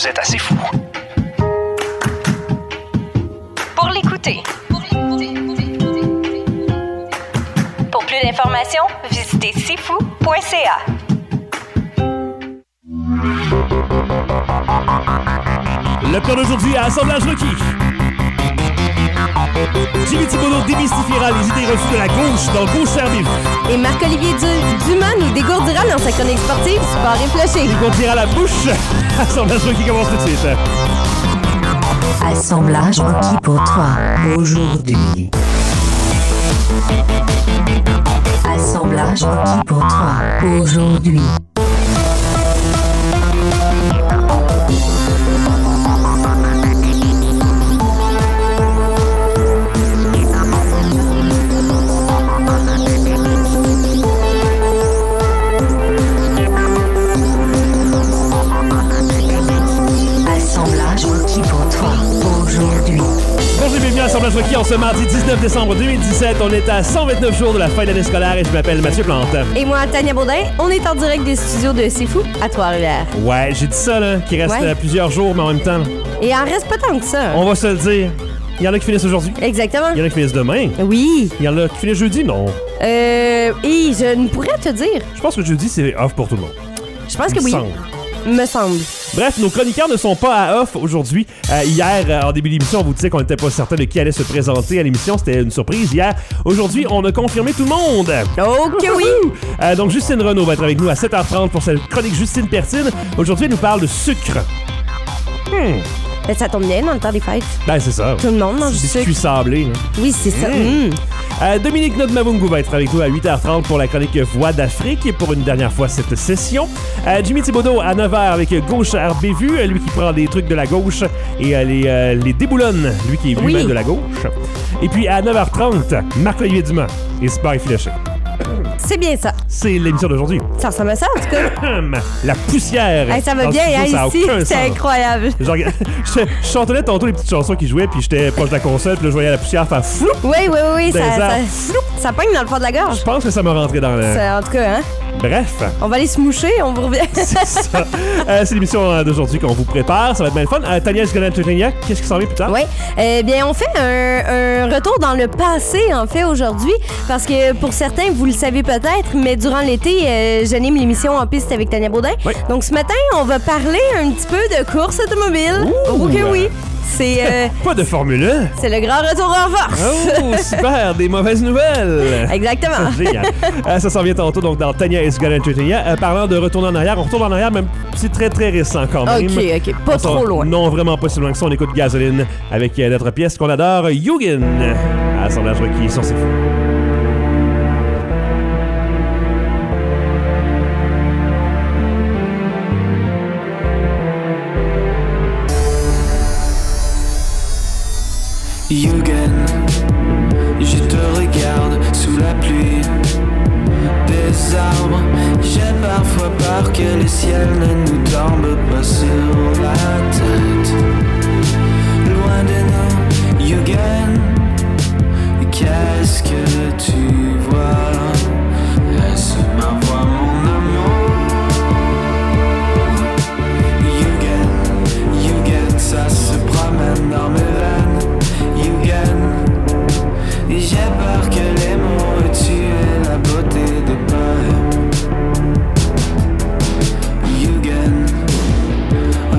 Vous êtes assez fou. Pour l'écouter. Pour plus d'informations, visitez cfou.ca. Le plan d'aujourd'hui à Assemblage Requis. Jimmy Thibodeau démystifiera les idées reçues de la gauche dans Gauche Herbivre. Et Marc-Olivier Dumas nous dégourdira dans sa chronique sportive Sport et Flushing. Il conduira la bouche. Assemblage Requis commence tout de suite. Assemblage requis pour toi aujourd'hui. Assemblage requis pour toi aujourd'hui. Bonjour et bienvenue à Assemblage Requis en ce mardi 19 décembre 2017. On est à 129 jours de la fin de l'année scolaire et je m'appelle Mathieu Plante. Et moi, Tania Baudin, on est en direct des studios de C'est Fou à Trois-Rivières. Ouais, j'ai dit ça, là, qu'il reste plusieurs jours, mais en même temps... Et il en reste pas tant que ça. On va se le dire. Il y en a qui finissent aujourd'hui. Exactement. Il y en a qui finissent demain. Oui. Il y en a qui finissent jeudi, non. Et je ne pourrais te dire. Je pense que jeudi, c'est off pour tout le monde. Je pense que oui. Me semble. Bref, nos chroniqueurs ne sont pas à off aujourd'hui. Hier, en début d'émission, on vous disait qu'on n'était pas certain de qui allait se présenter à l'émission. C'était une surprise hier. Aujourd'hui, on a confirmé tout le monde. Ok, oui. Donc, Justine Renaud va être avec nous à 7h30 pour cette chronique Justine Pertine. Aujourd'hui, elle nous parle de sucre. Ben, ça tombe bien dans le temps des fêtes. Ben, c'est ça. Tout le monde mange du Des sucre. biscuits sablés. Hein. Oui, c'est ça. Dominique Nodmavungu va être avec nous à 8h30 pour la chronique Voix d'Afrique et pour une dernière fois cette session. Jimmy Thibodeau à 9h avec Gauche RBVU, lui qui prend des trucs de la gauche et les déboulonne, lui qui est lui-même de la gauche. Et puis à 9h30, Marc-Olivier Dumas et Sport et Flushing. C'est bien ça. C'est l'émission d'aujourd'hui. Ça ressemble à ça, en tout cas. La poussière. Hey, ça va bien, hein, ici. C'est incroyable. Je chantonnais tantôt les petites chansons qui jouaient, puis j'étais proche de la console, puis là, je voyais la poussière faire flou. Oui. Ça pogne dans le fond de la gorge. Je pense que ça m'a rentré dans le... En tout cas, hein. Bref. On va aller se moucher, on vous revient. C'est ça. C'est l'émission d'aujourd'hui qu'on vous prépare. Ça va être bien le fun. Tania Esgalan-Tutenia, qu'est-ce qui s'en vient plus tard? Oui. Bien, on fait un retour dans le passé, en fait, aujourd'hui. Parce que pour certains, vous le savez peut-être, mais durant l'été, j'anime l'émission En piste avec Tania Baudin. Oui. Donc, ce matin, on va parler un petit peu de course automobile. Ouh, ok, oui. C'est pas de Formule 1. C'est le grand retour en force. Oh, super, des mauvaises nouvelles. Exactement. Génial. Ça s'en vient tantôt donc dans Tania Esgalan-Tutenia. Parlant de retourner en arrière, on retourne en arrière, même c'est très très récent quand même. OK, pas trop loin. Non, vraiment pas si loin que ça. On écoute Gasoline avec notre pièce qu'on adore, Yugen. À Assemblage Requis sur C'est Fou. Yugen, je te regarde sous la pluie des arbres. J'ai parfois peur que le ciel ne nous tombe pas sur la tête. Loin de nous, Yugen, qu'est-ce que tu vois? Est-ce ma voix, mon amour? Yugen, ça se promène dans mes veines. J'ai peur que les mots tuent la beauté des poèmes. Yugen,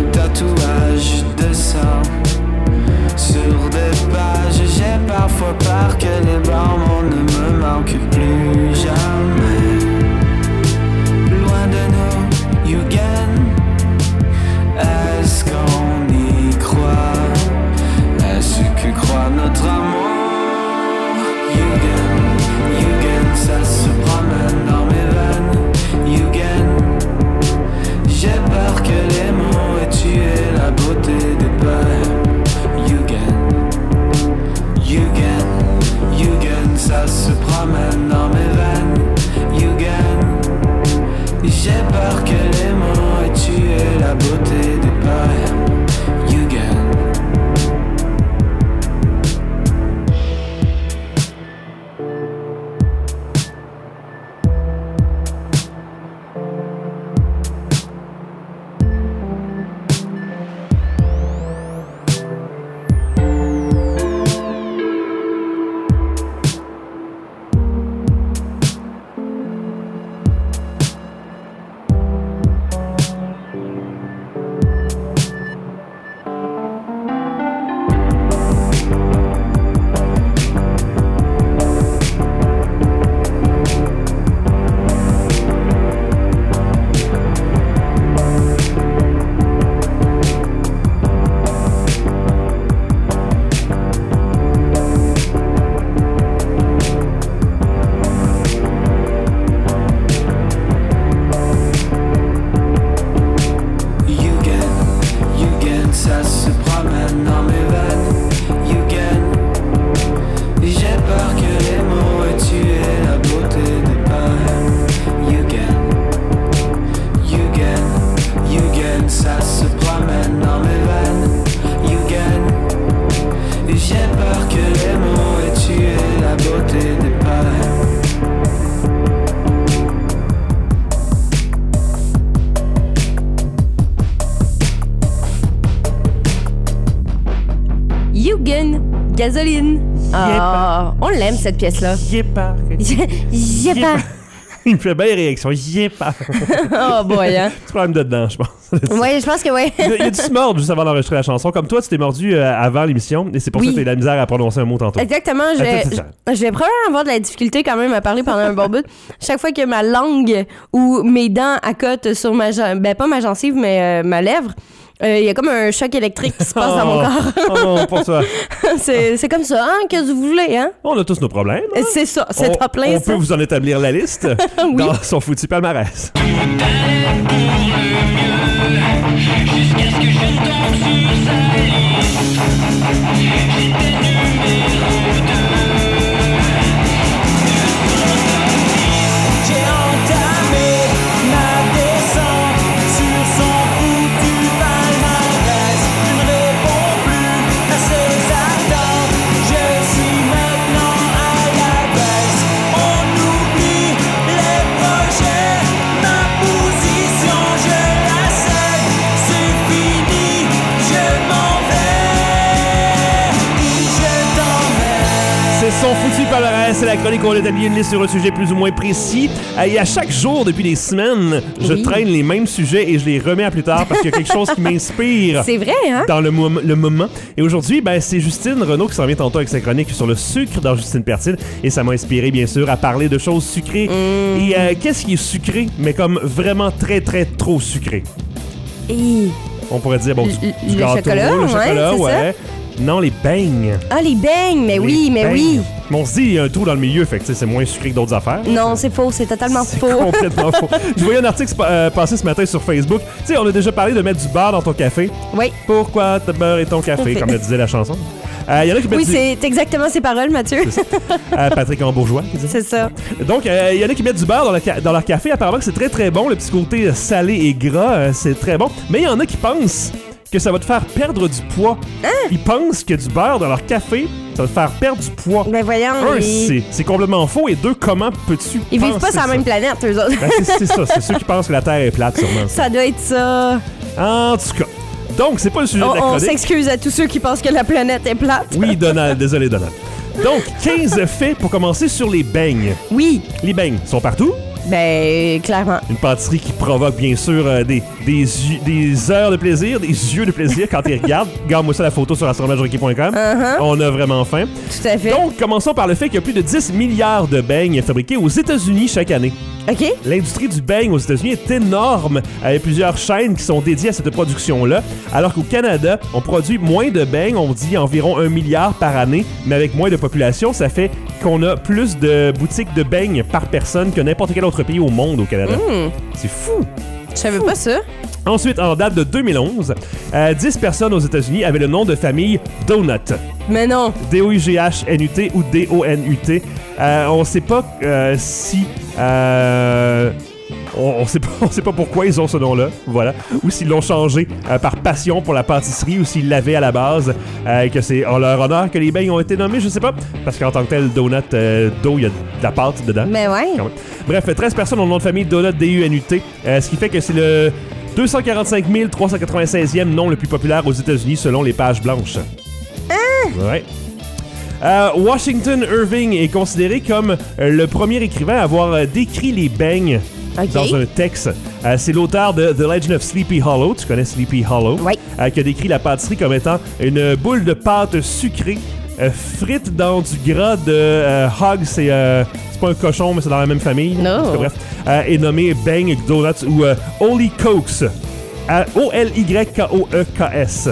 Volkswagen, gasoline. Ah, on l'aime cette pièce-là. Yépa. Yépa. Il me fait bien réaction. Yépa. Oh boy, hein. C'est problème dedans, je pense. Ouais, je pense que oui. Il y a du mordre juste avant d'enregistrer la chanson. Comme toi, tu t'es mordu avant l'émission et c'est pour ça que tu as eu la misère à prononcer un mot tantôt. Exactement. Je vais probablement avoir de la difficulté quand même à parler pendant un bon bout. Chaque fois que ma langue ou mes dents accotent sur pas ma gencive, mais ma lèvre, il y a comme un choc électrique qui se passe dans mon corps. Oh non, pas ça. C'est comme ça, hein? Qu'est-ce que vous voulez, hein? On a tous nos problèmes. Hein? C'est ça, c'est en plein on ça. peut vous en établir la liste Oui. dans son foutu palmarès. Jusqu'à ce que je tombe sur sa liste. J'étais numéro 2. J'ai entamé ma descente sur son foutu palmarès. Je ne réponds plus à ses attentes. Je suis maintenant à la baisse. On oublie les projets. Ma position, je la cède. C'est fini, je m'en vais. Et je t'emmène. C'est son foutu palmarès, c'est la chronique où on établit une liste sur un sujet plus ou moins précis. Et à chaque jour, depuis des semaines, je traîne les mêmes sujets et je les remets à plus tard parce qu'il y a quelque chose qui m'inspire. C'est vrai, hein? Dans le moment. Et aujourd'hui, c'est Justine Renaud qui s'en vient tantôt avec sa chronique sur le sucre dans Justine Pertine. Et ça m'a inspiré, bien sûr, à parler de choses sucrées. Et qu'est-ce qui est sucré, mais comme vraiment très, très trop sucré? Et... On pourrait dire, bon, du le gâteau, chocolat, le chocolat, ouais, c'est Non, les beignes. Ah, les beignes, mais oui, mais beignes. oui. Mais on se dit, il y a un trou dans le milieu, fait que c'est moins sucré que d'autres affaires. Non, c'est faux, c'est totalement C'est faux. complètement faux. Je voyais un article passer ce matin sur Facebook. Tu sais, on a déjà parlé de mettre du beurre dans ton café. Oui. Pourquoi te beurrer ton café, comme le disait la chanson? Il y en a qui mettent Oui, c'est exactement ces paroles, Mathieu. Patrick Ambourgeois qui dit ça. C'est ça. Donc, il y en a qui mettent du beurre dans leur café. Apparemment que c'est très, très bon. Le petit côté salé et gras, c'est très bon. Mais il y en a qui pensent que ça va te faire perdre du poids. Hein? Ils pensent que du beurre dans leur café, ça va te faire perdre du poids. Ben voyons. C'est complètement faux. Et deux, comment peux-tu Ils vivent pas penser sur la ça? même planète, eux autres. C'est ça. C'est ceux qui pensent que la Terre est plate, sûrement. Ça doit être ça. En tout cas. Donc, c'est pas le sujet de la On chronique. s'excuse à tous ceux qui pensent que la planète est plate. Oui, Donald. Désolé, Donald. Donc, 15 faits pour commencer sur les beignes. Oui. Les beignes sont partout. Ben, clairement. Une pâtisserie qui provoque, bien sûr, des heures de plaisir, des yeux de plaisir quand ils regardent. Regarde-moi ça la photo sur astronomiejockey.com. On a vraiment faim. Tout à fait. Donc, commençons par le fait qu'il y a plus de 10 milliards de beignes fabriqués aux États-Unis chaque année. OK. L'industrie du beigne aux États-Unis est énorme. Il y a plusieurs chaînes qui sont dédiées à cette production-là. Alors qu'au Canada, on produit moins de beignes, on dit environ 1 milliard par année, mais avec moins de population, ça fait qu'on a plus de boutiques de beignes par personne que n'importe quel autre pays au monde au Canada. C'est fou! Je savais pas ça. Ensuite, en date de 2011, 10 personnes aux États-Unis avaient le nom de famille Donut. Mais non. D-O-I-G-H-N-U-T ou D-O-N-U-T. On sait pas si... On sait pas pourquoi ils ont ce nom-là, voilà. Ou s'ils l'ont changé par passion pour la pâtisserie ou s'ils l'avaient à la base, que c'est en leur honneur que les beignes ont été nommés, je sais pas. Parce qu'en tant que tel, donut, il y a de la pâte dedans. Mais ouais. Bref, 13 personnes ont le nom de famille Donut, D-U-N-U-T, ce qui fait que c'est le 245 396e nom le plus populaire aux États-Unis selon les pages blanches. Ouais. Washington Irving est considéré comme le premier écrivain à avoir décrit les beignes dans un texte. C'est l'auteur de The Legend of Sleepy Hollow. Tu connais Sleepy Hollow? Oui. Qui a décrit la pâtisserie comme étant une boule de pâte sucrée frite dans du gras de hog. C'est pas un cochon, mais c'est dans la même famille. No. Bref. Et nommé Bang Donuts ou Holy Cokes. O-L-Y-K-O-E-K-S.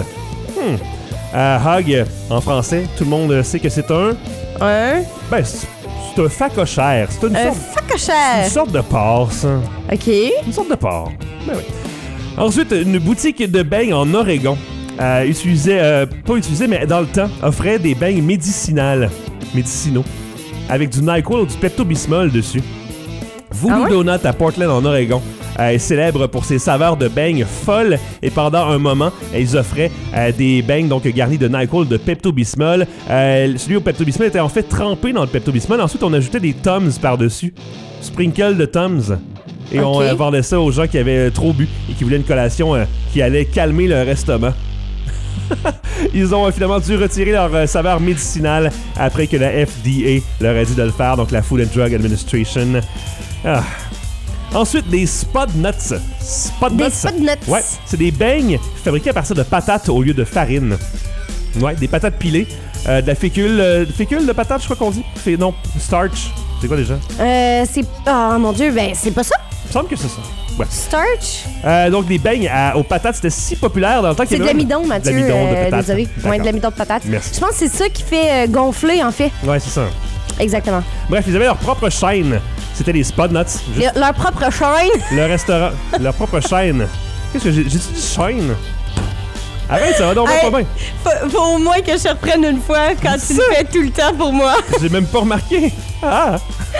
Hog, en français, tout le monde sait que c'est un... Ben, c'est un facochère. C'est une facochère. une sorte de porc, ça. OK. Une sorte de porc. Ben oui. Ensuite, une boutique de beignes en Oregon pas utilisait, mais dans le temps, offrait des beignes médicinaux, avec du NyQuil ou du Pepto-Bismol dessus. Voodoo Donut à Portland, en Oregon, est célèbre pour ses saveurs de beignes folles et pendant un moment, ils offraient des beignes donc garnis de NyQuil de Pepto-Bismol. Celui au Pepto-Bismol était en fait trempé dans le Pepto-Bismol. Ensuite, on ajoutait des Tums par-dessus. Sprinkle de Tums. Et on vendait ça aux gens qui avaient trop bu et qui voulaient une collation qui allait calmer leur estomac. Ils ont finalement dû retirer leur saveur médicinale après que la FDA leur a dit de le faire, donc la Food and Drug Administration. Ah. Ensuite, des Spud Nuts. Des Spud Nuts. Ouais, c'est des beignes fabriqués à partir de patates au lieu de farine. Ouais, des patates pilées. De la fécule de patate, je crois qu'on dit. Non, starch. C'est quoi déjà? C'est... Oh mon Dieu, ben c'est pas ça? Il me semble que c'est ça. Ouais. Starch? Donc des beignes aux patates, c'était si populaire dans le temps qu'il y C'est de avait l'amidon, Mathieu. De l'amidon de patate. Désolé. D'accord. Ouais, de l'amidon de patate. Merci. Je pense que c'est ça qui fait gonfler, en fait. Ouais, c'est ça. Exactement. Bref, ils avaient leur propre chaîne. C'était les Spud Nuts. Leur propre chaîne. Le restaurant. Leur propre chaîne. Qu'est-ce que j'ai dit chaîne? Arrête, ça va donc pas bien. Faut au moins que je reprenne une fois quand tu le fais tout le temps pour moi. J'ai même pas remarqué. Ah!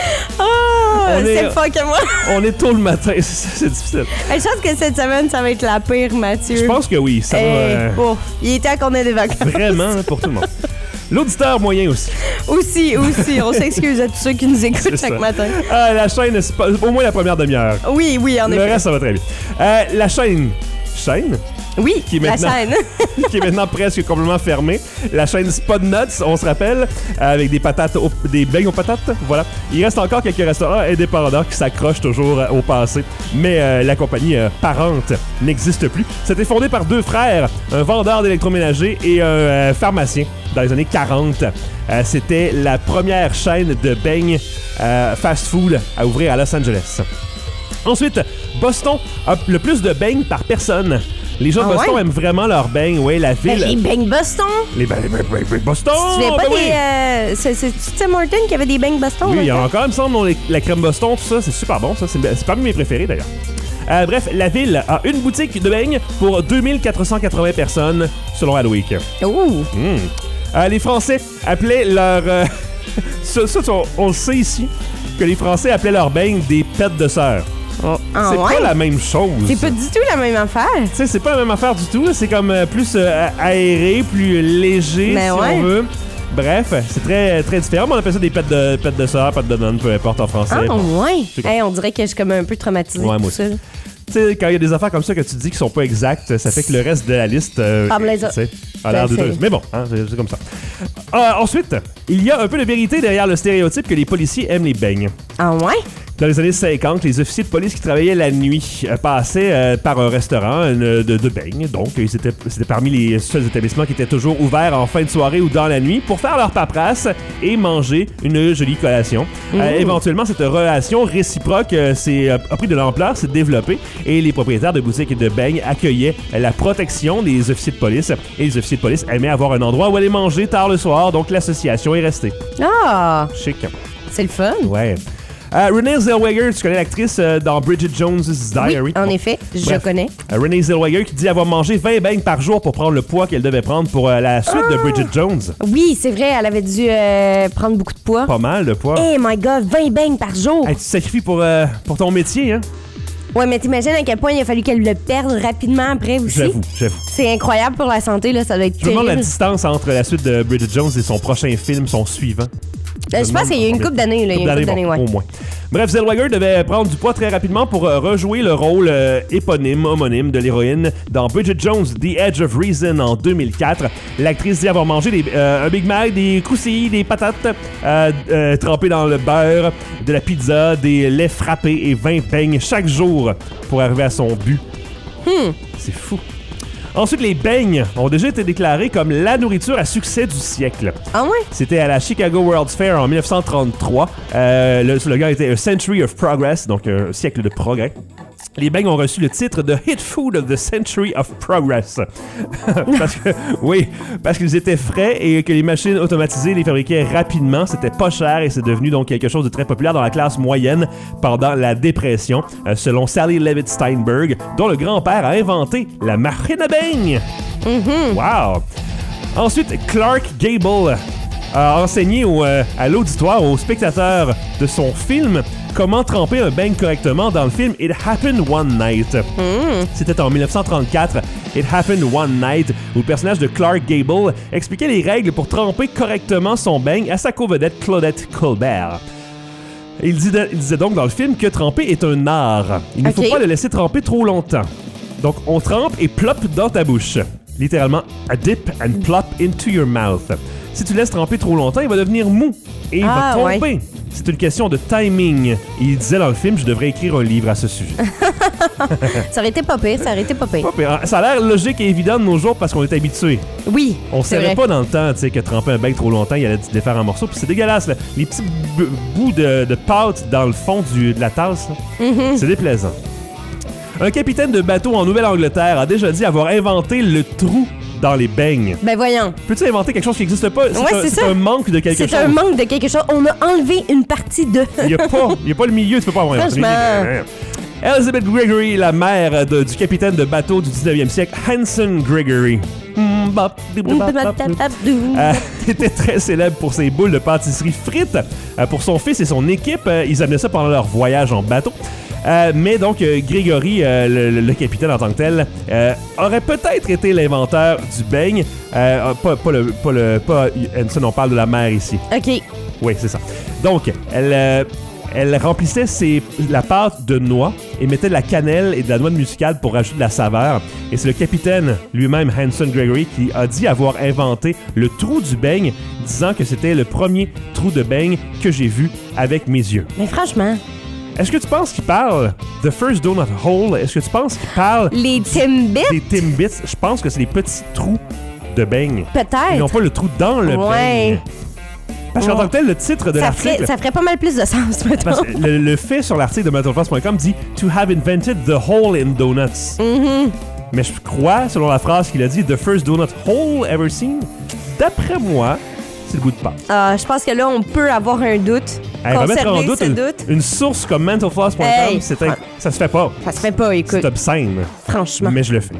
C'est le fuck à moi. On est tôt le matin, c'est difficile. Je pense que cette semaine, ça va être la pire, Mathieu. Je pense que oui, ça va... Il est temps qu'on ait des vacances. Vraiment, pour tout le monde. L'auditeur moyen aussi. Aussi. On s'excuse à tous ceux qui nous écoutent chaque matin. La chaîne, c'est au moins la première demi-heure. Oui, en effet. Le reste, ça va très bien. La chaîne... Chaîne? Oui, qui est la chaîne. qui est maintenant presque complètement fermée. La chaîne Spud Nuts, on se rappelle, avec des patates, des beignes aux patates. Voilà. Il reste encore quelques restaurants indépendants qui s'accrochent toujours au passé. Mais la compagnie parente n'existe plus. C'était fondé par deux frères, un vendeur d'électroménager et un pharmacien dans les années 40. C'était la première chaîne de beignes fast-food à ouvrir à Los Angeles. Ensuite, Boston a le plus de beignes par personne. Les gens de Boston aiment vraiment leurs beignes, oui, la ville. Les beignes Boston? Les beignes Boston! Tu ne pas c'est Tim Hortons qui avait des beignes Boston? Oui, il y en a encore, il me semble, la crème Boston, tout ça, c'est super bon, ça. C'est parmi mes préférés, d'ailleurs. Bref, la ville a une boutique de beignes pour 2480 personnes, selon Adweek. Ouh! Les Français appelaient leur... on le sait ici, que les Français appelaient leurs beignes des pets de sœur. C'est pas la même chose. C'est pas du tout la même affaire. Tu sais, c'est pas la même affaire du tout. C'est comme plus aéré, plus léger, on veut. Bref, c'est très, très différent. On appelle ça des pets de sœur, pets de nonne, peu importe en français. On dirait que je suis comme un peu traumatisée. Ouais, moi aussi. Tu sais, quand il y a des affaires comme ça que tu dis qui sont pas exactes, ça fait que le reste de la liste a l'air douteuse. Mais bon, c'est comme ça. Ensuite, il y a un peu de vérité derrière le stéréotype que les policiers aiment les beignes. Ah ouais? Dans les années 50, les officiers de police qui travaillaient la nuit passaient par un restaurant de beignes. Donc, c'était parmi les seuls établissements qui étaient toujours ouverts en fin de soirée ou dans la nuit pour faire leur paperasse et manger une jolie collation. Éventuellement, cette relation réciproque a pris de l'ampleur, s'est développée et les propriétaires de boutiques de beignes accueillaient la protection des officiers de police. Et les officiers de police aimaient avoir un endroit où aller manger tard le soir, donc l'association est restée. Ah! Chic. C'est le fun. Ouais. Renée Zellweger, tu connais l'actrice dans Bridget Jones's Diary? Oui, en effet, je connais. Renée Zellweger qui dit avoir mangé 20 beignes par jour pour prendre le poids qu'elle devait prendre pour la suite de Bridget Jones. Oui, c'est vrai, elle avait dû prendre beaucoup de poids. Pas mal de poids. Oh my God, 20 beignes par jour! Hey, tu te sacrifies pour ton métier, hein? Ouais, mais t'imagines à quel point il a fallu qu'elle le perde rapidement après aussi? J'avoue. C'est incroyable pour la santé, là, ça doit être terrible. Je me demande la distance entre la suite de Bridget Jones et son prochain film, son suivant. Je pense qu'il y a une couple d'années, au moins. Bref, Zellweger devait prendre du poids très rapidement pour rejouer le rôle homonyme de l'héroïne dans Bridget Jones, The Edge of Reason en 2004. L'actrice dit avoir mangé un Big Mac, des croustilles, des patates trempées dans le beurre, de la pizza, des laits frappés et 20 beignes chaque jour pour arriver à son but. C'est fou. Ensuite, les beignes ont déjà été déclarés comme la nourriture à succès du siècle. Ah ouais? C'était à la Chicago World's Fair en 1933. Le slogan était « A Century of Progress », donc un siècle de progrès. Les beignes ont reçu le titre de Hit Food of the Century of Progress. parce qu'ils étaient frais et que les machines automatisées les fabriquaient rapidement. C'était pas cher et c'est devenu donc quelque chose de très populaire dans la classe moyenne pendant la dépression, selon Sally Levitt Steinberg, dont le grand-père a inventé la machine à beignes. Wow! Ensuite, Clark Gable a enseigné à l'auditoire, aux spectateurs de son film, comment tremper un beigne correctement dans le film It Happened One Night. C'était en 1934, It Happened One Night, où le personnage de Clark Gable expliquait les règles pour tremper correctement son beigne à sa co-vedette Claudette Colbert. Il disait donc dans le film que tremper est un art. Il ne faut pas le laisser tremper trop longtemps. Donc, on trempe et plop dans ta bouche. littéralement a dip and plop into your mouth. Si tu laisses tremper trop longtemps, il va devenir mou et il va tomber. Ouais. C'est une question de timing. Et il disait dans le film, je devrais écrire un livre à ce sujet. Ça aurait été pas pire, Ça a l'air logique et évident de nos jours parce qu'on est habitué. Oui, on savait pas dans le temps, tu sais, que tremper un bec trop longtemps, il allait se défaire en morceaux. Puis c'est dégueulasse, là. Les petits bouts de pâte dans le fond de la tasse, c'est déplaisant. Un capitaine de bateau en Nouvelle-Angleterre a déjà dit avoir inventé le trou dans les beignes. Ben voyons. Peux-tu inventer quelque chose qui n'existe pas? C'est un manque de quelque chose. C'est un manque de quelque chose. On a enlevé une partie de... Il n'y a pas le milieu, tu peux pas avoir inventé. Elizabeth Gregory, la mère du capitaine de bateau du 19e siècle, Hanson Gregory. Était très célèbre pour ses boules de pâtisserie frites. Pour son fils et son équipe, ils amenaient ça pendant leur voyage en bateau. Mais donc, Gregory, le capitaine en tant que tel, aurait peut-être été l'inventeur du beigne. Pas Hanson, on parle de la mère ici. OK. Oui, c'est ça. Donc, elle remplissait la pâte de noix et mettait de la cannelle et de la noix de muscade pour rajouter de la saveur. Et c'est le capitaine lui-même, Hanson Gregory, qui a dit avoir inventé le trou du beigne, disant que c'était le premier trou de beigne que j'ai vu avec mes yeux. Mais franchement... Est-ce que tu penses qu'il parle The First Donut Hole? Est-ce que tu penses qu'il parle... Les Timbits? Les Timbits. Je pense que c'est les petits trous de beigne. Peut-être. Ils n'ont pas le trou dans le beigne. Parce qu'en tant que tel, le titre de l'article... Ça ferait pas mal plus de sens, maintenant. Parce que le fait sur l'article de metalfast.com dit « To have invented the hole in donuts ». Mais je crois, selon la phrase qu'il a dit « The first donut hole ever seen », d'après moi, c'est le bout de pâte. Je pense que là, on peut avoir un doute. Va mettre en doute une source comme mentalfloss.com, ça se fait pas. Ça se fait pas, écoute. C'est obscène. Franchement. Mais je le fais.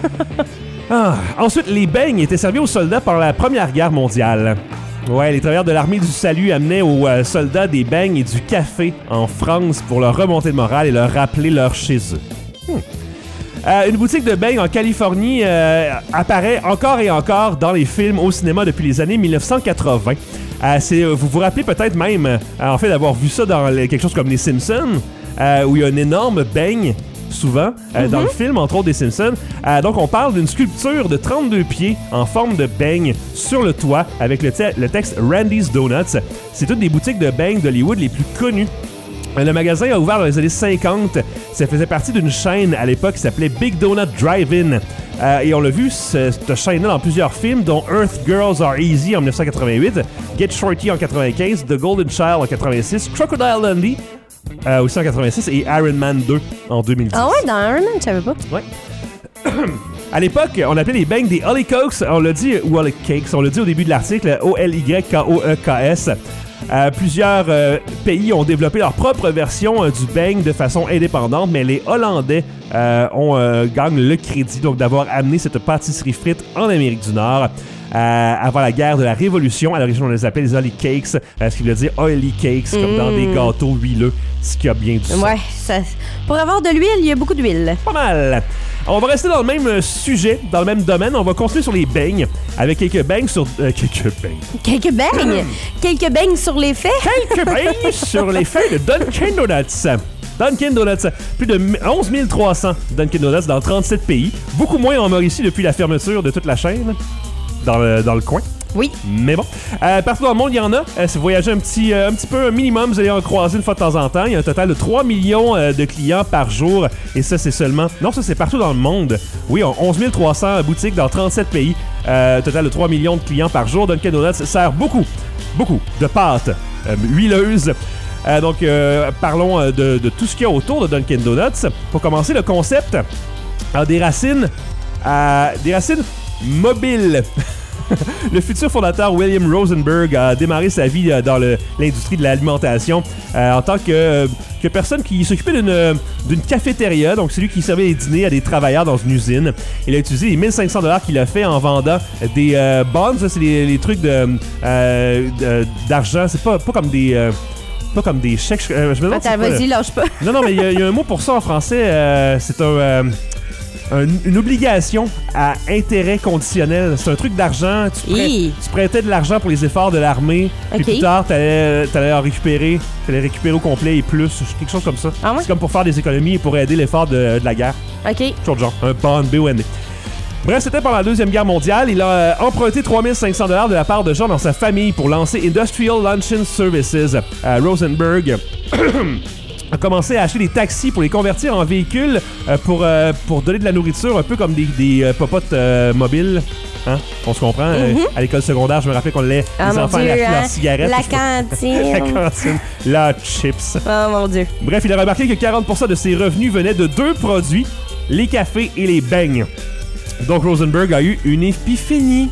Ensuite, les beignes étaient servis aux soldats pendant la Première Guerre mondiale. Ouais, les travailleurs de l'armée du salut amenaient aux soldats des beignes et du café en France pour leur remonter le moral et leur rappeler leur chez eux. Une boutique de beignes en Californie apparaît encore et encore dans les films au cinéma depuis les années 1980. Vous vous rappelez peut-être même, en fait, d'avoir vu ça dans quelque chose comme Les Simpsons, où il y a un énorme beigne, souvent, dans le film, entre autres des Simpsons. Donc, on parle d'une sculpture de 32 pieds en forme de beigne sur le toit avec le texte « Randy's Donuts ». C'est une des boutiques de beignes d'Hollywood les plus connues. Le magasin a ouvert dans les années 50. Ça faisait partie d'une chaîne à l'époque qui s'appelait Big Donut Drive-In. Et on l'a vu, cette chaîne-là, dans plusieurs films, dont Earth Girls Are Easy en 1988, Get Shorty en 1995, The Golden Child en 1986, Crocodile Dundee aussi en 1986 et Iron Man 2 en 2010. Ah ouais, dans Iron Man, je savais pas. Ouais. À l'époque, on appelait les beignes des Holly Cokes, on l'a dit, ou Holly Cakes, on l'a dit au début de l'article, O-L-Y-K-O-E-K-S. Plusieurs pays ont développé leur propre version du beigne de façon indépendante, mais les Hollandais gagnent le crédit donc d'avoir amené cette pâtisserie frite en Amérique du Nord. Avant la guerre de la Révolution, à l'origine on les appelait les Holly Cakes, ce qui veut dire oily cakes, comme dans des gâteaux huileux, ce qui a bien du sens. Ouais, pour avoir de l'huile, il y a beaucoup d'huile. Pas mal. On va rester dans le même sujet, dans le même domaine. On va continuer sur les beignes, avec quelques beignes sur... Quelques beignes sur les faits? Quelques beignes sur les faits de Dunkin' Donuts. Dunkin' Donuts, plus de 11 300 Dunkin' Donuts dans 37 pays. Beaucoup moins en Mauricie depuis la fermeture de toute la chaîne, dans le coin. Oui. Mais bon, partout dans le monde, il y en a. Si vous voyagez un petit peu, un minimum, vous allez en croiser une fois de temps en temps. Il y a un total de 3 millions de clients par jour. Et ça, c'est seulement... Non, ça, c'est partout dans le monde. Oui, 11 300 boutiques dans 37 pays. Total de 3 millions de clients par jour. Dunkin' Donuts sert beaucoup de pâtes huileuses. Donc, parlons de tout ce qu'il y a autour de Dunkin' Donuts. Pour commencer, le concept a des racines mobiles. Le futur fondateur William Rosenberg a démarré sa vie dans l'industrie de l'alimentation en tant que personne qui s'occupait d'une cafétéria. Donc, c'est lui qui servait les dîners à des travailleurs dans une usine. Il a utilisé les 1500 $, qu'il a fait en vendant des bonds. Ça, c'est les trucs d'argent. C'est pas comme des... pas comme des chèques. Je me demande. Attends, vas-y, lâche pas. Non, mais il y a un mot pour ça en français. C'est une obligation à intérêt conditionnel. C'est un truc d'argent. Tu prêtais de l'argent pour les efforts de l'armée. Puis plus tard, t'allais en récupérer. T'allais récupérer au complet et plus. Quelque chose comme ça. Ah ouais? C'est comme pour faire des économies et pour aider l'effort de la guerre. OK. Toujours de genre. Un bond BOND. Bref, c'était pendant la Deuxième Guerre mondiale. Il a emprunté 3500 $ de la part de gens dans sa famille pour lancer Industrial Luncheon Services. Rosenberg a commencé à acheter des taxis pour les convertir en véhicules pour donner de la nourriture, un peu comme des popotes mobiles. Hein? On se comprend? À l'école secondaire, je me rappelle qu'on allait les enfants leurs cigarettes. La cantine. La cantine. La chips. Oh mon Dieu. Bref, il a remarqué que 40% de ses revenus venaient de 2 produits, les cafés et les beignes. Donc Rosenberg a eu une épiphanie.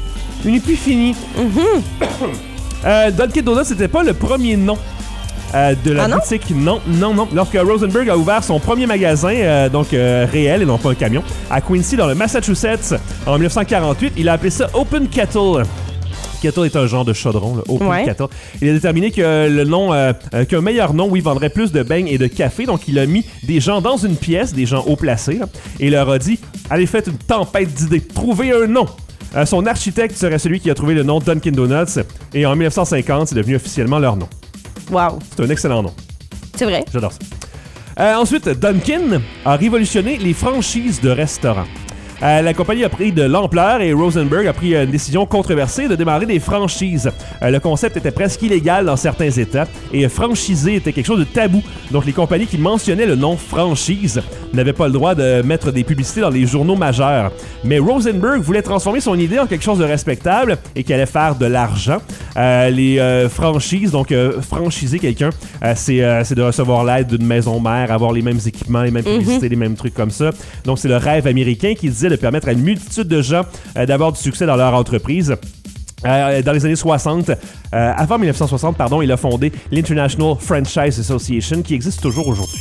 Dunkin' Donuts, c'était pas le premier nom de la boutique. Non. Lorsque Rosenberg a ouvert son premier magasin, réel et non pas un camion, à Quincy, dans le Massachusetts, en 1948, il a appelé ça Open Kettle. Kettle est un genre de chaudron, là, Open Kettle. Il a déterminé que qu'un meilleur nom, vendrait plus de beignes et de café. Donc, il a mis des gens dans une pièce, des gens haut placés, là, et il leur a dit « Allez, faites une tempête d'idées, trouvez un nom ». Son architecte serait celui qui a trouvé le nom Dunkin' Donuts, et en 1950, c'est devenu officiellement leur nom. Wow. C'est un excellent nom. C'est vrai. J'adore ça. Ensuite, Dunkin' a révolutionné les franchises de restaurants. La compagnie a pris de l'ampleur et Rosenberg a pris une décision controversée de démarrer des franchises. Le concept était presque illégal dans certains États et franchiser était quelque chose de tabou. Donc les compagnies qui mentionnaient le nom franchise n'avaient pas le droit de mettre des publicités dans les journaux majeurs. Mais Rosenberg voulait transformer son idée en quelque chose de respectable et qui allait faire de l'argent. Les franchises, donc franchiser quelqu'un, c'est de recevoir l'aide d'une maison mère, avoir les mêmes équipements, les mêmes publicités, les mêmes trucs comme ça. Donc c'est le rêve américain qui disait de permettre à une multitude de gens d'avoir du succès dans leur entreprise. Dans les années 60, avant 1960, il a fondé l'International Franchise Association qui existe toujours aujourd'hui.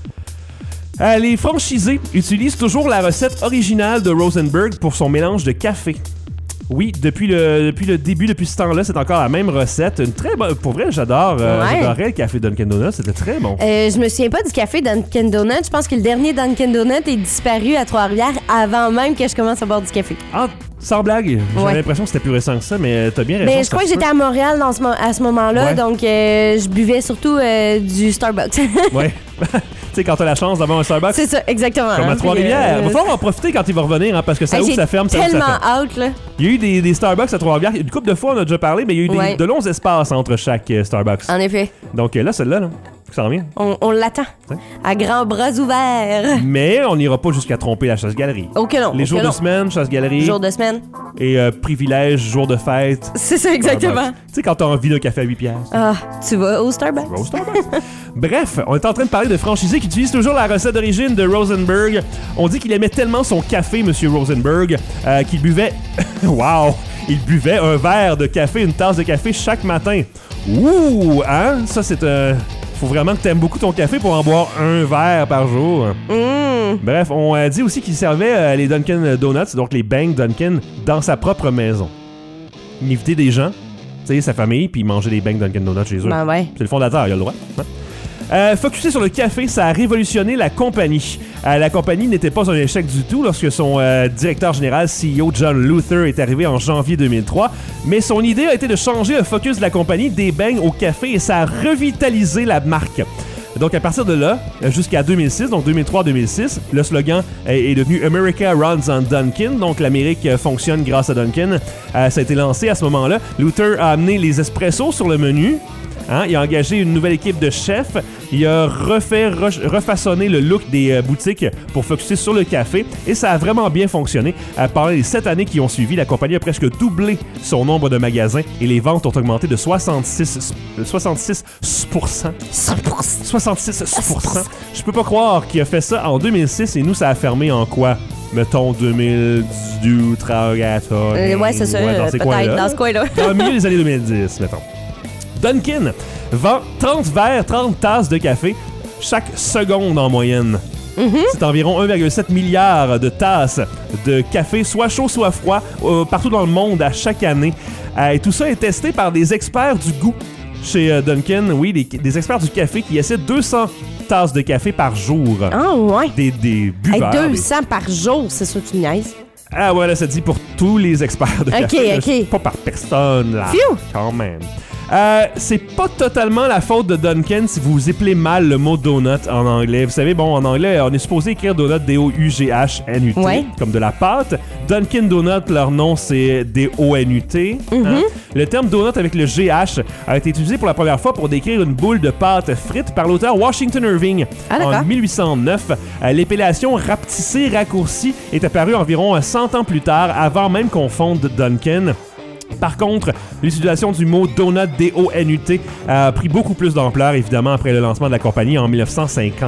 Les franchisés utilisent toujours la recette originale de Rosenberg pour son mélange de café. Oui, depuis le début, depuis ce temps-là, c'est encore la même recette. Une très bonne. Pour vrai, j'adorais le café Dunkin' Donuts. C'était très bon. Je me souviens pas du café Dunkin' Donuts. Je pense que le dernier Dunkin' Donuts est disparu à Trois-Rivières avant même que je commence à boire du café. Ah, sans blague. J'avais l'impression que c'était plus récent que ça, mais t'as bien raison. Mais je crois que j'étais à Montréal à ce moment-là, donc je buvais surtout du Starbucks. Ouais. Tu sais, quand t'as la chance d'avoir un Starbucks. C'est ça, exactement. Comme à Trois-Rivières. Il va falloir en profiter quand il va revenir, parce que ça ouvre, ça ferme, ça ouvre, ça ferme. Tellement out, là. Il y a eu des Starbucks à Trois-Rivières. Une couple de fois, on a déjà parlé, mais il y a eu de longs espaces entre chaque Starbucks. En effet. Donc là, celle-là, ça revient. On l'attend. À grands bras ouverts. Mais on n'ira pas jusqu'à tromper la chasse-galerie. Ok, non. Les jours de semaine, chasse-galerie. Jour de semaine. Et privilège, jour de fête. C'est ça, exactement. Tu sais, quand t'as envie d'un café à 8$. Ah, tu vas au Starbucks. Bref, on est en train de parler de franchisés qui utilisent toujours la recette d'origine de Rosenberg. On dit qu'il aimait tellement son café, Monsieur Rosenberg, qu'il buvait... Wow! Il buvait un verre de café, une tasse de café chaque matin. Ouh! Hein? Ça, c'est faut vraiment que t'aimes beaucoup ton café pour en boire un verre par jour. Bref, on dit aussi qu'il servait les Dunkin' Donuts, donc les beignes Dunkin', dans sa propre maison. Il invitait des gens, tu sais, sa famille, puis il mangeait des beignes Dunkin' Donuts chez eux. Ben ouais. C'est le fondateur, il a le droit. Hein? Focusé sur le café, ça a révolutionné la compagnie. La compagnie n'était pas un échec du tout lorsque son directeur général, CEO John Luther, est arrivé en janvier 2003. Mais son idée a été de changer le focus de la compagnie des beignes au café et ça a revitalisé la marque. Donc à partir de là, jusqu'à 2006, donc 2003-2006, le slogan est devenu America Runs on Dunkin', donc l'Amérique fonctionne grâce à Dunkin'. Ça a été lancé à ce moment-là. Luther a amené les espressos sur le menu. Hein? Il a engagé une nouvelle équipe de chefs. Il a refaçonné le look des boutiques pour focuser sur le café. Et ça a vraiment bien fonctionné. Pendant les 7 années qui ont suivi, la compagnie a presque doublé son nombre de magasins et les ventes ont augmenté de 66%. 66%. Je peux pas croire qu'il a fait ça en 2006 et nous, ça a fermé en quoi? Mettons 2018, 34. Ouais, c'est ça. Peut-être dans ce coin-là. Dans le milieu des années 2010, mettons. Dunkin' vend 30 verres, 30 tasses de café chaque seconde en moyenne. C'est environ 1,7 milliard de tasses de café, soit chaud, soit froid, partout dans le monde à chaque année. Et tout ça est testé par des experts du goût chez Dunkin'. Oui, des experts du café qui essaient 200 tasses de café par jour. Ah ouais? Des buveurs. Hey, 200 par jour, c'est ça que tu niaises? Ah ouais, là, ça dit pour tous les experts de café. OK. Pas par personne, là. Phew! Quand même. C'est pas totalement la faute de Dunkin' si vous épelez mal le mot donut en anglais. Vous savez, bon, en anglais, on est supposé écrire donut D-O-U-G-H-N-U-T, ouais, comme de la pâte. Dunkin' Donut, leur nom, c'est D-O-N-U-T. Hein? Le terme donut avec le G-H a été utilisé pour la première fois pour décrire une boule de pâte frite par l'auteur Washington Irving en 1809. L'épellation rapetissée raccourcie est apparue environ 100 ans plus tard, avant même qu'on fonde Dunkin'. Par contre, l'utilisation du mot donut, D-O-N-U-T, a pris beaucoup plus d'ampleur, évidemment, après le lancement de la compagnie en 1950.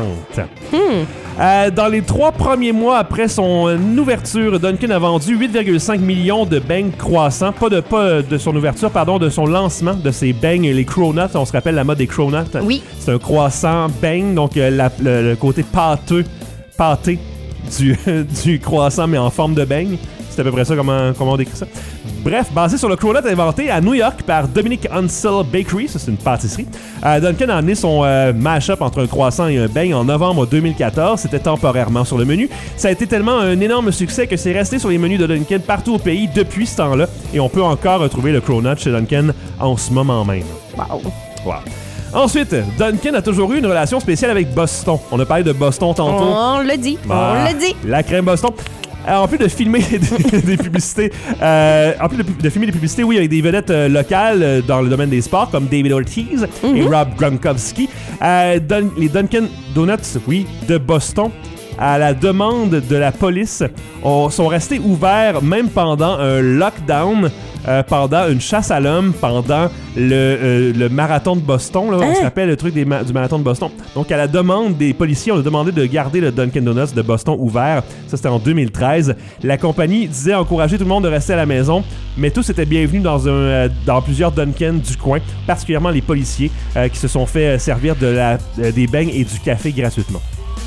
Dans les 3 premiers mois après son ouverture, Dunkin' a vendu 8,5 millions de beignes croissants. Pas de son ouverture, pardon, de son lancement de ces beignes, les cronuts. On se rappelle la mode des cronuts? Oui. C'est un croissant beigne, donc le côté pâté du croissant, mais en forme de beigne. C'est à peu près ça, comment on décrit ça. Bref, basé sur le cronut inventé à New York par Dominic Ansel Bakery, ça c'est une pâtisserie, Dunkin' a amené son mash-up entre un croissant et un beigne en novembre 2014. C'était temporairement sur le menu. Ça a été tellement un énorme succès que c'est resté sur les menus de Dunkin' partout au pays depuis ce temps-là. Et on peut encore retrouver le cronut chez Dunkin' en ce moment même. Wow. Ensuite, Dunkin' a toujours eu une relation spéciale avec Boston. On a parlé de Boston tantôt. On l'a dit, on l'a dit. La crème Boston. En plus de filmer des publicités, oui, avec des vedettes locales dans le domaine des sports, comme David Ortiz et Rob Gronkowski, les Dunkin' Donuts, oui, de Boston, à la demande de la police, sont restés ouverts même pendant un lockdown, pendant une chasse à l'homme, pendant le marathon de Boston. Là, on se rappelle le truc du marathon de Boston. Donc, à la demande des policiers, on a demandé de garder le Dunkin' Donuts de Boston ouvert. Ça, c'était en 2013. La compagnie disait encourager tout le monde de rester à la maison, mais tous étaient bienvenus dans plusieurs Dunkin' du coin, particulièrement les policiers qui se sont fait servir des beignes et du café gratuitement.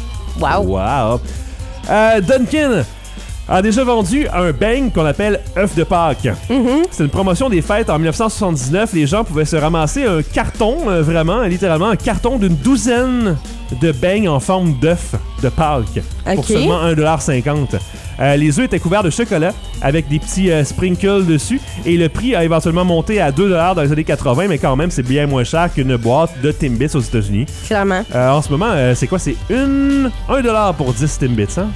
Wow! Dunkin' a déjà vendu un beigne qu'on appelle œuf de Pâques. C'est une promotion des fêtes en 1979. Les gens pouvaient se ramasser un carton, littéralement un carton d'une douzaine de beignes en forme d'œuf de Pâques pour seulement 1,50$. Les œufs étaient couverts de chocolat avec des petits sprinkles dessus et le prix a éventuellement monté à 2$ dans les années 80, mais quand même, c'est bien moins cher qu'une boîte de Timbits aux États-Unis. Clairement. En ce moment, c'est quoi? C'est 1$ pour 10 Timbits, hein?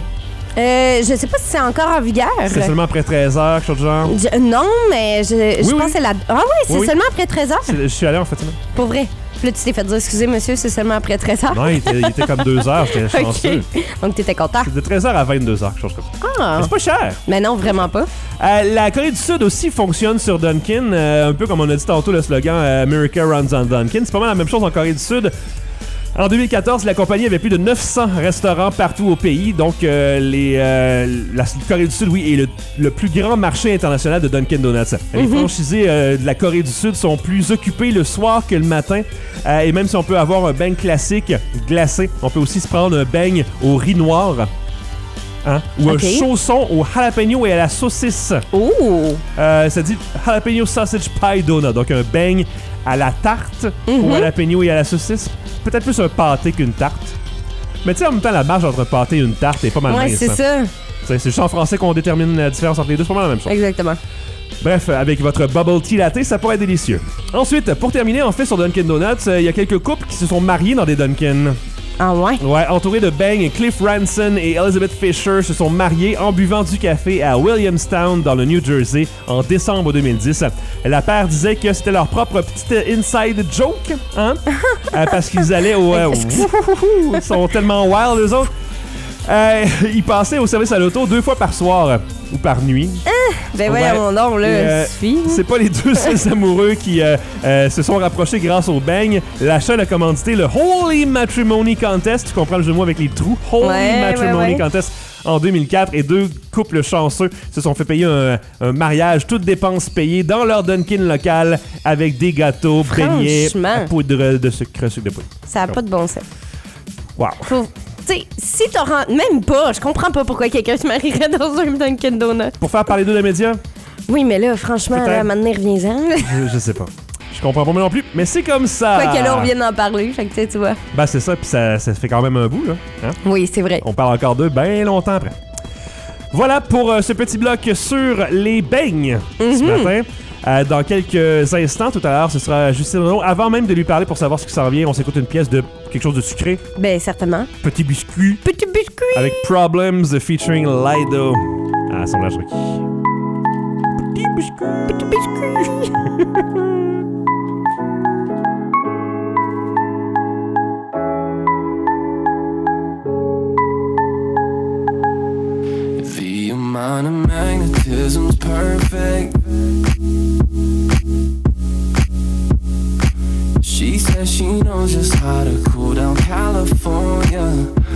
Je sais pas si c'est encore en vigueur. C'est seulement après 13h, quelque chose de genre? Non, mais je pense que c'est la... Ah oui, c'est seulement après 13h? Je suis allé en fait. Pour vrai? Puis là, tu t'es fait dire, excusez monsieur, c'est seulement après 13h? Non, il était comme 2h, j'étais chanceux. Donc t'étais content? C'est de 13h à 22h, quelque chose comme ça. Ah! Mais c'est pas cher! Mais non, vraiment pas. La Corée du Sud aussi fonctionne sur Dunkin', un peu comme on a dit tantôt le slogan America Runs on Dunkin'. C'est pas mal la même chose en Corée du Sud. En 2014, la compagnie avait plus de 900 restaurants partout au pays. Donc, la Corée du Sud, oui, est le plus grand marché international de Dunkin' Donuts. Les franchisés de la Corée du Sud sont plus occupés le soir que le matin. Et même si on peut avoir un beigne classique glacé, on peut aussi se prendre un beigne au riz noir. Ou un chausson au jalapeno et à la saucisse. Ça dit jalapeno sausage pie donut. Donc, un beigne à la tarte, au jalapeno et à la saucisse. Peut-être plus un pâté qu'une tarte. Mais tu sais, en même temps, la marge entre un pâté et une tarte est pas mal mince. Ouais, c'est ça. C'est juste en français qu'on détermine la différence entre les deux. C'est pas mal la même chose. Exactement. Bref, avec votre bubble tea latte, ça pourrait être délicieux. Ensuite, pour terminer, en fait, sur Dunkin' Donuts, il y a quelques couples qui se sont mariés dans des Dunkin'. Ah ouais? Ouais, entourés de beignes, Cliff Ransom et Elizabeth Fisher se sont mariés en buvant du café à Williamstown dans le New Jersey en décembre 2010. La paire disait que c'était leur propre petite inside joke, hein? Parce qu'ils allaient au... ils sont tellement wild, eux autres. Ils passaient au service à l'auto 2 fois par soir ou par nuit. Ben voyons donc, là, suffit. C'est pas les deux seuls amoureux qui se sont rapprochés grâce aux beignes. La chaîne a commandité le Holy Matrimony Contest. Tu comprends le jeu de mots avec les trous? Holy Matrimony Contest en 2004. Et 2 couples chanceux se sont fait payer un mariage, toutes dépenses payées dans leur Dunkin' local avec des gâteaux, beignets, poudre de sucre de poudre. Ça a pas de bon sens. Wow. Tu sais, si t'en rends... Même pas, je comprends pas pourquoi quelqu'un se marierait dans un Dunkin' Donut. Pour faire parler d'eux de médias? Oui, mais là, franchement, là, à maintenant, reviens-en. Je sais pas. Je comprends pas moi non plus, mais c'est comme ça. Quoi que là, on vient d'en parler, fait que tu vois. Ben, c'est ça, puis ça fait quand même un bout, là. Hein? Oui, c'est vrai. On parle encore d'eux bien longtemps après. Voilà pour ce petit bloc sur les beignes ce matin. Dans quelques instants, tout à l'heure, ce sera Justine Renaud. Avant même de lui parler pour savoir ce qui s'en vient, on s'écoute une pièce de quelque chose de sucré. Ben, certainement. Petit biscuit. Petit biscuit! Avec Problems featuring Lido. À Assemblage Requis. Petit biscuit. Petit biscuit! The amount of magnetism's perfect. She says she knows just how to cool down California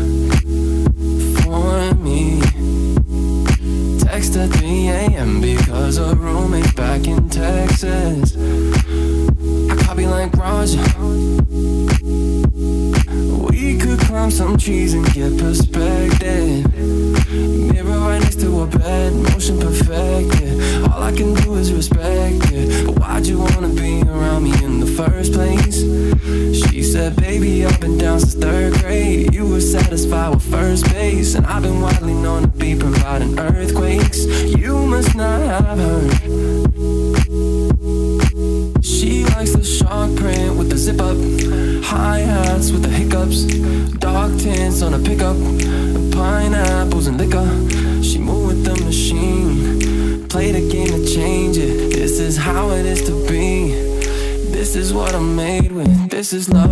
for me. Text at 3 a.m. because her roommate's back in Texas. I copy like Roger. We could climb some trees and get perspective. Mirror right next to her bed, motion perfected. All I can do is respect it. But why'd you wanna be around me in the first place? She said, baby, I've been down since 3rd grade. You were satisfied with first base, and I've been widely known to be providing earthquakes. You must not have heard. She likes the shark print with the zip up, hi-hats with the hiccups, dark tints on a pickup, pineapples and liquor. She moved with the machine, play the game to change it. This is how it is to be. This is what I'm made with. This is love.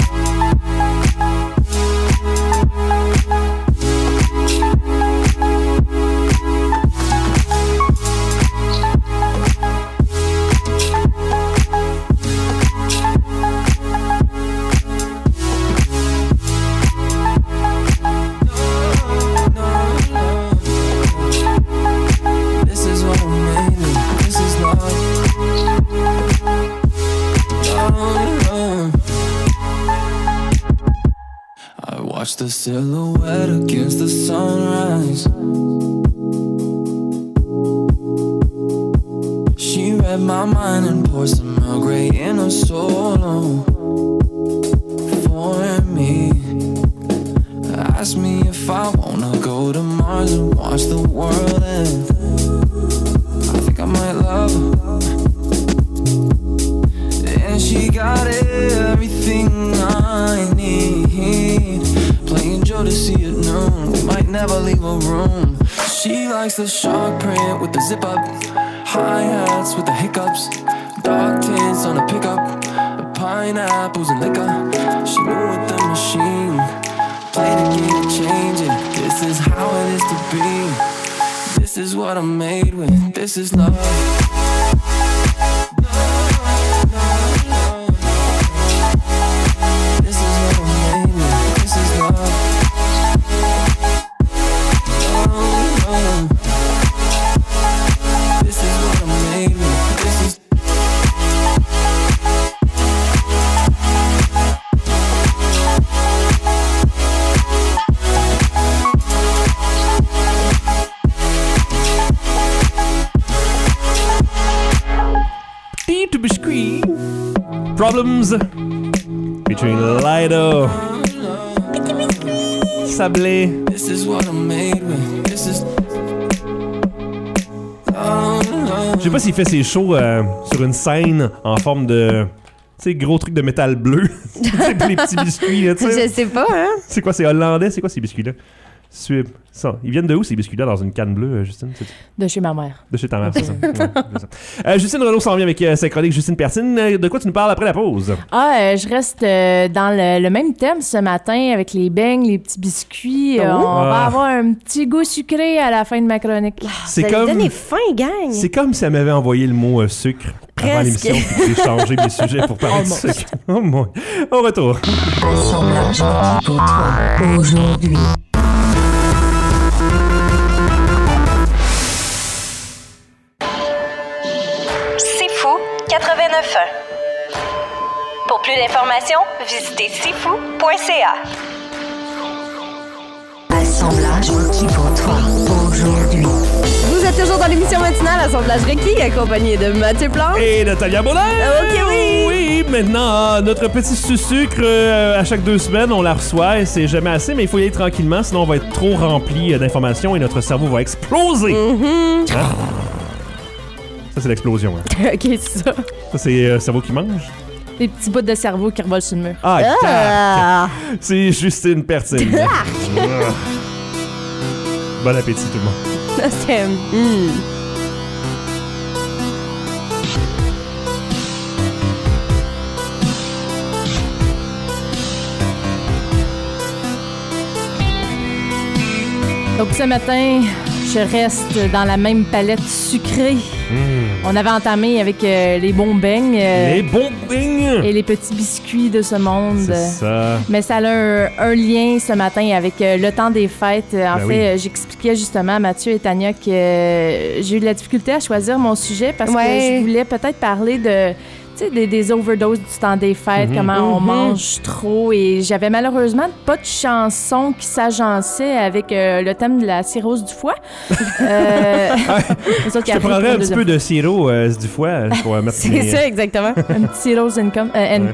Watch the silhouette against the sunrise. She read my mind and poured some Earl Grey in a solo for me. Asked me if I wanna go to Mars and watch the world end. I think I might love her. And she got everything I need. Playing Joe to see it noon. We might never leave a room. She likes the shark print with the zip up, hi-hats with the hiccups, dark tints on a pickup, pineapples and liquor. She moved with the machine, play the game to change it. This is how it is to be. This is what I'm made with. This is love. Problems featuring Lido. Sablé. This is what I'm made with. This is... Je sais pas s'il fait ses shows sur une scène en forme de... Tu sais, gros truc de métal bleu. Tu sais, les petits biscuits, là, tu sais. Je sais pas, hein. C'est quoi, c'est hollandais? C'est quoi ces biscuits-là? Ça. Ils viennent de où, ces biscuits-là, dans une canne bleue, Justine? De chez ma mère. De chez ta mère, c'est ça. Ouais, c'est ça. Justine Renaud s'en vient avec sa chronique Justine Pertine. De quoi tu nous parles après la pause? Je reste dans le même thème ce matin avec les beignes, les petits biscuits. On va avoir un petit goût sucré à la fin de ma chronique. C'est vous comme... allez donner faim, gang! C'est comme si elle m'avait envoyé le mot sucre avant l'émission puis que j'ai changé mes sujets pour parler de sucre. Oh mon... Au retour. Assemblage requis pour toi aujourd'hui. C'est fou 89.1. Pour plus d'informations, visitez sifou.ca. Assemblage requis pour toi aujourd'hui. Vous êtes toujours dans l'émission matinale Assemblage requis, accompagné de Mathieu Plante Et Natalia Baudin! Ok, oui! Oui, maintenant, notre petit sucre, à chaque 2 semaines, on la reçoit et c'est jamais assez, mais il faut y aller tranquillement, sinon on va être trop rempli d'informations et notre cerveau va exploser. Mm-hmm. Hein? Ça, c'est l'explosion. Hein. OK, c'est ça. Ça, c'est le cerveau qui mange. Des petits bouts de cerveau qui revolent sur le mur. Ah, Ah! c'est Justine Pertine. Bon appétit, tout le monde. C'était... Donc ce matin, je reste dans la même palette sucrée. On avait entamé avec les bons beignes. Les bons beignes! Et les petits biscuits de ce monde. C'est ça. Mais ça a un lien ce matin avec le temps des fêtes. En fait, j'expliquais justement à Mathieu et Tania que j'ai eu de la difficulté à choisir mon sujet parce que je voulais peut-être parler de... Des overdoses du temps des fêtes, comment on mange trop. Et j'avais malheureusement pas de chanson qui s'agençait avec le thème de la cirrhose du foie. Je te prendrais un petit peu de sirop du foie pour mettre C'est ça, exactement. Un petit cirrhose Quoi?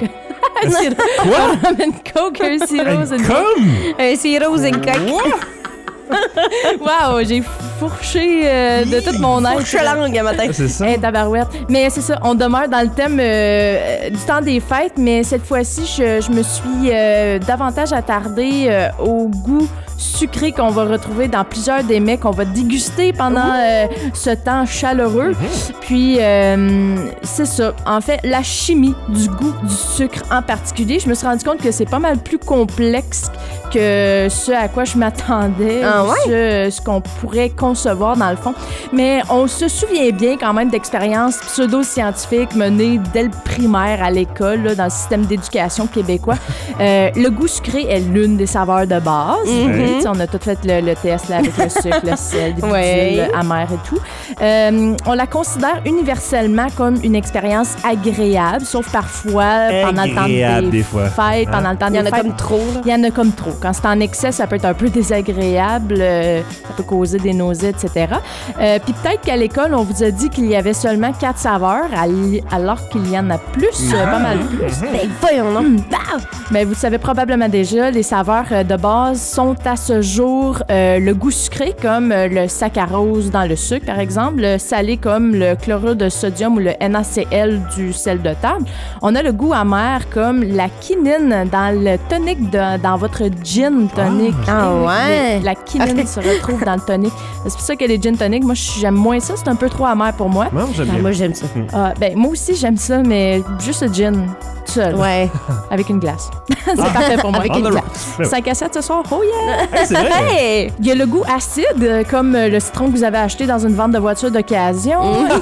Un coke, un cirrhose Un cirrhose and coke. Wow, j'ai fourché de toute mon être. Fourche langue, matin. C'est ça. Hey, tabarouette. Mais c'est ça, on demeure dans le thème du temps des fêtes, mais cette fois-ci, je me suis davantage attardée au goût sucré qu'on va retrouver dans plusieurs des mets qu'on va déguster pendant ce temps chaleureux. Puis, c'est ça. En fait, la chimie du goût du sucre en particulier, je me suis rendu compte que c'est pas mal plus complexe que ce à quoi je m'attendais, ce qu'on pourrait concevoir dans le fond. Mais on se souvient bien quand même d'expériences pseudo-scientifiques menées dès le primaire à l'école, là, dans le système d'éducation québécois. Le goût sucré est l'une des saveurs de base. On a tout fait le test là, avec le sucre, le sel, des bidules amers et tout. On la considère universellement comme une expérience agréable, sauf parfois pendant le temps des fêtes, pendant le temps des fêtes. Il y en a comme trop. Il y en a comme trop. Quand c'est en excès, ça peut être un peu désagréable, ça peut causer des nausées, etc. Puis peut-être qu'à l'école, on vous a dit qu'il y avait seulement 4 saveurs, alors qu'il y en a plus, pas mal plus. Ben voyons donc. Mais vous le savez probablement déjà, les saveurs de base sont à ce jour le goût sucré, comme le saccharose dans le sucre, par exemple, le salé comme le chlorure de sodium ou le NaCl du sel de table. On a le goût amer comme la quinine dans le tonic dans votre gin tonic. La quinine se retrouve dans le tonic. C'est pour ça que les gin tonic, moi, j'aime moins ça. C'est un peu trop amer pour moi. Non, j'aime bien. Moi, j'aime ça. Moi aussi, j'aime ça, mais juste le gin, tout seul. Ouais. Avec une glace. C'est parfait pour moi. Avec une glace. 5 à 7 ce soir. Oh yeah! C'est vrai. Hey! Il y a le goût acide, comme le citron que vous avez acheté dans une vente de voiture d'occasion.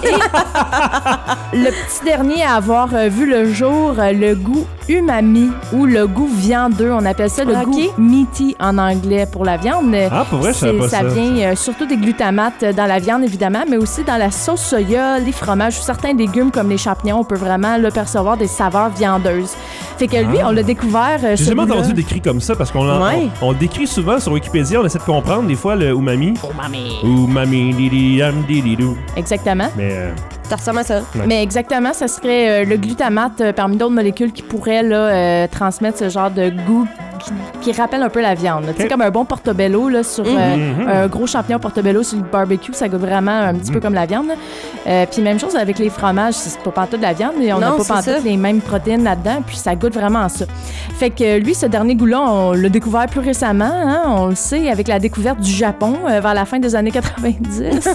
Et le petit dernier à avoir vu le jour, le goût umami ou le goût viandeux. On appelle ça le goût meaty en anglais pour la viande. Ah, pour vrai, je savais pas ça. Ça vient surtout des glutamates dans la viande, évidemment, mais aussi dans la sauce soya, les fromages ou certains légumes comme les champignons. On peut vraiment là, percevoir des saveurs viandeuses. Fait que lui, on l'a découvert. J'ai jamais entendu décrit comme ça parce qu'on on décrit souvent sur Wikipédia, on essaie de comprendre des fois le umami. Umami, didi-dam-didi-dou. Exactement. Mais Ça ressemble à ça. Ouais. Mais exactement, ça serait le glutamate parmi d'autres molécules qui pourraient là, transmettre ce genre de goût qui rappelle un peu la viande. Tu sais, comme un bon portobello là, sur un gros champignon portobello sur le barbecue, ça goûte vraiment un petit peu comme la viande. Puis même chose avec les fromages, c'est pas pantoute de la viande, mais on n'a pas pantoute les mêmes protéines là-dedans, puis ça goûte vraiment à ça. Fait que lui, ce dernier goût-là, on l'a découvert plus récemment, hein, on le sait, avec la découverte du Japon vers la fin des années 90.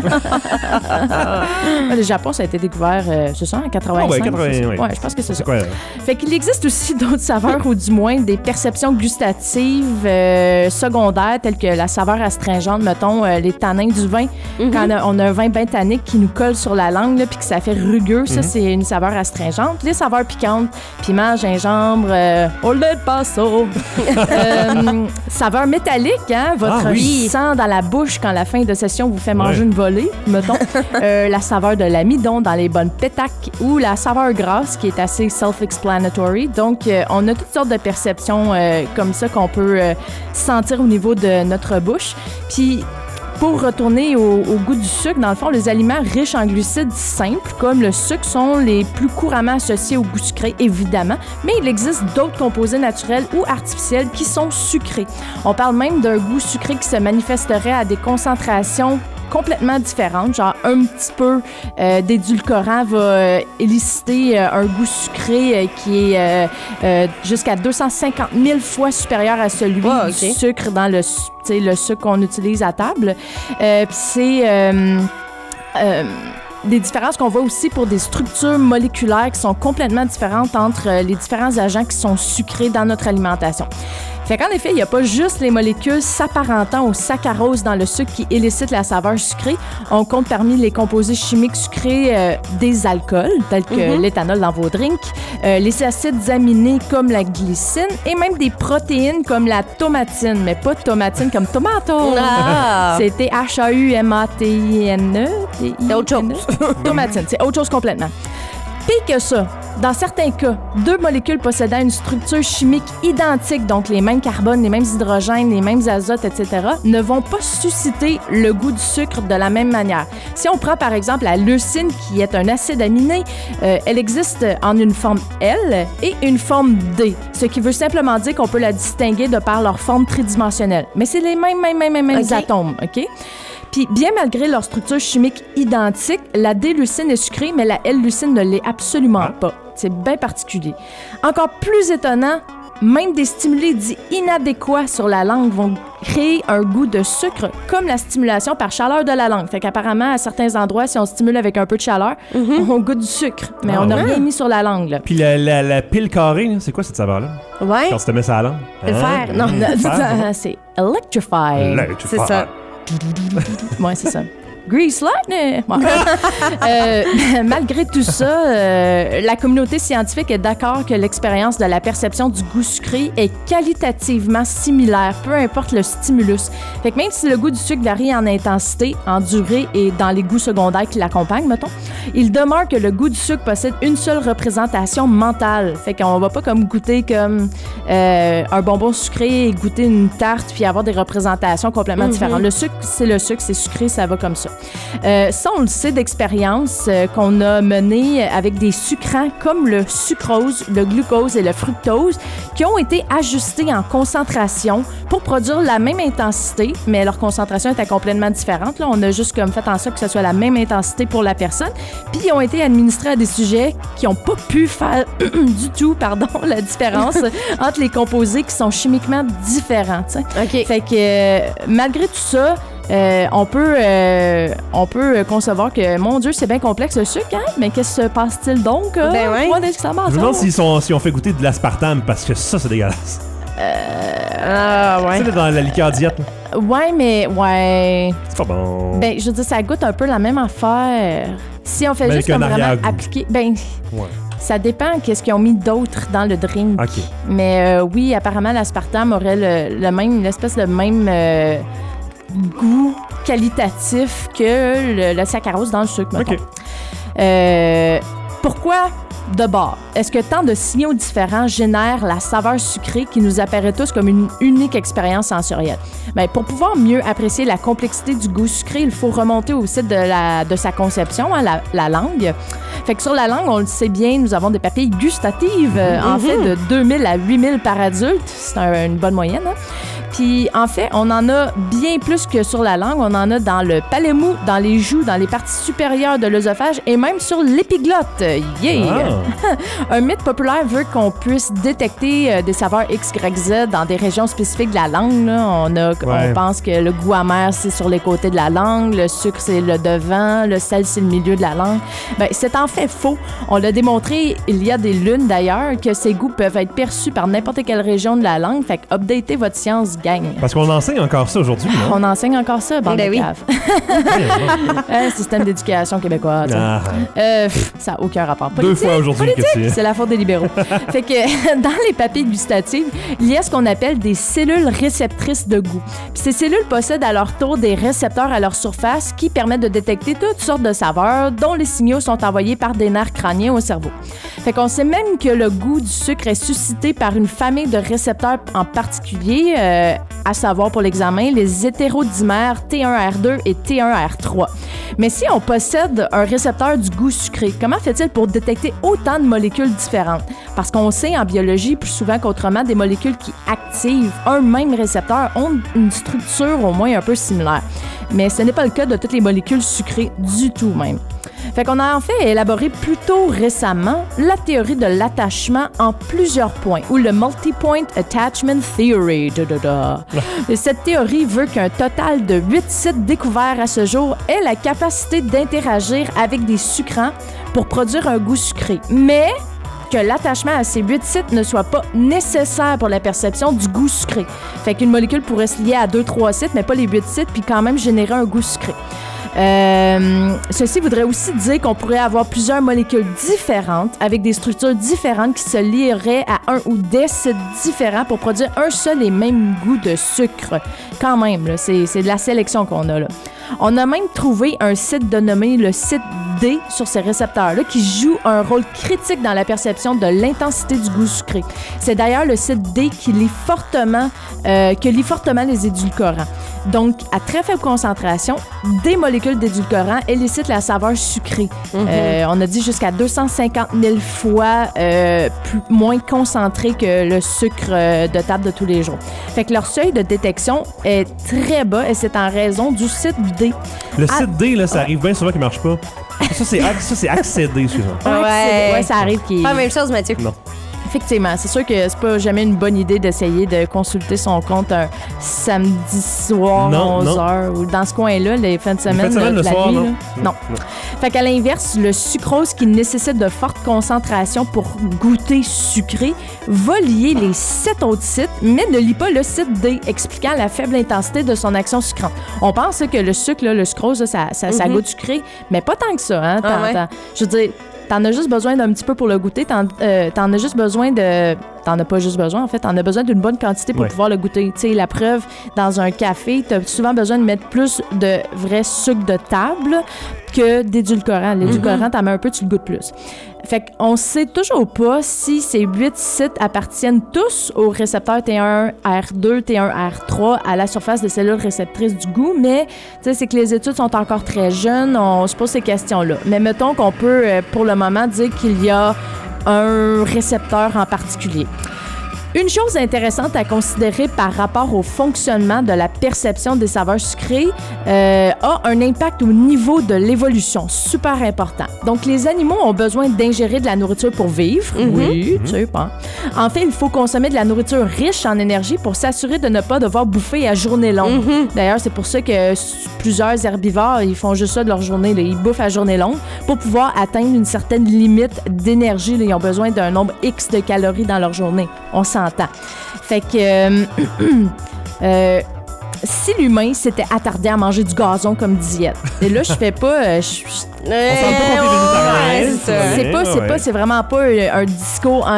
Le Japon, ça a été découvert, c'est ça, en 85? Ouais, je pense que c'est ça. Quoi, fait qu'il existe aussi d'autres saveurs, ou du moins des perceptions gustatives secondaires, telles que la saveur astringente, mettons, les tanins du vin. Quand on a un vin bien tannique qui nous colle sur la langue, puis que ça fait rugueux, ça, c'est une saveur astringente. Les saveurs piquantes, piment, gingembre, Old Paso. Saveur métallique, hein, votre sang dans la bouche quand la fin de session vous fait manger une volée, mettons. La saveur de l'amidon dans les bonnes pétaques ou la saveur grasse qui est assez self-explanatory. Donc, on a toutes sortes de perceptions comme ça qu'on peut sentir au niveau de notre bouche. Puis, pour retourner au goût du sucre, dans le fond, les aliments riches en glucides simples, comme le sucre, sont les plus couramment associés au goût sucré, évidemment, mais il existe d'autres composés naturels ou artificiels qui sont sucrés. On parle même d'un goût sucré qui se manifesterait à des concentrations complètement différentes. Genre, un petit peu d'édulcorant va éliciter un goût sucré qui est jusqu'à 250 000 fois supérieur à celui du sucre dans le sucre qu'on utilise à table. Puis c'est... des différences qu'on voit aussi pour des structures moléculaires qui sont complètement différentes entre les différents agents qui sont sucrés dans notre alimentation. Fait qu'en effet, il n'y a pas juste les molécules s'apparentant au saccharose dans le sucre qui élicitent la saveur sucrée. On compte parmi les composés chimiques sucrés des alcools, tels que l'éthanol dans vos drinks, les acides aminés comme la glycine et même des protéines comme la tomatine, mais pas tomatine comme tomato. C'est T-H-A-U-M-A-T-I-N-E. C'est autre chose. Tomatine, c'est autre chose complètement. Pire que ça, dans certains cas, 2 molécules possédant une structure chimique identique, donc les mêmes carbones, les mêmes hydrogènes, les mêmes azotes, etc., ne vont pas susciter le goût du sucre de la même manière. Si on prend par exemple la leucine, qui est un acide aminé, elle existe en une forme L et une forme D, ce qui veut simplement dire qu'on peut la distinguer de par leur forme tridimensionnelle. Mais c'est les mêmes atomes, OK? Puis, bien malgré leur structure chimique identique, la D-leucine est sucrée, mais la L-leucine ne l'est absolument pas. C'est bien particulier. Encore plus étonnant, même des stimulés dits inadéquats sur la langue vont créer un goût de sucre, comme la stimulation par chaleur de la langue. Fait qu'apparemment, à certains endroits, si on stimule avec un peu de chaleur, on goûte du sucre. Mais on n'a rien mis sur la langue, là. Puis la pile carrée, là, c'est quoi cette saveur-là? Ouais. Quand tu te mets ça à la langue? Le fer. Non, c'est Electrify. c'est ça. Ouais, c'est ça. Grease Lightning! Malgré tout ça, la communauté scientifique est d'accord que l'expérience de la perception du goût sucré est qualitativement similaire, peu importe le stimulus. Fait que même si le goût du sucre varie en intensité, en durée et dans les goûts secondaires qui l'accompagnent, mettons, il demeure que le goût du sucre possède une seule représentation mentale. Fait qu'on va pas comme goûter comme un bonbon sucré et goûter une tarte puis avoir des représentations complètement différentes. Le sucre, c'est sucré, ça va comme ça. Ça, on le sait d'expérience qu'on a mené avec des sucrants comme le sucrose, le glucose et le fructose qui ont été ajustés en concentration pour produire la même intensité, mais leur concentration était complètement différente. Là, on a juste comme fait en sorte que ce soit la même intensité pour la personne. Puis, ils ont été administrés à des sujets qui n'ont pas pu faire du tout, la différence entre les composés qui sont chimiquement différents. T'sais. OK. Fait que malgré tout ça, on peut concevoir que, mon Dieu, c'est bien complexe le sucre, hein? Mais qu'est-ce que se passe-t-il donc? Ben ouais. Ça je me demande si on fait goûter de l'aspartame, parce que ça, c'est dégueulasse. Ouais. Tu sais, dans la liqueur diète. Ouais, mais ouais. C'est pas bon. Ben, je veux dire, ça goûte un peu la même affaire. Si on fait juste comme vraiment appliquer... Ben, ça dépend qu'est-ce qu'ils ont mis d'autre dans le drink. OK. Mais oui, apparemment, l'aspartame aurait l'espèce de même... goût qualitatif que le saccharose dans le sucre, mettons. OK. Pourquoi de bord? Est-ce que tant de signaux différents génèrent la saveur sucrée qui nous apparaît tous comme une unique expérience sensorielle? Bien, pour pouvoir mieux apprécier la complexité du goût sucré, il faut remonter au site de sa conception, hein, la langue. Fait que sur la langue, on le sait bien, nous avons des papilles gustatives, en fait, de 2000 à 8000 par adulte. C'est une bonne moyenne, hein? Puis, en fait, on en a bien plus que sur la langue. On en a dans le palais mou, dans les joues, dans les parties supérieures de l'œsophage et même sur l'épiglotte. Yeah! Un mythe populaire veut qu'on puisse détecter des saveurs X, Y, Z dans des régions spécifiques de la langue. Là. On pense que le goût amer, c'est sur les côtés de la langue, le sucre, c'est le devant, le sel, c'est le milieu de la langue. Bien, c'est en fait faux. On l'a démontré il y a des lunes, d'ailleurs, que ces goûts peuvent être perçus par n'importe quelle région de la langue. Fait que updatez votre science, gang. Parce qu'on enseigne encore ça aujourd'hui, non? On enseigne encore ça, bande de caves. Système d'éducation québécois. Ça n'a aucun rapport. Politique, 2 fois aujourd'hui que tu... C'est la faute des libéraux. Fait que dans les papilles gustatives, il y a ce qu'on appelle des cellules réceptrices de goût. Puis ces cellules possèdent à leur tour des récepteurs à leur surface qui permettent de détecter toutes sortes de saveurs dont les signaux sont envoyés par des nerfs crâniens au cerveau. Fait qu'on sait même que le goût du sucre est suscité par une famille de récepteurs en particulier, à savoir pour l'examen, les hétérodimères T1R2 et T1R3. Mais si on possède un récepteur du goût sucré, comment fait-il pour détecter autant de molécules différentes? Parce qu'on sait en biologie, plus souvent qu'autrement, des molécules qui activent un même récepteur ont une structure au moins un peu similaire. mais ce n'est pas le cas de toutes les molécules sucrées du tout même. Fait qu'on a en fait élaboré plutôt récemment la théorie de l'attachement en plusieurs points, ou le Multi-Point Attachment Theory. Et cette théorie veut qu'un total de 8 sites découverts à ce jour aient la capacité d'interagir avec des sucrants pour produire un goût sucré. Mais que l'attachement à ces 8 sites ne soit pas nécessaire pour la perception du goût sucré. Fait qu'une molécule pourrait se lier à 2-3 sites, mais pas les 8 sites, puis quand même générer un goût sucré. Ceci voudrait aussi dire qu'on pourrait avoir plusieurs molécules différentes avec des structures différentes qui se lieraient à un ou des sites différents pour produire un seul et même goût de sucre. Quand même, là, c'est de la sélection qu'on a là. On a même trouvé un site dénommé le site D sur ces récepteurs-là qui joue un rôle critique dans la perception de l'intensité du goût sucré. C'est d'ailleurs le site D qui lit fortement les édulcorants. Donc, à très faible concentration, des molécules d'édulcorants élicitent la saveur sucrée. On a dit jusqu'à 250 000 fois moins concentré que le sucre de table de tous les jours. Fait que leur seuil de détection est très bas et c'est en raison du site D. Le site D, là, ça arrive bien souvent qu'il marche pas. Ça, c'est accéder, excusez-moi. Ouais, ça arrive qu'il... Pas la même chose, Mathieu. Non. Effectivement, c'est sûr que c'est pas jamais une bonne idée d'essayer de consulter son compte un samedi soir, 11h, ou dans ce coin-là, les fins de semaine, le la soir, nuit. non. Non. Fait qu'à l'inverse, le sucrose qui nécessite de fortes concentrations pour goûter sucré va lier les 7 autres sites, mais ne lie pas le site D, expliquant la faible intensité de son action sucrante. On pense que le sucre, là, le sucrose, là, ça goûte sucré, mais pas tant que ça. Hein? Je veux dire, t'en as juste besoin d'un petit peu pour le goûter. T'en as juste besoin de... T'en as pas juste besoin, en fait. T'en as besoin d'une bonne quantité pour pouvoir le goûter. Tu sais, la preuve, dans un café, t'as souvent besoin de mettre plus de vrai sucre de table que d'édulcorant. L'édulcorant, t'en mets un peu, tu le goûtes plus. Fait qu'on sait toujours pas si ces 8 sites appartiennent tous aux récepteurs T1, R2, T1, R3 à la surface des cellules réceptrices du goût, mais tu sais, c'est que les études sont encore très jeunes, on se pose ces questions-là. Mais mettons qu'on peut, pour le moment, dire qu'il y a un récepteur en particulier. Une chose intéressante à considérer par rapport au fonctionnement de la perception des saveurs sucrées a un impact au niveau de l'évolution, super important. Donc, les animaux ont besoin d'ingérer de la nourriture pour vivre. Oui, tu sais pas. En fait, il faut consommer de la nourriture riche en énergie pour s'assurer de ne pas devoir bouffer à journée longue. D'ailleurs, c'est pour ça que plusieurs herbivores, ils font juste ça de leur journée. Là. Ils bouffent à journée longue pour pouvoir atteindre une certaine limite d'énergie. Là. Ils ont besoin d'un nombre X de calories dans leur journée. On s'entend. Fait que si l'humain s'était attardé à manger du gazon comme diète, et là je fais pas c'est vraiment pas un discours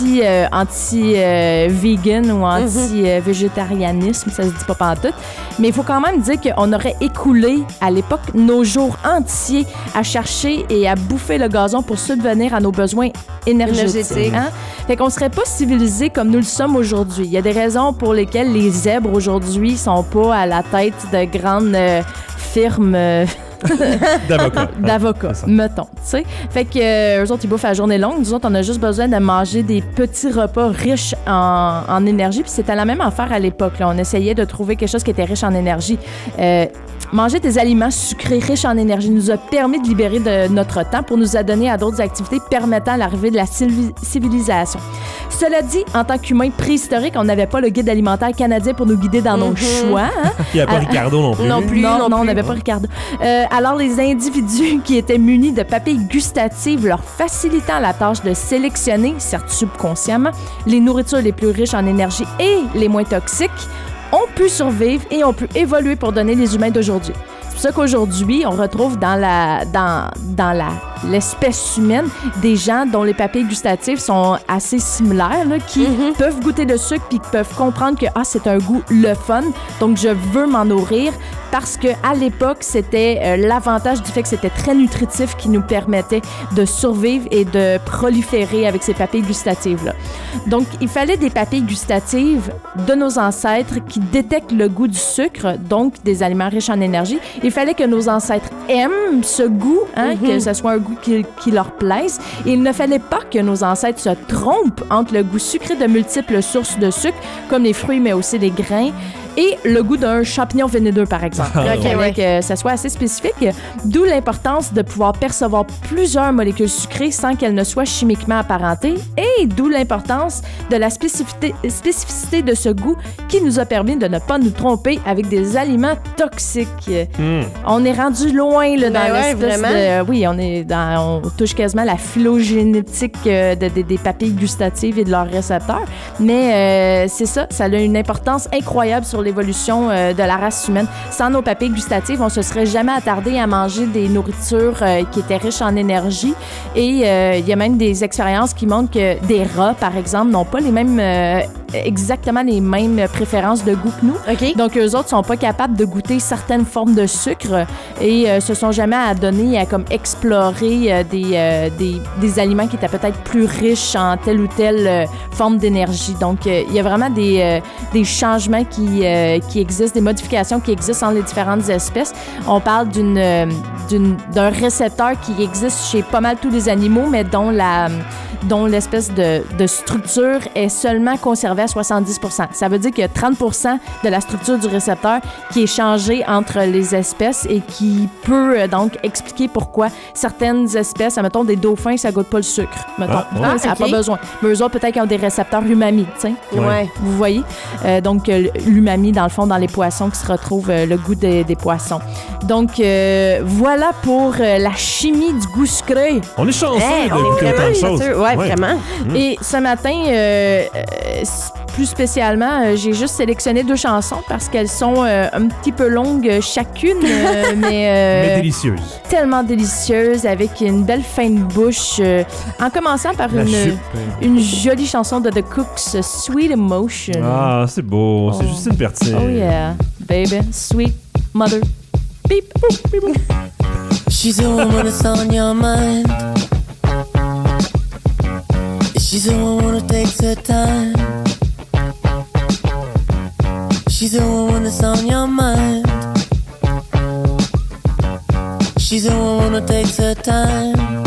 anti-vegan ou anti-végétarianisme, ça se dit pas pantoute, mais il faut quand même dire qu'on aurait écoulé à l'époque nos jours entiers à chercher et à bouffer le gazon pour subvenir à nos besoins énergétiques. Hein? Fait qu'on serait pas civilisés comme nous le sommes aujourd'hui. Il y a des raisons pour lesquelles les zèbres aujourd'hui sont pas à la tête de grandes firmes d'avocats, mettons, tu sais. Fait que eux autres, ils bouffent à la journée longue. Nous autres, on a juste besoin de manger des petits repas riches en énergie. Puis c'était la même affaire à l'époque, là. On essayait de trouver quelque chose qui était riche en énergie. Manger des aliments sucrés riches en énergie nous a permis de libérer de notre temps pour nous adonner à d'autres activités permettant l'arrivée de la civilisation. Cela dit, en tant qu'humains préhistoriques, on n'avait pas le guide alimentaire canadien pour nous guider dans nos choix. Hein? Il n'y a pas Ricardo non plus. Non, on n'avait pas Ricardo. Alors, les individus qui étaient munis de papilles gustatives leur facilitant la tâche de sélectionner, certes subconsciemment, les nourritures les plus riches en énergie et les moins toxiques, ont pu survivre et ont pu évoluer pour donner les humains d'aujourd'hui. C'est pour ça qu'aujourd'hui, on retrouve dans l'espèce humaine des gens dont les papilles gustatives sont assez similaires, là, qui peuvent goûter le sucre puis qui peuvent comprendre que c'est un goût le fun, donc je veux m'en nourrir, parce qu'à l'époque, c'était l'avantage du fait que c'était très nutritif qui nous permettait de survivre et de proliférer avec ces papilles gustatives-là. Donc, il fallait des papilles gustatives de nos ancêtres qui détectent le goût du sucre, donc des aliments riches en énergie. Il fallait que nos ancêtres aiment ce goût, que ce soit un goût qui leur plaise. Et il ne fallait pas que nos ancêtres se trompent entre le goût sucré de multiples sources de sucre, comme les fruits, mais aussi les grains, et le goût d'un champignon vénéneux, par exemple. Ah, Il fallait que ça soit assez spécifique. D'où l'importance de pouvoir percevoir plusieurs molécules sucrées sans qu'elles ne soient chimiquement apparentées et d'où l'importance de la spécificité de ce goût qui nous a permis de ne pas nous tromper avec des aliments toxiques. On est rendu loin là, dans l'espèce de... Oui, on touche quasiment la phylogénétique des papilles gustatives et de leurs récepteurs. Mais c'est ça a une importance incroyable sur l'évolution de la race humaine. Sans nos papilles gustatives, on se serait jamais attardé à manger des nourritures qui étaient riches en énergie. Et il y a même des expériences qui montrent que des rats, par exemple, n'ont pas exactement les mêmes préférences de goût que nous. Okay. Donc, eux autres sont pas capables de goûter certaines formes de sucre et se sont jamais adonnés à comme explorer des aliments qui étaient peut-être plus riches en telle ou telle forme d'énergie. Donc, il y a vraiment des changements qui existent, des modifications qui existent entre les différentes espèces. On parle d'un récepteur qui existe chez pas mal tous les animaux, mais dont l'espèce de structure est seulement conservée à 70%. Ça veut dire qu'il y a 30% de la structure du récepteur qui est changée entre les espèces et qui peut donc expliquer pourquoi certaines espèces, mettons des dauphins, ça goûte pas le sucre. Mettons, ça n'a pas besoin. Mais eux autres, peut-être qu'ils ont des récepteurs umami, tu sais. Ouais. Vous voyez? Donc, l'umami, dans le fond, dans les poissons qui se retrouvent le goût des poissons. Donc, voilà pour la chimie du goût sucré. On est chanceux de goûter autant de choses. Ouais, vraiment. Et ce matin, plus spécialement, j'ai juste sélectionné 2 chansons parce qu'elles sont un petit peu longues chacune, mais délicieuses. Tellement délicieuses, avec une belle fin de bouche. En commençant par une jolie chanson de The Cooks, Sweet Emotion. Ah, c'est beau. C'est Justine Berthier. Oh yeah, baby, sweet mother. Beep, boop, beep, boop. She's the one that's on your mind. She's the one who takes her time. She's the one that's on your mind. She's the one who takes her time.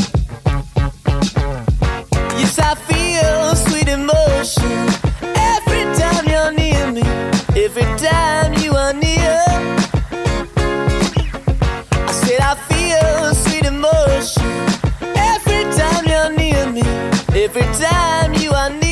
Yes, I feel sweet emotion every time you're near me. Every time you are near, I said I feel sweet emotion every time you're near me. Every time you are near.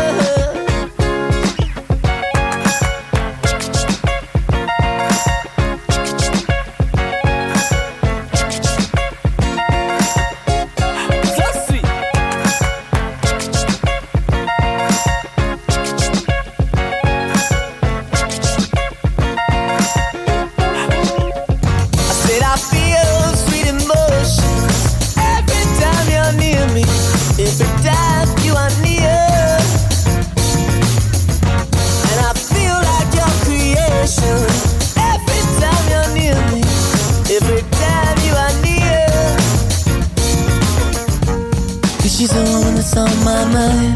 She's the one that's on my mind.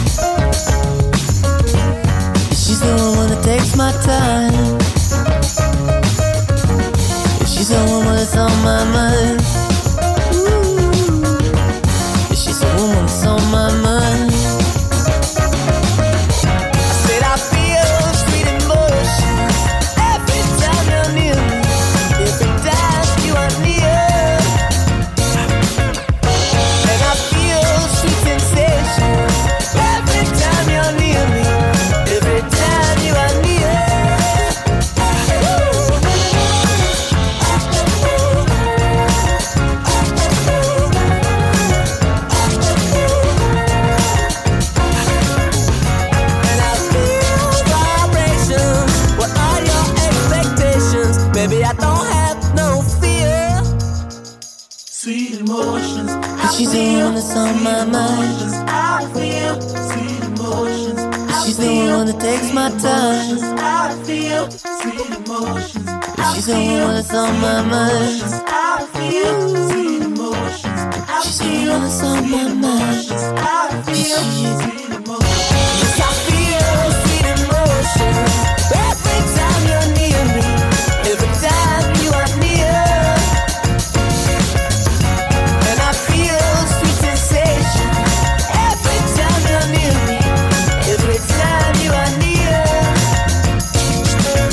She's the one that takes my time. She's the one that's on my mind. Ooh. She's the one that's on my mind. I said I feel sweet emotions every time you're near me. Every time you are near. Every time you're near me, every time you are near. And I feel vibrations. What are your expectations? Maybe I don't have no fear. Sweet emotions. She's the one that's on my mind. I feel sweet emotions. She's the one that takes my time. I feel sweet emotions. She's the one that's on my mind. I feel sweet emotions. She's the one that's on my mind. I feel sweet emotions. Yes, I feel sweet emotions every time you're near me. Every time you are near. And I feel sweet sensation every time you're near me. Every time you are near.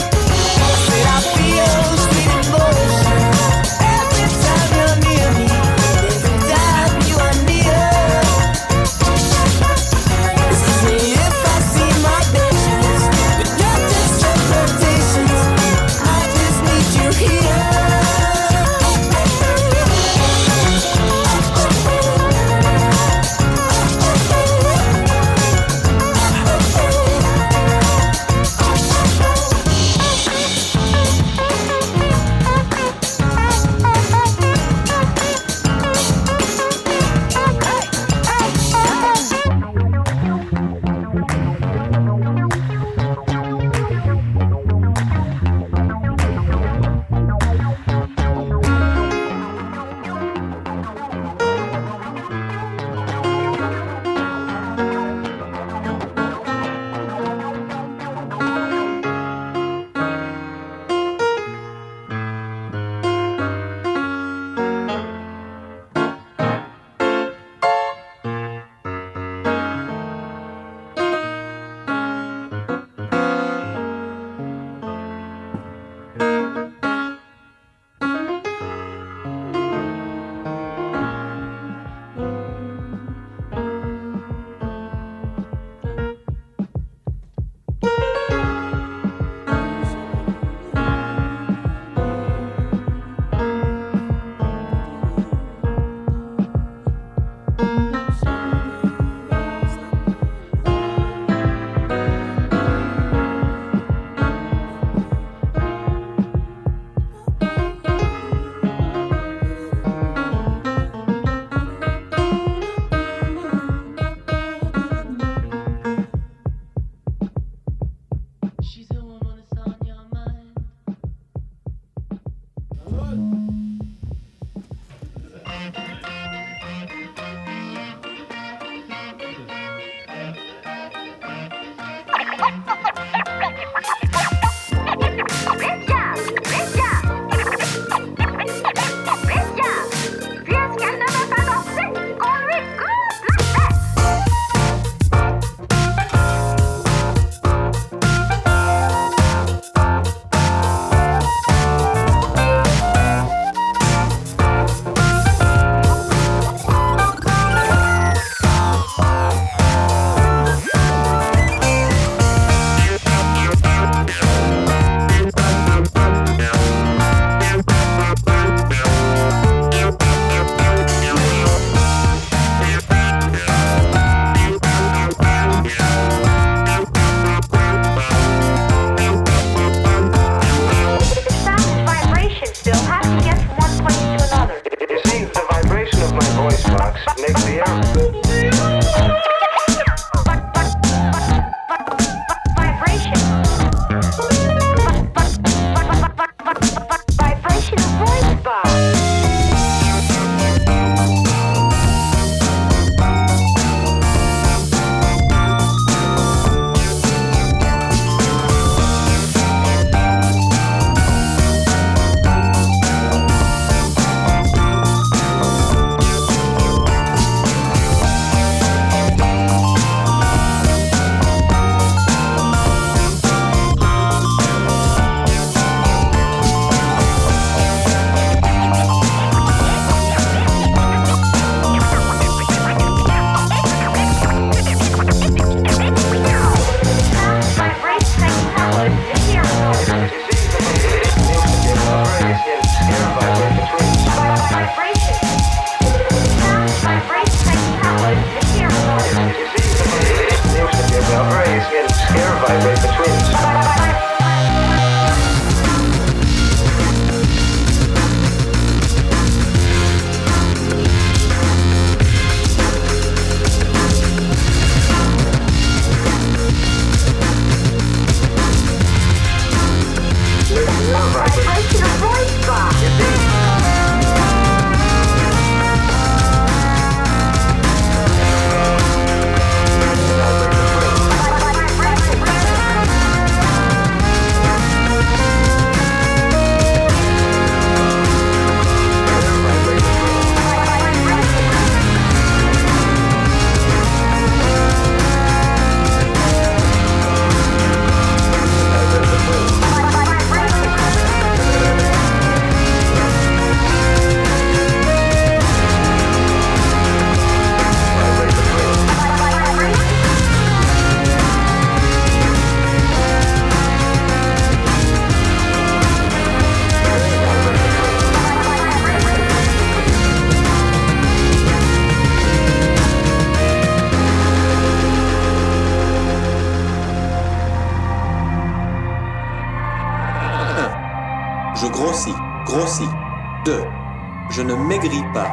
grossis. 2. Je ne maigris pas.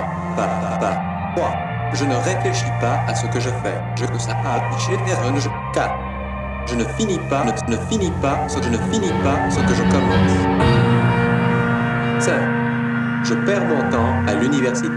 3. Je ne réfléchis pas à ce que je fais. 4. Je ne finis pas ce que je commence. 5. Je perds mon temps à l'université.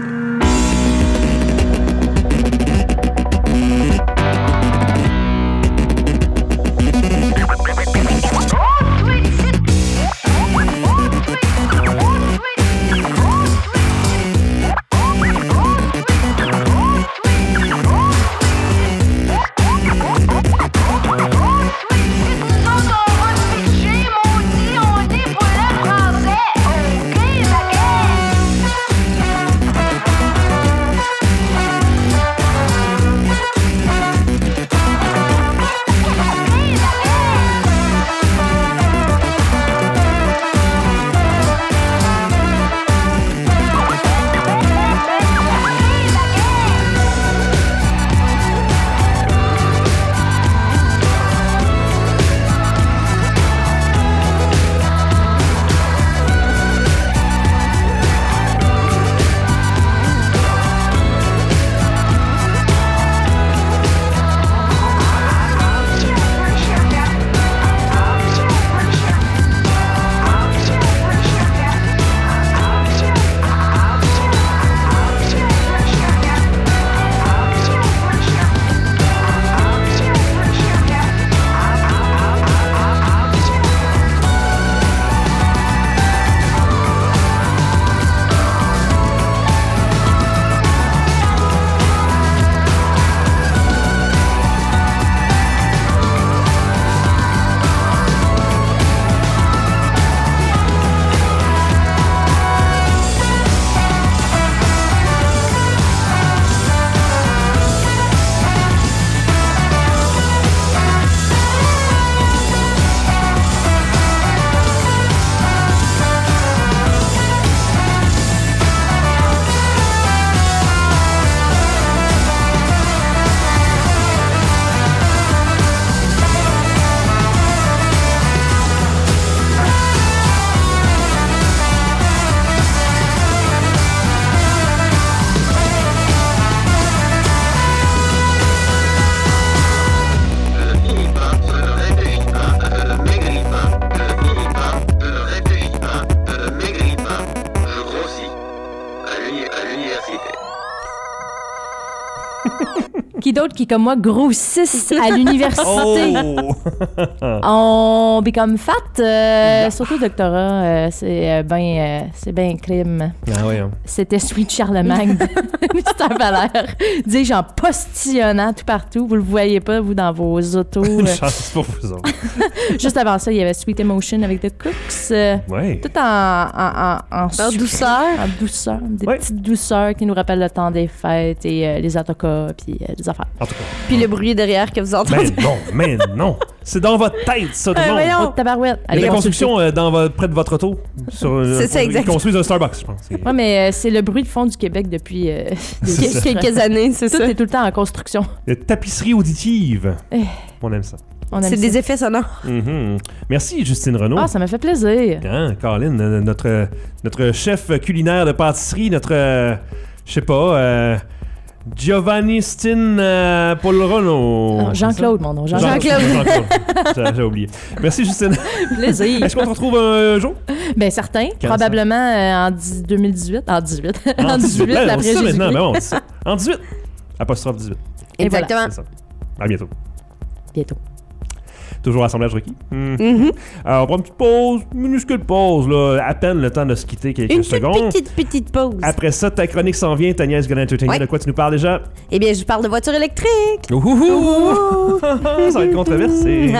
Qui d'autre qui, comme moi, grossissent à l'université? Oh! On become fat, surtout doctorat, c'est bien crime. Ah oui, hein. C'était Sweet Charlemagne, Mystère Valère. Dis-je en postillonnant tout partout. Vous le voyez pas, vous, dans vos autos. Une chance pour vous autres. Juste avant ça, il y avait Sweet Emotion avec The Cooks. Ouais. Tout en douceur. En douceur. Des Ouais. petites douceurs qui nous rappellent le temps des fêtes et les autocars puis les affaires. En tout cas. Puis le bruit derrière que vous entendez. Mais non. C'est dans votre tête, ça, tout le monde. voyons. Oh, tabarouette. Il y a Allez, la construction près de votre auto. C'est ça, exact. Ils construisent un Starbucks, je pense. Ouais, mais c'est le bruit de fond du Québec depuis Quelques années, c'est Tout ça. est tout le temps en construction. La tapisserie auditive. On aime ça. On aime C'est ça. des effets sonores. Mhm. Merci, Justine Renaud. Ah, ça m'a fait plaisir. Hein, Caroline, notre chef culinaire de pâtisserie, je sais pas, Giovanni Stin Polrono. Non, Jean-Claude, mon nom. Jean-Claude. J'ai oublié. Merci, Justine. Plaisir. Est-ce qu'on te retrouve un jour? Ben certain. Probablement en 2018. En 18. En 18, Ben, on après dit ça Jésus-Christ. maintenant, ben, on dit ça. En 18. Apostrophe 18. Et voilà. Exactement. C'est ça. À bientôt. Bientôt. Toujours assemblage requis. Alors, on prend une petite pause, minuscule pause, là, à peine le temps de se quitter quelques Une secondes. petite pause. Après ça, ta chronique s'en vient, ta nièce Gonna Entertainer. Ouais. De quoi tu nous parles déjà? Eh bien, je parle de voiture électrique. Ouhouhou! Ça va être controversé.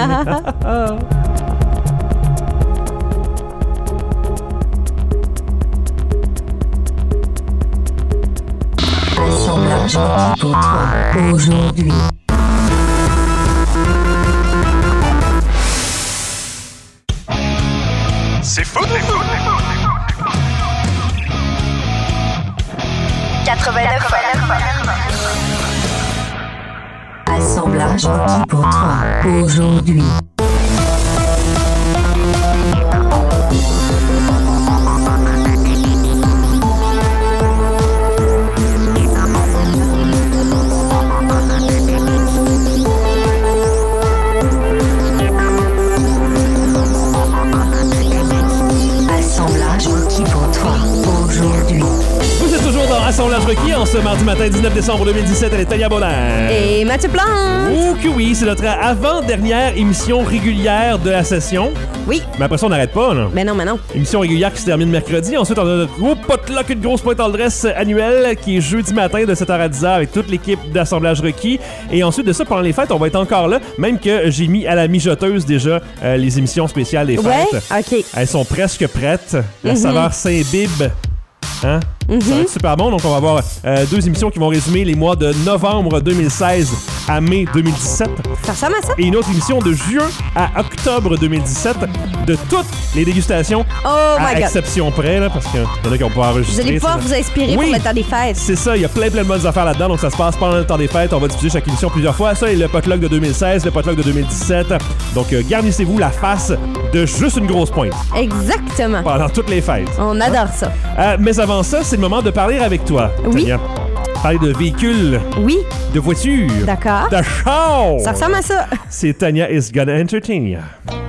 Assemblage requis pour toi aujourd'hui. C'est fou, c'est fou, c'est fou. 89. Assemblage requis pour toi aujourd'hui. Assemblage requis pour toi aujourd'hui. Vous êtes toujours dans Assemblage requis en ce mardi matin 19 décembre 2017 avec Tania Bollard. Et Mathieu Plante. Oh que oui, c'est notre avant-dernière émission régulière de la session. Oui. Mais après ça, on n'arrête pas, là. Mais non. Émission régulière qui se termine mercredi. Ensuite, on a notre gros potluck, une grosse pointe en dresse annuelle qui est jeudi matin de 7h à 10h avec toute l'équipe d'Assemblage requis. Et ensuite de ça, pendant les fêtes, on va être encore là. Même que j'ai mis à la mijoteuse déjà les émissions spéciales des Ouais, fêtes. OK. Elles sont presque prêtes. La saveur Saint-Bib. Hein? Ça va être super bon. Donc, on va avoir deux émissions qui vont résumer les mois de novembre 2016 à mai 2017. Ça ressemble à ça? Et une autre émission de juin à octobre 2017 de toutes les dégustations. Oh à my God. exception près, là, parce qu'il y en a qui vont pas enregistrer. Vous allez pouvoir vous inspirer Oui. pour le temps des fêtes. C'est ça, il y a plein de bonnes affaires là-dedans, donc ça se passe pendant le temps des fêtes. On va diffuser chaque émission plusieurs fois. Ça et le potluck de 2016, le potluck de 2017. Donc, garnissez-vous la face de juste une grosse pointe Exactement. pendant toutes les fêtes. On adore ça. Mais avant ça, c'est le moment de parler avec toi, Oui. Tania. Parler de véhicules, Oui, de voitures, d'accord. de chars. Ça ressemble à ça. C'est Tania is gonna entertain ya.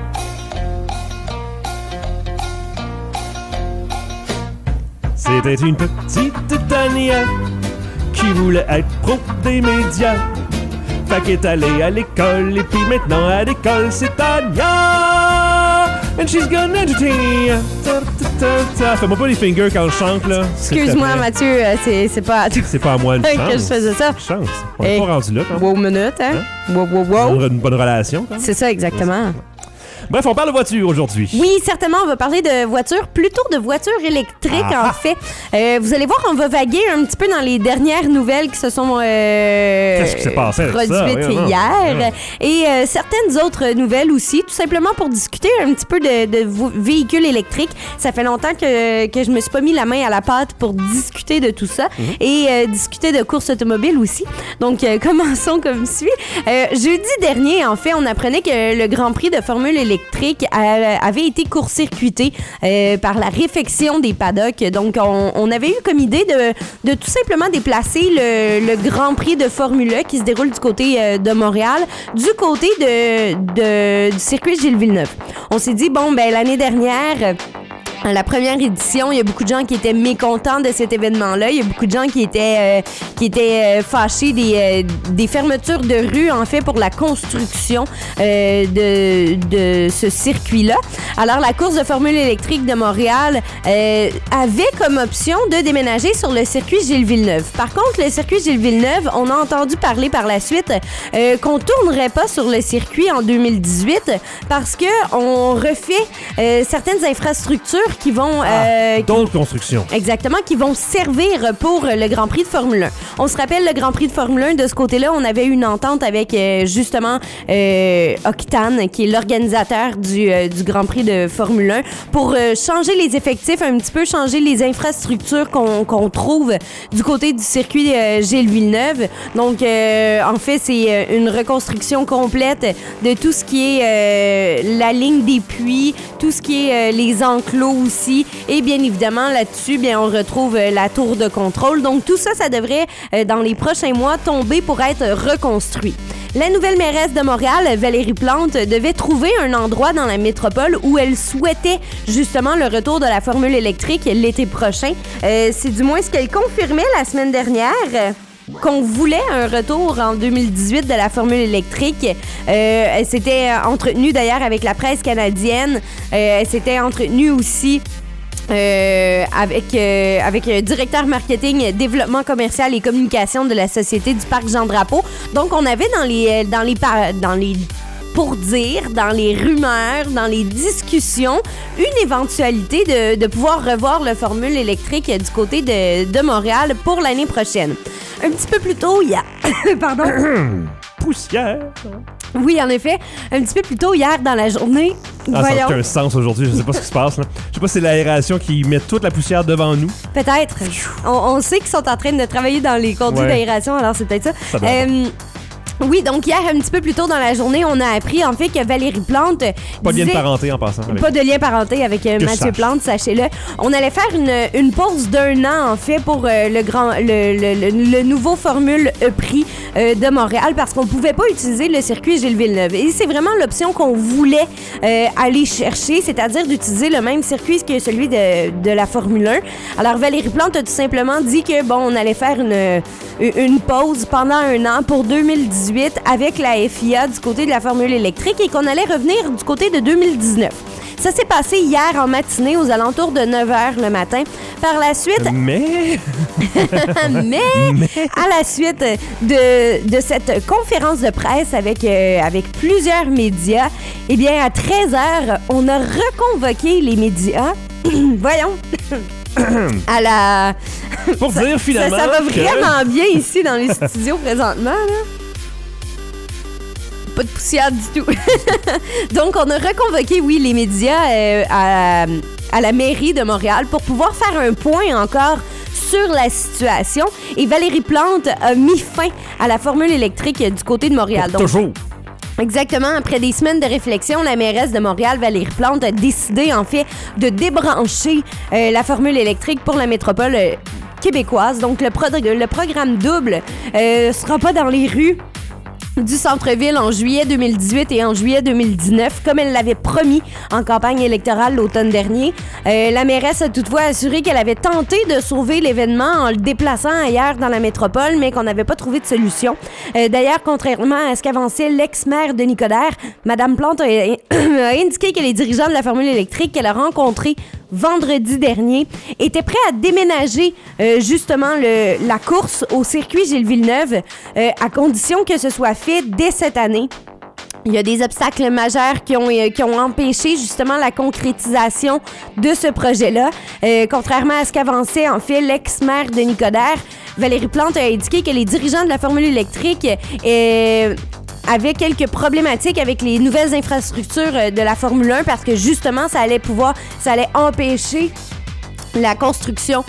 C'était une petite Tania qui voulait être pro des médias. Fait qu'elle est allée à l'école et puis maintenant à l'école c'est Tania. And she's gonna entertain ya. Fais-moi pas les fingers quand je chante là. s'il te Excuse-moi, plaît. Mathieu, c'est pas à tout C'est pas à moi une chance. que je faisais ça. Chance. On Hey. est pas rendu là quand même. Wow, minute, hein? Wow. On a une bonne relation quand même. C'est ça, exactement. Bref, on parle de voiture aujourd'hui. Oui, certainement, on va parler de voitures, plutôt de voitures électriques, en fait. Vous allez voir, on va vaguer un petit peu dans les dernières nouvelles qui se sont Qu'est-ce qui s'est passé avec ça? produites Voyons, hier. non. Et certaines autres nouvelles aussi, tout simplement pour discuter un petit peu de véhicules électriques. Ça fait longtemps que je me suis pas mis la main à la pâte pour discuter de tout ça et discuter de courses automobiles aussi. Donc, commençons comme suit. Jeudi dernier, en fait, on apprenait que le Grand Prix de Formule électrique avait été court-circuité par la réfection des paddocks. Donc, on avait eu comme idée de tout simplement déplacer le Grand Prix de Formule 1 qui se déroule du côté de Montréal, du côté du circuit Gilles Villeneuve. On s'est dit, bon, ben l'année dernière... la première édition, il y a beaucoup de gens qui étaient mécontents de cet événement-là. Il y a beaucoup de gens qui étaient fâchés des fermetures de rue, en fait, pour la construction de ce circuit-là. Alors, la course de Formule électrique de Montréal avait comme option de déménager sur le circuit Gilles Villeneuve. Par contre, le circuit Gilles Villeneuve, on a entendu parler par la suite qu'on tournerait pas sur le circuit en 2018 parce qu'on refait certaines infrastructures qui vont... d'autres constructions. Exactement, qui vont servir pour le Grand Prix de Formule 1. On se rappelle, le Grand Prix de Formule 1, de ce côté-là, on avait eu une entente avec, justement, Octane, qui est l'organisateur du Grand Prix de Formule 1, pour changer les effectifs, un petit peu changer les infrastructures qu'on trouve du côté du circuit Gilles Villeneuve. Donc, en fait, c'est une reconstruction complète de tout ce qui est la ligne des puits, tout ce qui est les enclos aussi. Et bien évidemment, là-dessus, bien, on retrouve la tour de contrôle. Donc, tout ça, ça devrait, dans les prochains mois, tomber pour être reconstruit. La nouvelle mairesse de Montréal, Valérie Plante, devait trouver un endroit dans la métropole où elle souhaitait justement le retour de la formule électrique l'été prochain. C'est du moins ce qu'elle confirmait la semaine dernière. Qu'on voulait un retour en 2018 de la formule électrique. Elle s'était entretenue d'ailleurs avec la presse canadienne. Elle s'était entretenue aussi avec le directeur marketing, développement commercial et communication de la Société du Parc Jean-Drapeau. Donc, on avait dans les rumeurs, dans les discussions, une éventualité de pouvoir revoir la formule électrique du côté de Montréal pour l'année prochaine. Un petit peu plus tôt, il y a... Pardon? Poussière! Oui, en effet. Un petit peu plus tôt, hier, dans la journée... Ça n'a aucun sens aujourd'hui. Je sais pas ce qui se passe, là. Je sais pas si c'est l'aération qui met toute la poussière devant nous. Peut-être. On sait qu'ils sont en train de travailler dans les conduits d'aération, alors c'est peut-être ça. Oui, donc hier, un petit peu plus tôt dans la journée, on a appris en fait que Valérie Plante... Pas de lien de parenté en passant. Pas de lien parenté avec Mathieu Plante, sachez-le. On allait faire une pause d'1 an en fait pour le nouveau Formule E-Prix de Montréal parce qu'on pouvait pas utiliser le circuit Gilles Villeneuve. Et c'est vraiment l'option qu'on voulait aller chercher, c'est-à-dire d'utiliser le même circuit que celui de la Formule 1. Alors Valérie Plante a tout simplement dit que bon, on allait faire une pause pendant 1 an pour 2018 avec la FIA du côté de la formule électrique et qu'on allait revenir du côté de 2019. Ça s'est passé hier en matinée aux alentours de 9h le matin. Par la suite... Mais à la suite de cette conférence de presse avec plusieurs médias, eh bien, à 13h, on a reconvoqué les médias. Voyons. À la... Pour dire finalement ça va vraiment bien ici dans les studios présentement, là. Pas de poussière du tout. Donc, on a reconvoqué, oui, les médias à la mairie de Montréal pour pouvoir faire un point encore sur la situation. Et Valérie Plante a mis fin à la formule électrique du côté de Montréal. Donc, toujours. Exactement. Après des semaines de réflexion, la mairesse de Montréal, Valérie Plante, a décidé, en fait, de débrancher la formule électrique pour la métropole québécoise. Donc, le programme double sera pas dans les rues du centre-ville en juillet 2018 et en juillet 2019, comme elle l'avait promis en campagne électorale l'automne dernier. La mairesse a toutefois assuré qu'elle avait tenté de sauver l'événement en le déplaçant ailleurs dans la métropole, mais qu'on n'avait pas trouvé de solution. D'ailleurs, contrairement à ce qu'avançait l'ex-maire de Nicodère, Mme Plante a indiqué que les dirigeants de la formule électrique qu'elle a rencontrés vendredi dernier étaient prêts à déménager justement la course au circuit Gilles Villeneuve à condition que ce soit fait dès cette année. Il y a des obstacles majeurs qui ont empêché justement la concrétisation de ce projet-là. Contrairement à ce qu'avançait en fait l'ex-maire de Nicodère, Valérie Plante a indiqué que les dirigeants de la formule électrique avaient quelques problématiques avec les nouvelles infrastructures de la Formule 1 parce que justement, ça allait empêcher la construction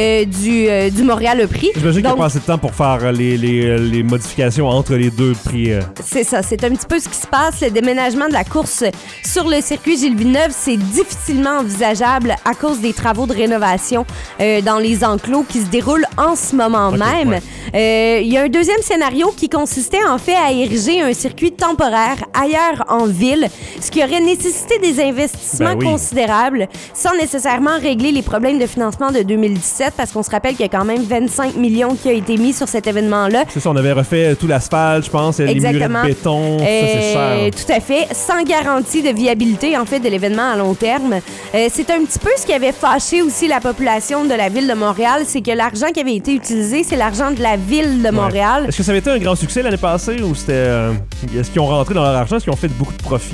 du Montréal a pris. J'imagine qu'il a passé de temps pour faire les modifications entre les deux prix. C'est ça, c'est un petit peu ce qui se passe. Le déménagement de la course sur le circuit Gilles Villeneuve, c'est difficilement envisageable à cause des travaux de rénovation dans les enclos qui se déroulent en ce moment même. Il y a un deuxième scénario qui consistait en fait à ériger un circuit temporaire ailleurs en ville, ce qui aurait nécessité des investissements considérables sans nécessairement régler les problèmes de financement de 2017, parce qu'on se rappelle qu'il y a quand même 25 millions qui a été mis sur cet événement-là. C'est ça, on avait refait tout l'asphalte, je pense, les murs de béton, ça c'est cher. Tout à fait, sans garantie de viabilité en fait de l'événement à long terme. C'est un petit peu ce qui avait fâché aussi la population de la ville de Montréal, c'est que l'argent qui avait été utilisé, c'est l'argent de la ville de Montréal. Est-ce que ça avait été un grand succès l'année passée ou c'était est-ce qu'ils ont rentré dans leur argent, est-ce qu'ils ont fait beaucoup de profits?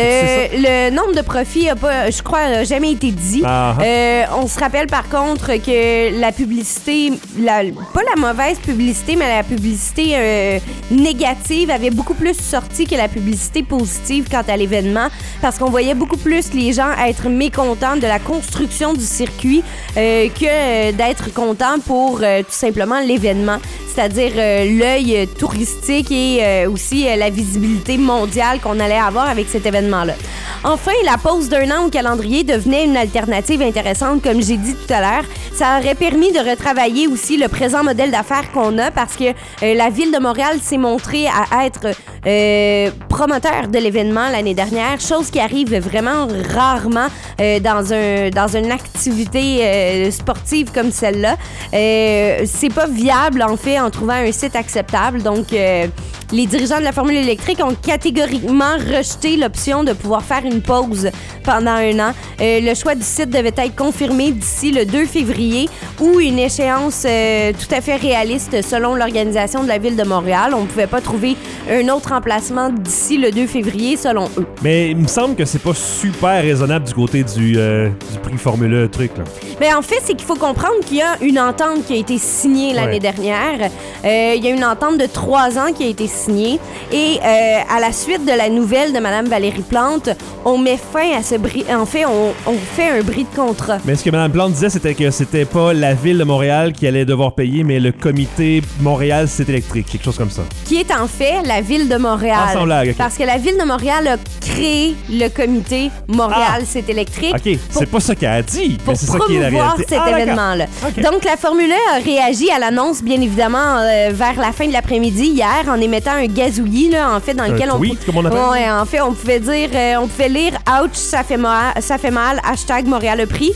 Le nombre de profits a pas, je crois, jamais été dit. On se rappelle par contre que la publicité, pas la mauvaise publicité, mais la publicité négative avait beaucoup plus sorti que la publicité positive quant à l'événement, parce qu'on voyait beaucoup plus les gens être mécontents de la construction du circuit que d'être contents pour tout simplement l'événement, c'est-à-dire l'œil touristique et aussi la visibilité mondiale qu'on allait avoir avec cet événement-là. Enfin, la pause d'un an au calendrier devenait une alternative intéressante, comme j'ai dit tout à l'heure. Ça aurait permis de retravailler aussi le présent modèle d'affaires qu'on a, parce que la Ville de Montréal s'est montrée à être promoteur de l'événement l'année dernière, chose qui arrive vraiment rarement dans une activité sportive comme celle-là. C'est pas viable, en fait, en trouvant un site acceptable. Donc, les dirigeants de la Formule électrique ont catégoriquement rejeté l'option de pouvoir faire une pause pendant un an. Le choix du site devait être confirmé d'ici le 2 février ou une échéance tout à fait réaliste selon l'organisation de la Ville de Montréal. On ne pouvait pas trouver un autre emplacement d'ici le 2 février selon eux. Mais il me semble que c'est pas super raisonnable du côté du prix Formule 1 truc, là. Mais en fait, c'est qu'il faut comprendre qu'il y a une entente qui a été signée l'année dernière. Il y a une entente de 3 ans qui a été signée. Et à la suite de la nouvelle de Mme Valérie Plante, on met fin à ce bris. En fait, on fait un bris de contrat. Mais ce que Mme Plante disait, c'était que c'était pas la Ville de Montréal qui allait devoir payer, mais le comité Montréal Site électrique, quelque chose comme ça. Qui est en fait la Ville de Montréal. Ah, sans blague, okay. Parce que la Ville de Montréal a créé le comité Montréal Site électrique. OK, c'est pas ça qu'elle a dit, mais c'est ça qui est la réalité. Cet événement-là. Okay. Donc, la Formule 1 a réagi à l'annonce, bien évidemment, vers la fin de l'après-midi hier, en émettant un gazouillis, là, en fait, dans lequel comme on appelle. Ouais, en fait, on pouvait dire, on pouvait lire « Ouch, ça fait mal, hashtag Montréal a pris ».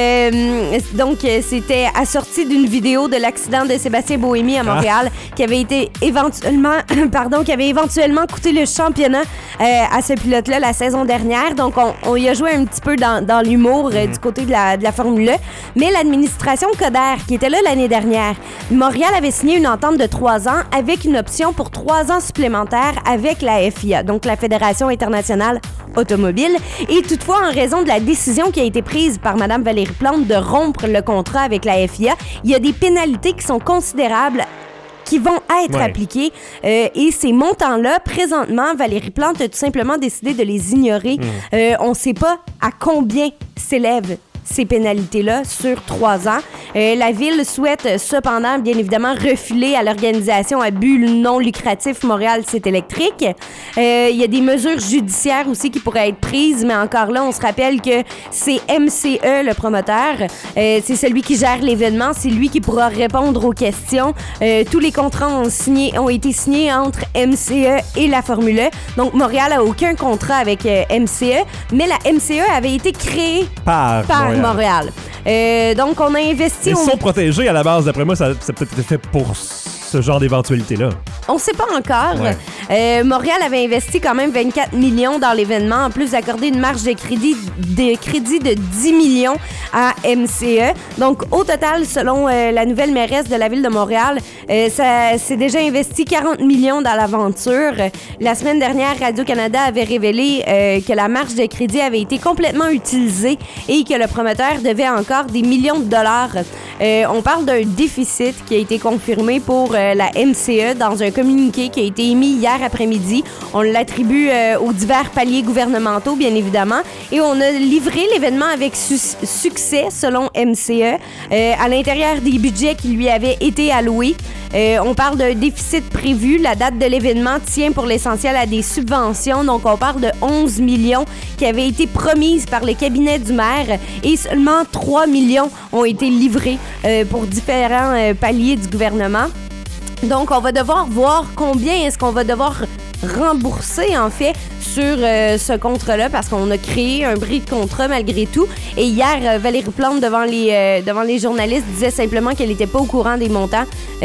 Donc, c'était assorti d'une vidéo de l'accident de Sébastien Bohémy à Montréal, qui avait été éventuellement coûté le championnat à ce pilote-là la saison dernière. Donc, on y a joué un petit peu dans l'humour du côté de la Formule 1. Mais l'administration Coderre, qui était là l'année dernière, Montréal avait signé une entente de 3 ans avec une option pour 3 ans supplémentaires avec la FIA, donc la Fédération internationale automobile. Et toutefois, en raison de la décision qui a été prise par Mme Valérie Plante de rompre le contrat avec la FIA, il y a des pénalités qui sont considérables qui vont être appliqués. Et ces montants-là, présentement, Valérie Plante a tout simplement décidé de les ignorer. On ne sait pas à combien s'élèvent ces pénalités-là sur 3 ans. La Ville souhaite cependant, bien évidemment, refiler à l'organisation à but non lucratif Montréal Site électrique. Il y a des mesures judiciaires aussi qui pourraient être prises, mais encore là, on se rappelle que c'est MCE, le promoteur. C'est celui qui gère l'événement. C'est lui qui pourra répondre aux questions. Tous les contrats ont été signés entre MCE et la Formule 1. Donc, Montréal n'a aucun contrat avec MCE, mais la MCE avait été créée par Montréal. Donc, on a investi... Ils sont protégés à la base. D'après moi, ça peut-être été fait pour ce genre d'éventualité-là. On ne sait pas encore. Montréal avait investi quand même 24 millions dans l'événement, en plus d'accorder une marge de crédit de 10 millions à MCE. Donc, au total, selon la nouvelle mairesse de la Ville de Montréal, ça s'est déjà investi 40 millions dans l'aventure. La semaine dernière, Radio-Canada avait révélé que la marge de crédit avait été complètement utilisée et que le promoteur devait encore des millions de dollars. On parle d'un déficit qui a été confirmé pour la MCE dans un communiqué qui a été émis hier après-midi. On l'attribue aux divers paliers gouvernementaux, bien évidemment, et on a livré l'événement avec succès, selon MCE, à l'intérieur des budgets qui lui avaient été alloués. On parle d'un déficit prévu. La date de l'événement tient pour l'essentiel à des subventions. Donc, on parle de 11 millions qui avaient été promises par le cabinet du maire et seulement 3 millions ont été livrés pour différents paliers du gouvernement. Donc, on va devoir voir combien est-ce qu'on va devoir rembourser, en fait, sur ce contrat-là, parce qu'on a créé un bris de contrat malgré tout. Et hier, Valérie Plante, devant les journalistes, disait simplement qu'elle n'était pas au courant des montants.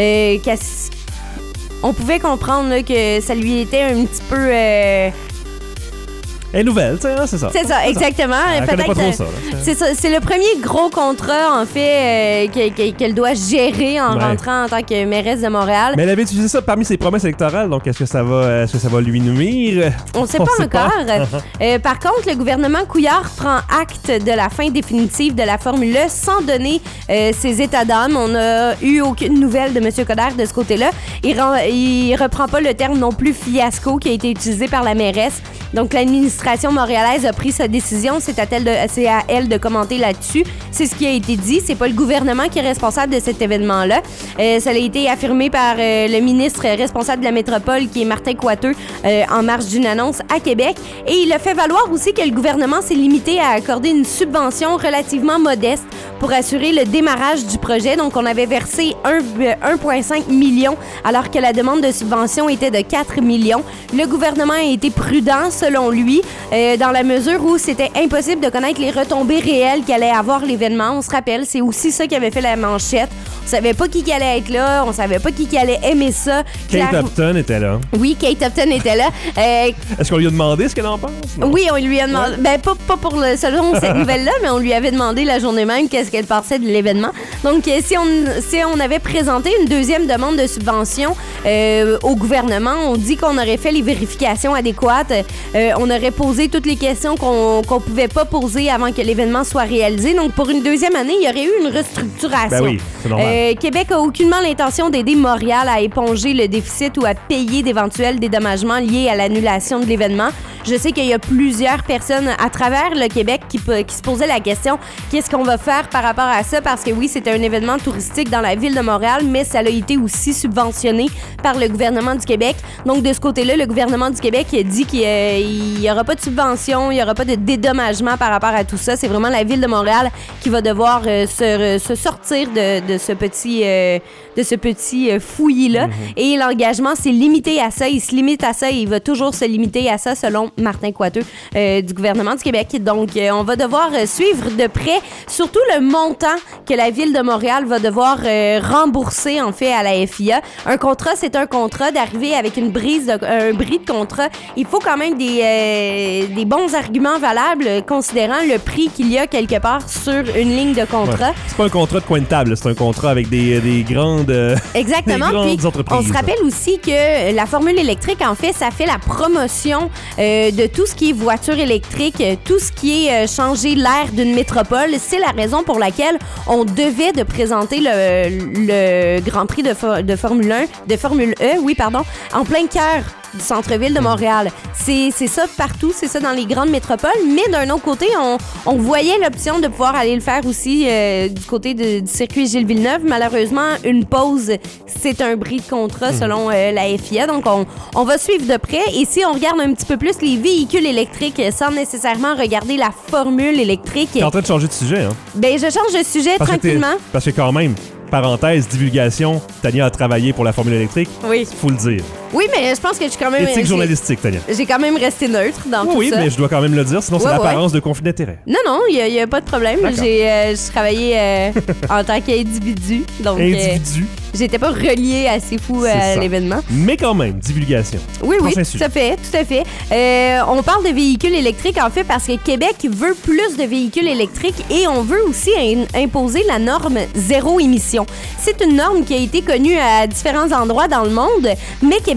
On pouvait comprendre là, que ça lui était un petit peu... Elle est nouvelle, tu sais, hein, c'est ça. C'est ça, exactement. Elle connaît pas trop ça. C'est ça. C'est le premier gros contrat, en fait, qu'elle doit gérer en rentrant en tant que mairesse de Montréal. Mais elle avait utilisé ça parmi ses promesses électorales, donc est-ce que ça va lui nuire? On ne sait pas encore. Par contre, le gouvernement Couillard prend acte de la fin définitive de la Formule E sans donner ses états d'âme. On n'a eu aucune nouvelle de M. Coderre de ce côté-là. Il reprend pas le terme non plus fiasco qui a été utilisé par la mairesse. Donc, l'administration montréalaise a pris sa décision. C'est à elle de commenter là-dessus. C'est ce qui a été dit. C'est pas le gouvernement qui est responsable de cet événement-là. Ça a été affirmé par le ministre responsable de la métropole, qui est Martin Coiteux, en marge d'une annonce à Québec. Et il a fait valoir aussi que le gouvernement s'est limité à accorder une subvention relativement modeste pour assurer le démarrage du projet. Donc, on avait versé 1,5 million, alors que la demande de subvention était de 4 millions. Le gouvernement a été prudent, selon lui, dans la mesure où c'était impossible de connaître les retombées réelles qu'allait avoir l'événement. On se rappelle, c'est aussi ça qui avait fait la manchette. On savait pas qui allait être là, on savait pas qui allait aimer ça. Kate Upton était là. Oui, Kate Upton était là. Est-ce qu'on lui a demandé ce qu'elle en pense? Non? Oui, on lui a demandé. Ben, pas pour selon cette nouvelle-là, mais on lui avait demandé la journée même qu'est-ce qu'elle pensait de l'événement. Donc, si on avait présenté une deuxième demande de subvention au gouvernement, on dit qu'on aurait fait les vérifications adéquates, on aurait posé toutes les questions qu'on pouvait pas poser avant que l'événement soit réalisé. Donc, pour une deuxième année, il y aurait eu une restructuration. Ben oui, c'est normal. Québec a aucunement l'intention d'aider Montréal à éponger le déficit ou à payer d'éventuels dédommagements liés à l'annulation de l'événement. Je sais qu'il y a plusieurs personnes à travers le Québec qui se posaient la question qu'est-ce qu'on va faire par rapport à ça, parce que oui, c'est un événement touristique dans la ville de Montréal, mais ça a été aussi subventionné par le gouvernement du Québec. Donc, de ce côté-là, le gouvernement du Québec dit qu'il n'y aura pas de subvention, il n'y aura pas de dédommagement par rapport à tout ça. C'est vraiment la ville de Montréal qui va devoir se sortir de ce petit fouillis-là. Et l'engagement, c'est limité à ça. Il se limite à ça et il va toujours se limiter à ça, selon Martin Coiteux du gouvernement du Québec. Donc, on va devoir suivre de près, surtout le montant que la Ville de Montréal va devoir rembourser, en fait, à la FIA. Un contrat, c'est un contrat. D'arriver avec un bris de contrat, il faut quand même des bons arguments valables, considérant le prix qu'il y a quelque part sur une ligne de contrat. Ouais. C'est pas un contrat de coin de table, c'est un contrat avec des grandes, exactement. Des grandes entreprises. On se rappelle aussi que la formule électrique, en fait, ça fait la promotion de tout ce qui est voiture électrique, tout ce qui est changer l'air d'une métropole. C'est la raison pour laquelle on devait de présenter le Grand Prix de Formule 1, de Formule E, en plein cœur du centre-ville de Montréal. C'est ça partout, c'est ça dans les grandes métropoles, mais d'un autre côté, on voyait l'option de pouvoir aller le faire aussi du côté du circuit Gilles Villeneuve. Malheureusement, une pause, c'est un bris de contrat selon la FIA, donc on va suivre de près. Et si on regarde un petit peu plus les véhicules électriques sans nécessairement regarder la formule électrique... T'es en train de changer de sujet, hein? Ben, je change de sujet tranquillement. Parce que quand même, parenthèse, divulgation, Tania a travaillé pour la formule électrique. Oui. Faut le dire. Oui, mais je pense que je suis quand même... Éthique journalistique, Tania. J'ai quand même resté neutre dans tout ça. Oui, mais je dois quand même le dire, sinon c'est l'apparence de conflit d'intérêt. Non, il n'y a pas de problème. J'ai travaillé en tant qu'individu. Donc, individu. J'étais pas reliée à C'est fou à l'événement. Mais quand même, divulgation. Oui, tout à fait. On parle de véhicules électriques, en fait, parce que Québec veut plus de véhicules électriques et on veut aussi imposer la norme zéro émission. C'est une norme qui a été connue à différents endroits dans le monde, mais Québec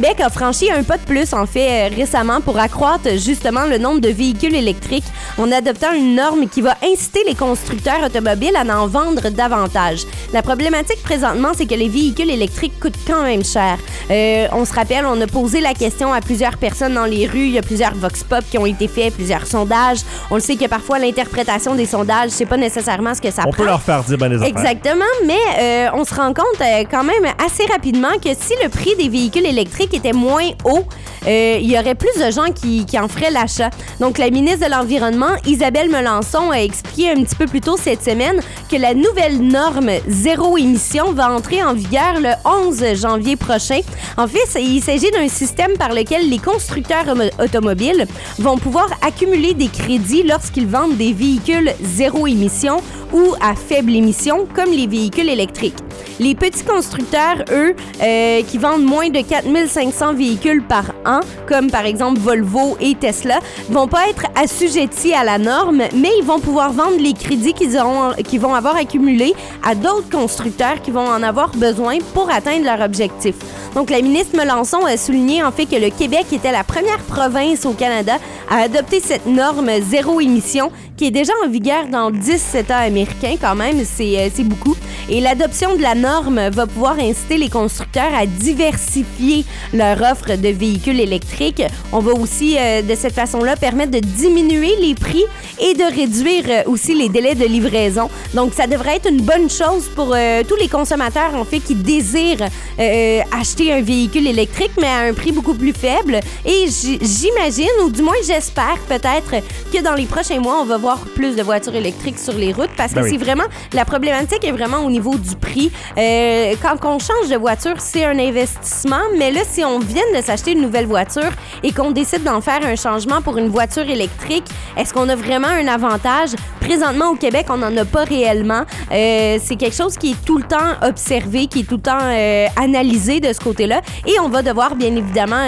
Québec a franchi un pas de plus, en fait, récemment pour accroître justement le nombre de véhicules électriques en adoptant une norme qui va inciter les constructeurs automobiles à en vendre davantage. La problématique présentement, c'est que les véhicules électriques coûtent quand même cher. On se rappelle, on a posé la question à plusieurs personnes dans les rues. Il y a plusieurs vox pop qui ont été faits, plusieurs sondages. On le sait que parfois, l'interprétation des sondages, c'est pas nécessairement ce que ça prend. On peut leur faire dire des affaires. Exactement, mais on se rend compte quand même assez rapidement que si le prix des véhicules électriques était moins haut, il y aurait plus de gens qui en feraient l'achat. Donc, la ministre de l'Environnement, Isabelle Melançon, a expliqué un petit peu plus tôt cette semaine que la nouvelle norme zéro émission va entrer en vigueur le 11 janvier prochain. En fait, il s'agit d'un système par lequel les constructeurs automobiles vont pouvoir accumuler des crédits lorsqu'ils vendent des véhicules zéro émission ou à faible émission, comme les véhicules électriques. Les petits constructeurs, eux, qui vendent moins de 4500 véhicules par an, comme par exemple Volvo et Tesla, vont pas être assujettis à la norme, mais ils vont pouvoir vendre les crédits qu'ils vont avoir accumulés à d'autres constructeurs qui vont en avoir besoin pour atteindre leur objectif. Donc, la ministre Melançon a souligné en fait que le Québec était la première province au Canada à adopter cette norme zéro émission qui est déjà en vigueur dans 10 États américains quand même, c'est beaucoup. Et l'adoption de la norme va pouvoir inciter les constructeurs à diversifier leur offre de véhicules électriques. On va aussi, de cette façon-là, permettre de diminuer les prix et de réduire aussi les délais de livraison. Donc, ça devrait être une bonne chose pour tous les consommateurs, en fait, qui désirent acheter un véhicule électrique, mais à un prix beaucoup plus faible. Et j'imagine, ou du moins j'espère peut-être, que dans les prochains mois, on va voir plus de voitures électriques sur les routes parce que c'est vraiment, la problématique est vraiment au niveau du prix. Quand on change de voiture, c'est un investissement, mais là, si on vient de s'acheter une nouvelle voiture et qu'on décide d'en faire un changement pour une voiture électrique, est-ce qu'on a vraiment un avantage? Présentement, au Québec, on n'en a pas réellement. C'est quelque chose qui est tout le temps observé, qui est tout le temps analysé de ce côté-là, et on va devoir, bien évidemment,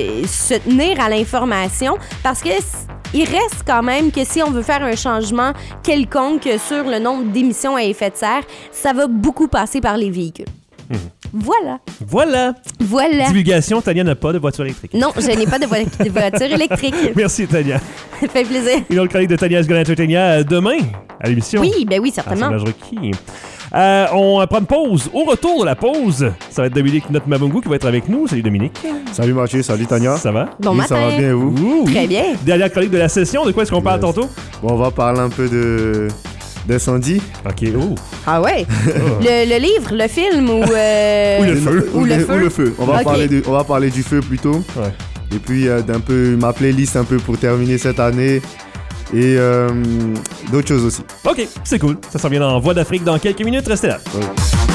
se tenir à l'information parce que il reste quand même que si on veut faire un changement quelconque sur le nombre d'émissions à effet de serre, ça va beaucoup passer par les véhicules. Voilà. Divulgation, Tania n'a pas de voiture électrique. Non, je n'ai pas de voiture électrique. Merci, Tania. Ça fait plaisir. Une autre chronique de Tania Asgolan-Entertainia demain à l'émission. Oui, certainement. Assemblage requis. On prend une pause. Au retour de la pause, ça va être Dominique Notre Mavungu qui va être avec nous. Salut Dominique. Salut Mathieu, salut Tania. Ça va? Bon matin. Ça va bien, vous? Très bien. Dernière chronique de la session. De quoi est-ce qu'on parle tantôt? Bon, on va parler un peu d'incendie. OK. Ah ouais? Le livre, le film ou... le feu. On va parler du feu plutôt. Ouais. Et puis d'un peu ma playlist un peu pour terminer cette année. Et d'autres choses aussi. OK, c'est cool. Ça s'en vient dans Voix d'Afrique dans quelques minutes. Restez là. Ouais.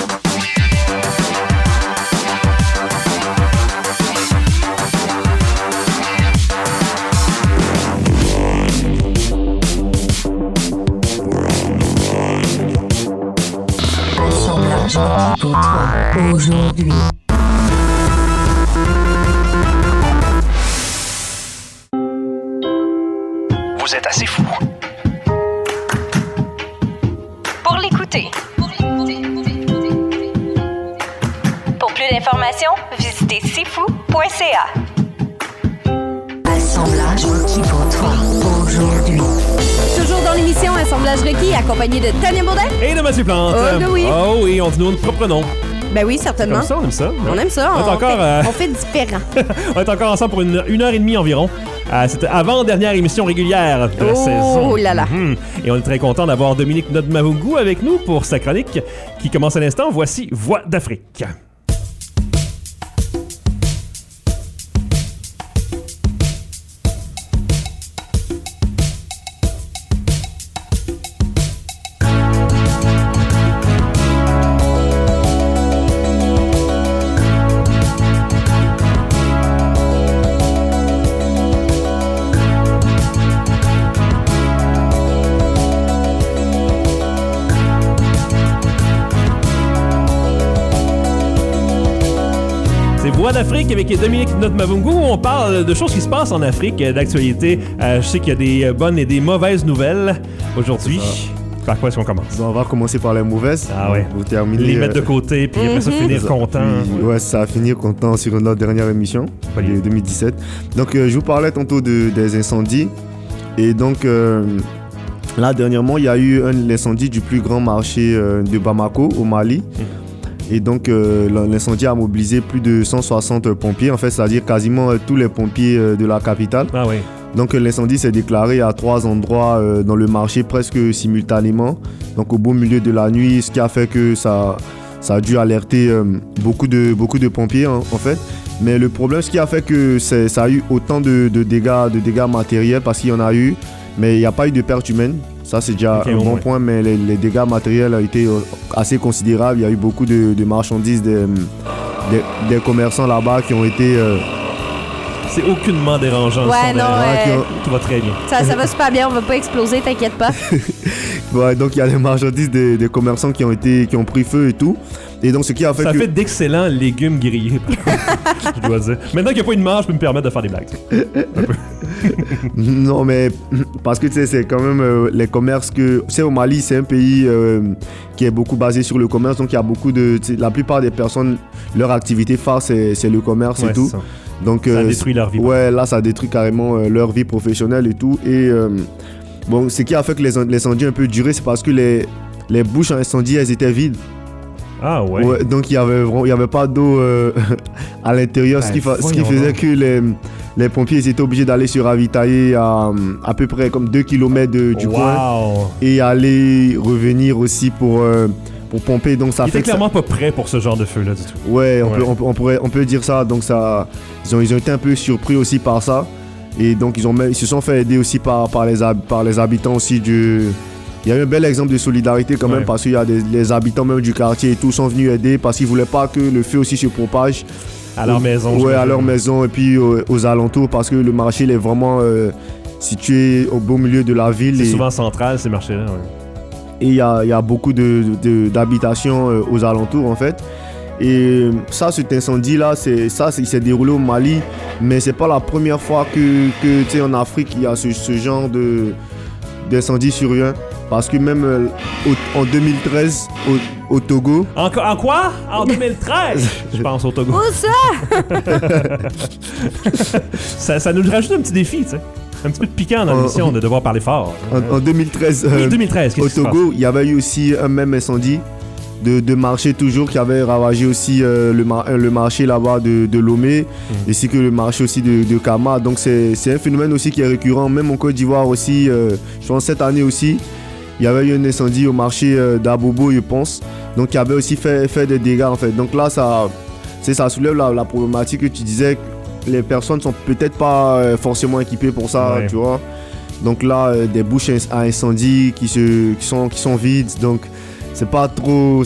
Assemblage pour toi aujourd'hui. Vous êtes assez fou pour l'écouter. Pour plus d'informations, visitez sifou.ca. Assemblage requis pour toi aujourd'hui. Toujours dans l'émission Assemblage requis, accompagné de Tania Baudin Et de Mathieu Plante. Oui. Oh oui, on dit nos propres noms. Ben oui, certainement. Comme ça, on aime ça. On aime ça. On fait différent. On est encore ensemble pour une heure et demie environ. C'était avant-dernière émission régulière de la saison. Oh là là. Et on est très content d'avoir Dominique Notre Mavungu avec nous pour sa chronique qui commence à l'instant. Voici Voix d'Afrique. Voix d'Afrique avec Dominique Notre Mavungu. On parle de choses qui se passent en Afrique, d'actualité. Je sais qu'il y a des bonnes et des mauvaises nouvelles aujourd'hui. Par quoi est-ce qu'on commence? On va commencer par les mauvaises. Ah ouais. Vous terminez, les mettre de côté, puis après ça, finir content. Puis, ouais, ça va finir content sur notre dernière émission de 2017. Donc, je vous parlais tantôt des incendies. Et donc, là, dernièrement, il y a eu l'incendie du plus grand marché de Bamako, au Mali. Et donc, l'incendie a mobilisé plus de 160 pompiers, en fait, c'est-à-dire quasiment tous les pompiers de la capitale. Ah oui. Donc, l'incendie s'est déclaré à 3 endroits dans le marché presque simultanément. Donc, au beau milieu de la nuit, ce qui a fait que ça a dû alerter beaucoup de pompiers, en fait. Mais le problème, ce qui a fait que ça a eu autant de dégâts matériels, parce qu'il y en a eu, mais il n'y a pas eu de pertes humaines. Ça, c'est déjà un bon point, mais les dégâts matériels ont été assez considérables. Il y a eu beaucoup de marchandises, des commerçants là-bas qui ont été... C'est aucunement dérangeant. Ouais, non, tout va très bien. Ça va super bien, on va pas exploser, t'inquiète pas. Ouais, donc il y a les marchandises des commerçants qui ont pris feu et tout. Et donc ce qui a fait ça fait d'excellents légumes grillés, je dois dire. Maintenant qu'il n'y a pas une marge, je peux me permettre de faire des blagues. Un peu. Non, mais parce que tu sais, c'est quand même les commerces que... Tu sais, au Mali, c'est un pays qui est beaucoup basé sur le commerce. Donc il y a beaucoup de... La plupart des personnes, leur activité phare, c'est le commerce et tout. Ça. Donc, ça détruit leur vie. Ouais, là, ça détruit carrément leur vie professionnelle et tout. Et bon, ce qui a fait que l'incendie a un peu duré, c'est parce que les bouches à incendie, elles étaient vides. Ah ouais. Donc, il y avait pas d'eau à l'intérieur, ce qui faisait que les pompiers ils étaient obligés d'aller se ravitailler à peu près comme 2 km du coin. Et aller revenir aussi pour pomper. Donc ça fait clairement pas prêt pour ce genre de feu là du tout. Ouais, on peut dire ça. Donc ça, ils ont été un peu surpris aussi par ça. Et donc ils se sont fait aider aussi par les habitants aussi du... Il y a eu un bel exemple de solidarité quand même, parce qu'il y a les habitants même du quartier et tout sont venus aider parce qu'ils voulaient pas que le feu aussi se propage à leur maison. Ouais, à leur maison et puis aux alentours, parce que le marché il est vraiment situé au beau milieu de la ville. C'est souvent central ces marchés-là. Ouais. Et il y a beaucoup d'habitations aux alentours en fait. Et ça, cet incendie-là, il s'est déroulé au Mali, mais c'est pas la première fois que tu sais, en Afrique, il y a ce genre d'incendie survient. Parce que même en 2013, au Togo... En quoi? En 2013? Je pense au Togo. Où ça? Ça nous rajoute un petit défi, tu sais. Un petit peu de piquant dans l'émission de devoir parler fort. En 2013, oui, 2013 au Togo, il y avait eu aussi un même incendie de marché toujours qui avait ravagé aussi le marché là-bas de Lomé, ainsi que le marché aussi de Kama. Donc c'est un phénomène aussi qui est récurrent, même en Côte d'Ivoire aussi. Je pense cette année aussi, il y avait eu un incendie au marché d'Abobo, je pense. Donc qui avait aussi fait des dégâts en fait. Donc là, ça soulève la problématique que tu disais. Les personnes sont peut-être pas forcément équipées pour ça, tu vois. Donc là, des bouches à incendie qui sont vides. Donc c'est pas trop.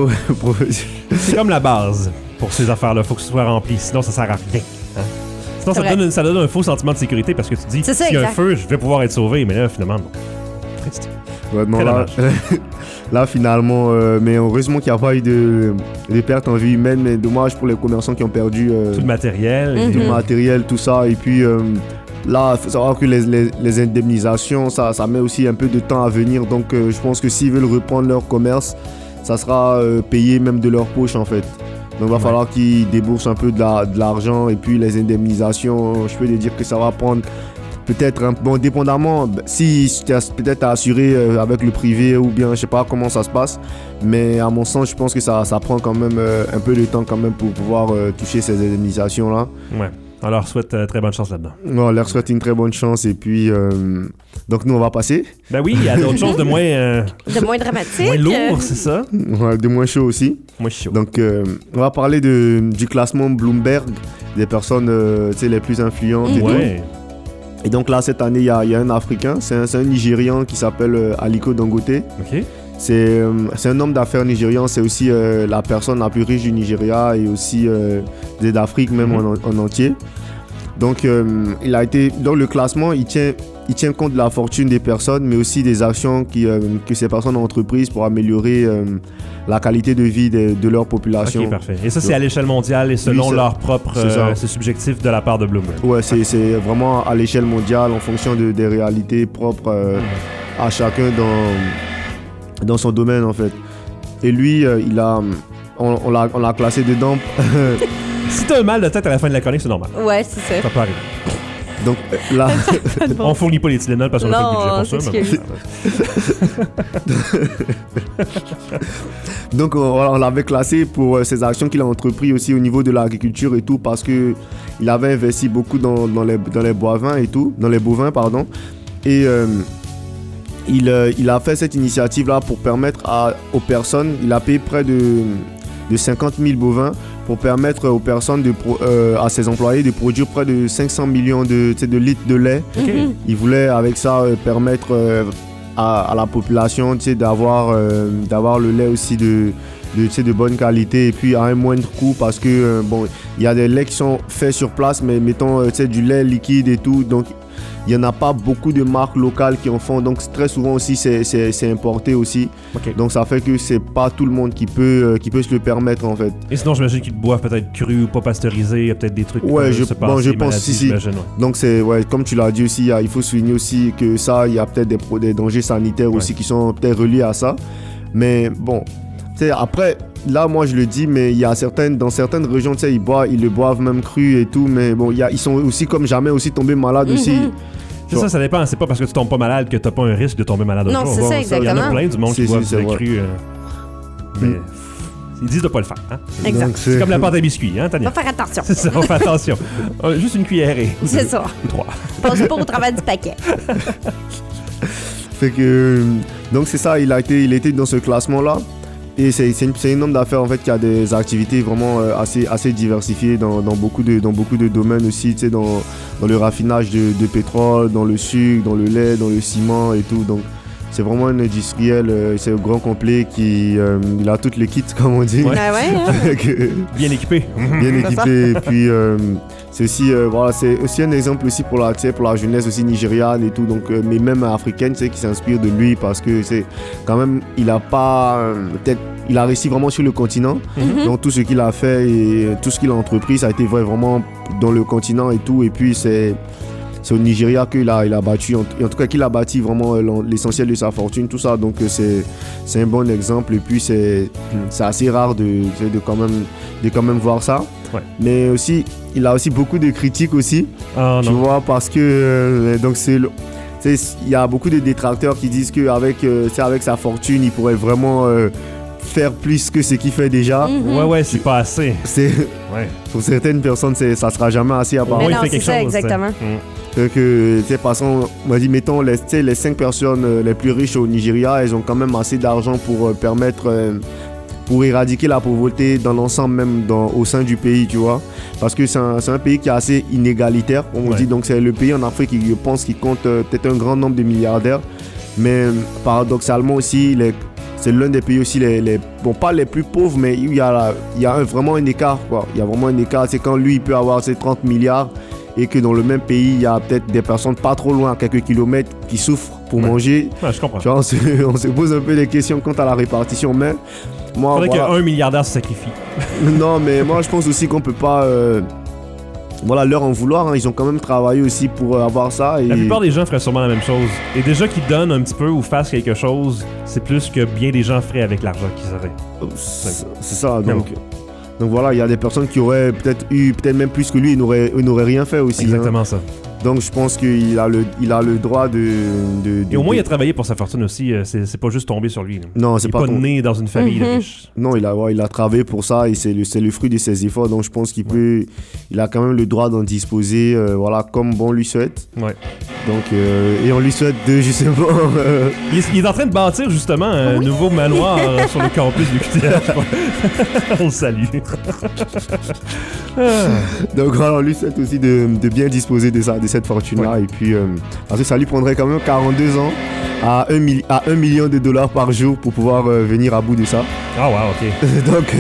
C'est comme la base pour ces affaires-là. Faut que ce soit rempli, sinon ça sert à rien. Hein? Sinon ça donne un faux sentiment de sécurité parce que tu dis s'il y a un feu, je vais pouvoir être sauvé, mais là finalement non. Triste. Ouais, non, là finalement, mais heureusement qu'il n'y a pas eu de pertes en vie humaine, mais dommage pour les commerçants qui ont perdu tout le matériel, tout ça. Et puis là, il faut savoir que les indemnisations, ça met aussi un peu de temps à venir. Donc je pense que s'ils veulent reprendre leur commerce, ça sera payé même de leur poche en fait. Donc il va falloir qu'ils déboursent un peu de l'argent. Et puis les indemnisations, je peux te dire que ça va prendre peut-être, bon, dépendamment, si tu as peut-être à assurer avec le privé ou bien je sais pas comment ça se passe, mais à mon sens, je pense que ça prend quand même un peu de temps quand même pour pouvoir toucher ces indemnisations-là. Ouais, on leur souhaite très bonne chance là-dedans. On leur souhaite une très bonne chance et puis, donc nous on va passer. Ben oui, il y a d'autres choses de moins... de moins dramatique. Moins lourd, c'est ça? Ouais, de moins chaud aussi. Moins chaud. Donc on va parler du classement Bloomberg, des personnes les plus influentes et tout. Et donc là, cette année, il y a un Africain, c'est un Nigérian qui s'appelle Aliko Dangote. Okay. C'est un homme d'affaires nigérian, c'est aussi la personne la plus riche du Nigeria et aussi d'Afrique même en entier. Donc il a été dans le classement, il tient compte de la fortune des personnes, mais aussi des actions que ces personnes ont entreprises pour améliorer la qualité de vie de leur population. Ok, parfait. Et ça, c'est à l'échelle mondiale et selon leur propre... c'est subjectif de la part de Bloomberg. Ouais, c'est vraiment à l'échelle mondiale en fonction des réalités propres à chacun dans son domaine en fait. Et lui, on l'a classé dedans. Si t'as un mal de tête à la fin de la chronique, c'est normal. Ouais, c'est ça. Ça peut arriver. Donc là, on fournit pas les Tylenol parce qu'on n'a pas de budget pour ça. Donc on l'avait classé pour ses actions qu'il a entreprises aussi au niveau de l'agriculture et tout, parce que il avait investi beaucoup dans les bovins et tout, dans les bovins pardon. Et il a fait cette initiative là pour permettre aux personnes, il a payé près de 50 000 bovins pour permettre aux personnes, à ses employés, de produire près de 500 millions de litres de lait. Okay. Il voulait avec ça permettre à la population d'avoir le lait aussi de bonne qualité et puis à un moindre coût, parce que il y a des laits qui sont faits sur place, mais mettons du lait liquide et tout, donc il n'y en a pas beaucoup de marques locales qui en font, donc très souvent aussi c'est importé aussi. Okay. Donc ça fait que c'est pas tout le monde qui peut se le permettre en fait. Et sinon j'imagine qu'ils boivent peut-être cru ou pas pasteurisé, il y a peut-être des trucs je pense si. Donc c'est comme tu l'as dit aussi, il faut souligner aussi que ça, il y a peut-être des dangers sanitaires aussi qui sont peut-être reliés à ça. Mais bon, après là moi je le dis, mais il y a dans certaines régions ils le boivent même cru et tout, mais bon ils sont aussi comme jamais aussi tombés malades aussi. C'est ça dépend. C'est pas parce que tu tombes pas malade que t'as pas un risque de tomber malade un jour. Non, c'est ça, exactement. Il y en a plein du monde qui boivent du lait cru. Mais ils disent de pas le faire. Hein? Exact. Donc, c'est comme la pâte à biscuits, hein, Tania? On va faire attention. C'est ça, on fait attention. Juste une cuillerée. C'est ça. 3. Passe pas au travers du paquet. Fait que... Donc c'est ça, il a été dans ce classement-là. Et c'est un homme d'affaires en fait qui a des activités vraiment assez diversifiées dans beaucoup de domaines aussi, dans le raffinage de pétrole, dans le sucre, dans le lait, dans le ciment et tout. Donc c'est vraiment un industriel, c'est un grand complet qui il a toutes les kits comme on dit. Ouais. Bien équipé. Bien équipé. Et puis c'est aussi un exemple aussi pour la jeunesse aussi nigériane et tout, donc mais même africaine, qui s'inspire de lui, parce que c'est quand même il a réussi vraiment sur le continent. Donc tout ce qu'il a fait et tout ce qu'il a entrepris, ça a été vraiment dans le continent et tout. Et puis c'est au Nigeria qu'il a battu, en tout cas qu'il a bâti vraiment l'essentiel de sa fortune, tout ça. Donc c'est un bon exemple. Et puis c'est assez rare de quand même voir ça. Ouais. Mais aussi, il a aussi beaucoup de critiques aussi. Tu vois, parce que donc il y a beaucoup de détracteurs qui disent qu'avec sa fortune, il pourrait vraiment faire plus que ce qu'il fait déjà. Ouais, c'est pas assez. Pour certaines personnes, ça sera jamais assez à part. Mais non, c'est ça, exactement. Que, parce qu'on m'a dit, mettons, les 5 personnes les plus riches au Nigeria, elles ont quand même assez d'argent pour pour éradiquer la pauvreté dans l'ensemble, même au sein du pays, tu vois. Parce que c'est un pays qui est assez inégalitaire, on dit. Donc c'est le pays en Afrique qui, je pense, qui compte peut-être un grand nombre de milliardaires. Mais paradoxalement aussi, c'est l'un des pays aussi, pas les plus pauvres, mais il y a vraiment un écart, quoi. Il y a vraiment un écart. C'est quand lui, il peut avoir ses 30 milliards et que dans le même pays, il y a peut-être des personnes pas trop loin, à quelques kilomètres, qui souffrent pour manger. Ouais, je comprends. Tu vois, on se pose un peu des questions quant à la répartition, mais... Moi, il faudrait qu'un milliardaire se sacrifie. Non, mais moi, je pense aussi qu'on peut pas... leur en vouloir, hein. Ils ont quand même travaillé aussi pour avoir ça. Et... La plupart des gens feraient sûrement la même chose. Et déjà qu'ils donnent un petit peu ou fassent quelque chose, c'est plus que bien des gens feraient avec l'argent qu'ils auraient. C'est ça, donc voilà, il y a des personnes qui auraient peut-être même plus que lui, ils n'auraient rien fait aussi. Exactement hein. Ça. Donc je pense qu'il a le droit de... Et au moins il a travaillé pour sa fortune aussi, c'est pas juste tombé sur lui. Là. Non, c'est pas né dans une famille riche. Non, il a travaillé pour ça et c'est le fruit de ses efforts, donc je pense qu'il il a quand même le droit d'en disposer, comme bon lui souhaite. Ouais. Donc, et on lui souhaite de justement... Il est en train de bâtir justement un nouveau manoir sur le campus du QTH. On le salue. Donc voilà, on lui souhaite aussi de bien disposer de cette fortune-là. Et puis, parce que ça lui prendrait quand même 42 ans à 1 million de dollars par jour pour pouvoir venir à bout de ça. Ah ouais, ok. Donc...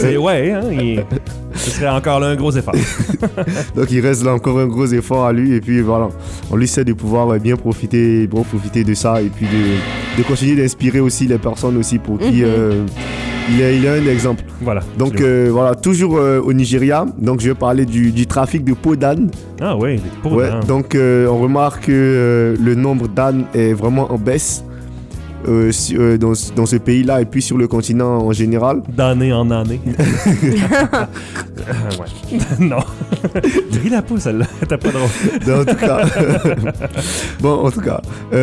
ce serait encore là un gros effort. Donc il reste là encore un gros effort à lui. Et puis voilà, on lui sait de pouvoir bien profiter de ça. Et puis de continuer d'inspirer aussi les personnes aussi pour qui... Il est un exemple. Voilà. Donc toujours au Nigeria. Donc je vais parler du trafic de peaux d'âne. Ah oui, des peaux d'âne. Donc on remarque que le nombre d'ânes est vraiment en baisse. dans ce pays-là et puis sur le continent en général. D'année en année. Ouais. Non. Dis la peau, celle-là. T'as pas drôle. En tout cas. Bon, en tout cas.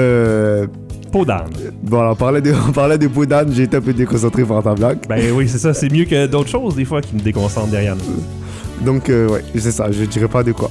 Peau d'âne. Voilà, on parlait de peau d'âne, j'ai été un peu déconcentré par ta blague. Ben oui, c'est ça. C'est mieux que d'autres choses, des fois, qui me déconcentrent derrière nous. Donc, ouais, c'est ça. Je dirais pas de quoi.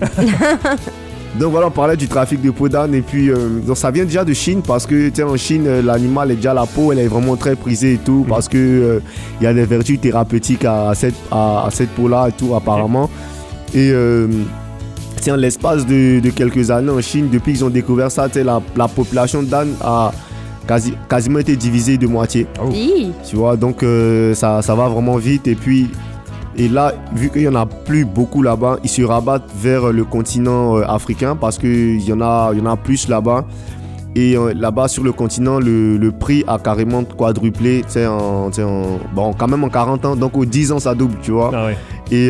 Donc voilà, on parlait du trafic de peau d'âne et puis donc ça vient déjà de Chine parce que tu sais en Chine l'animal est déjà la peau, elle est vraiment très prisée et tout parce que il y a des vertus thérapeutiques à cette peau-là et tout apparemment. Et c'est en l'espace de quelques années en Chine, depuis qu'ils ont découvert ça, tu sais la population d'ânes a quasiment été divisée de moitié. Oh. Tu vois, donc ça va vraiment vite et là, vu qu'il n'y en a plus beaucoup là-bas, ils se rabattent vers le continent africain parce qu'il y en a plus là-bas. Et là-bas, sur le continent, le prix a carrément quadruplé, quand même en 40 ans. Donc, aux 10 ans, ça double, tu vois. Ah ouais. Et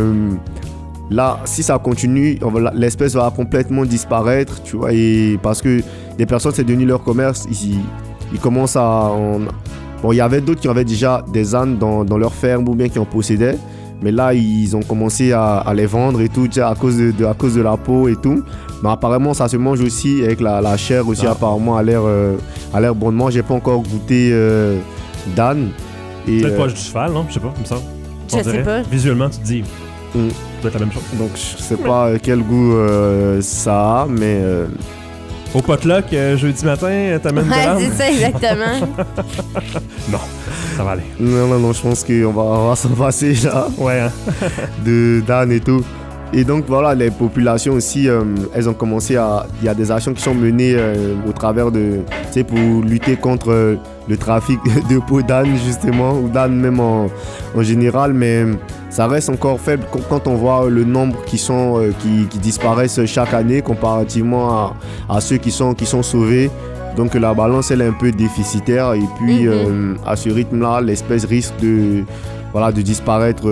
là, si ça continue, l'espèce va complètement disparaître, tu vois. Et parce que les personnes, c'est devenu leur commerce. Ils commencent à... Bon, il y avait d'autres qui avaient déjà des ânes dans leur ferme ou bien qui en possédaient. Mais là, ils ont commencé à les vendre et tout, à cause de la peau et tout. Mais apparemment, ça se mange aussi avec la chair aussi, apparemment, a l'air bonnement. J'ai pas encore goûté d'âne. Peut-être pas du cheval, non? Je sais pas, comme ça. Je sais pas. Visuellement, tu te dis, ça doit être la même chose. Donc, je sais pas quel goût ça a, mais... Au potluck, jeudi matin, t'amènes de l'âne? Ouais, c'est ça, exactement. Non, ça va aller. Non, je pense qu'on va s'en passer là. Ouais, hein? d'âne et tout. Et donc voilà, les populations aussi, elles ont commencé il y a des actions qui sont menées au travers de, tu sais, pour lutter contre le trafic de peau d'âne justement, ou d'âne même en général, mais ça reste encore faible quand on voit le nombre qui disparaissent chaque année comparativement à ceux qui sont sauvés. Donc la balance elle est un peu déficitaire et puis à ce rythme-là, l'espèce risque de disparaître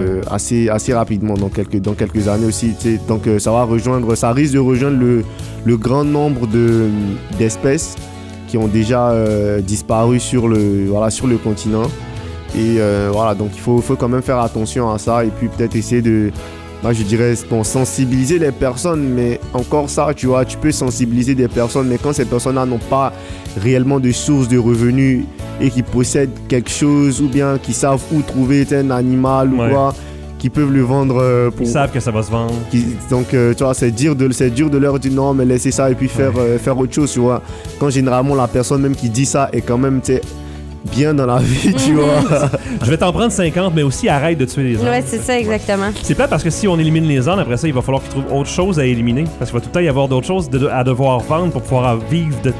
assez rapidement dans quelques années aussi. Donc ça risque de rejoindre le grand nombre d'espèces qui ont déjà disparu sur le continent. Et donc il faut quand même faire attention à ça et puis peut-être essayer de... Moi, je dirais sensibiliser les personnes, mais encore ça, tu vois, tu peux sensibiliser des personnes, mais quand ces personnes-là n'ont pas réellement de source de revenus et qui possèdent quelque chose ou bien qui savent où trouver un animal ou quoi, qui peuvent le vendre pour... Ils savent que ça va se vendre. Donc, tu vois, c'est dur de leur dire non, mais laissez ça et puis faire autre chose, tu vois. Quand généralement la personne même qui dit ça est quand même, tu sais, bien dans la vie, tu vois. Je vais t'en prendre 50, mais aussi arrête de tuer les ânes. Ouais, c'est ça, exactement. C'est plate parce que si on élimine les ânes, après ça, il va falloir qu'ils trouvent autre chose à éliminer. Parce qu'il va tout le temps y avoir d'autres choses à devoir vendre pour pouvoir vivre de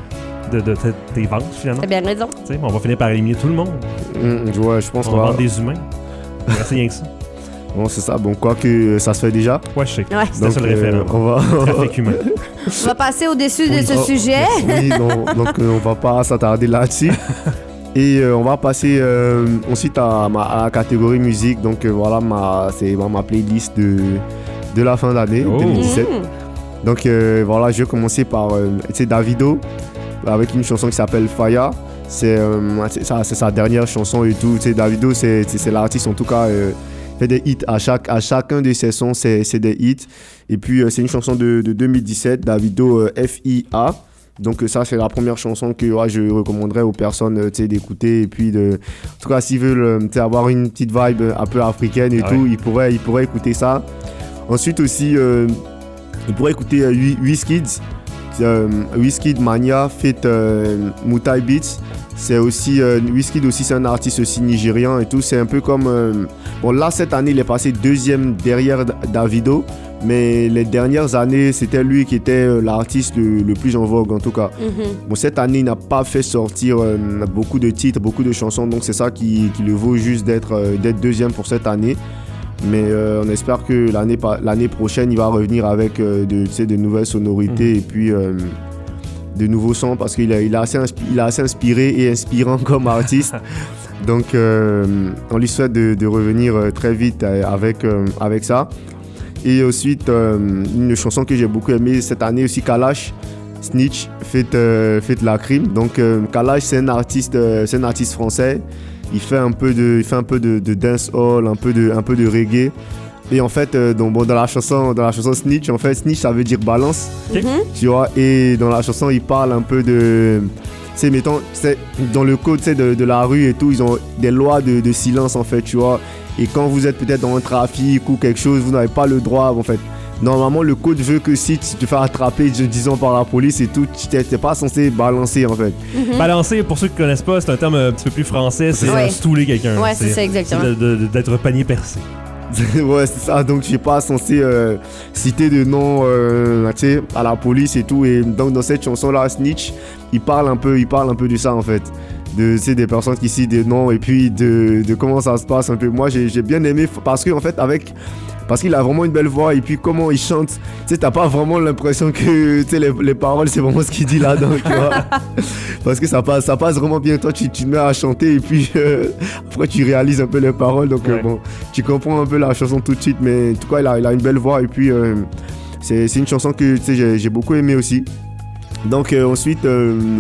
tes ventes, finalement. T'as bien raison. T'sais, on va finir par éliminer tout le monde. Ouais, je pense qu'on va vendre des humains. C'est rien que ça. Bon, c'est ça. Bon, quoi que ça se fait déjà. Ouais, je sais. Ouais. C'est ça le référent. Trafic humain. On va passer au-dessus de ce sujet. Oui, donc on va pas s'attarder là-dessus. Et on va passer ensuite à la catégorie musique. Donc c'est ma playlist de la fin d'année 2017. Donc je vais commencer par Davido avec une chanson qui s'appelle Faya. C'est sa dernière chanson et tout. Davido, c'est l'artiste en tout cas. Fait des hits à chacun de ses sons, c'est des hits. Et puis c'est une chanson de 2017, Davido FIA. Donc ça c'est la première chanson que je recommanderais aux personnes d'écouter et puis en tout cas s'ils veulent avoir une petite vibe un peu africaine et tout, ils pourraient écouter ça. Ensuite aussi ils pourraient écouter Wizkid Mania feat Mutai Beats. C'est aussi Wizkid aussi, c'est un artiste aussi nigérian et tout. C'est un peu comme là cette année il est passé deuxième derrière Davido, mais les dernières années c'était lui qui était l'artiste le plus en vogue en tout cas. Bon, cette année il n'a pas fait sortir beaucoup de titres, beaucoup de chansons, donc c'est ça qui le vaut juste d'être deuxième pour cette année. Mais on espère que l'année prochaine il va revenir avec de nouvelles sonorités et puis de nouveaux sons parce qu'il est assez inspiré et inspirant comme artiste. Donc on lui souhaite de revenir très vite avec ça. Et ensuite une chanson que j'ai beaucoup aimée cette année aussi, Kalash, Snitch, Fête la crime. Donc Kalash, c'est un artiste français. Il fait un peu de dancehall, un peu de reggae. Et en fait, dans la chanson Snitch, en fait, Snitch, ça veut dire balance. Tu vois, et dans la chanson, il parle un peu de... C'est mettons, dans le code de la rue et tout, ils ont des lois de silence, en fait, tu vois. Et quand vous êtes peut-être dans un trafic ou quelque chose, vous n'avez pas le droit, en fait. Normalement, le code veut que si tu te fais attraper, disons, par la police et tout, tu n'es pas censé balancer, en fait. Balancer, pour ceux qui ne connaissent pas, c'est un terme un petit peu plus français, c'est stouler quelqu'un. Ouais, c'est ça, exactement. C'est d'être panier percé. Ouais, c'est ça. Donc, je suis pas censé citer de nom à la police et tout. Et donc, dans cette chanson-là, Snitch, il parle un peu de ça, en fait. Des personnes qui citent des noms et puis de comment ça se passe un peu. Moi, j'ai bien aimé parce qu'en fait, parce qu'il a vraiment une belle voix et puis comment il chante, tu sais, t'as pas vraiment l'impression que les paroles, c'est vraiment ce qu'il dit là-dedans, tu vois. Parce que ça passe vraiment bien. Toi, tu te mets à chanter et puis après, tu réalises un peu les paroles. Donc, bon, tu comprends un peu la chanson tout de suite. Mais en tout cas, il a une belle voix et puis c'est une chanson que j'ai beaucoup aimé aussi. Donc, ensuite,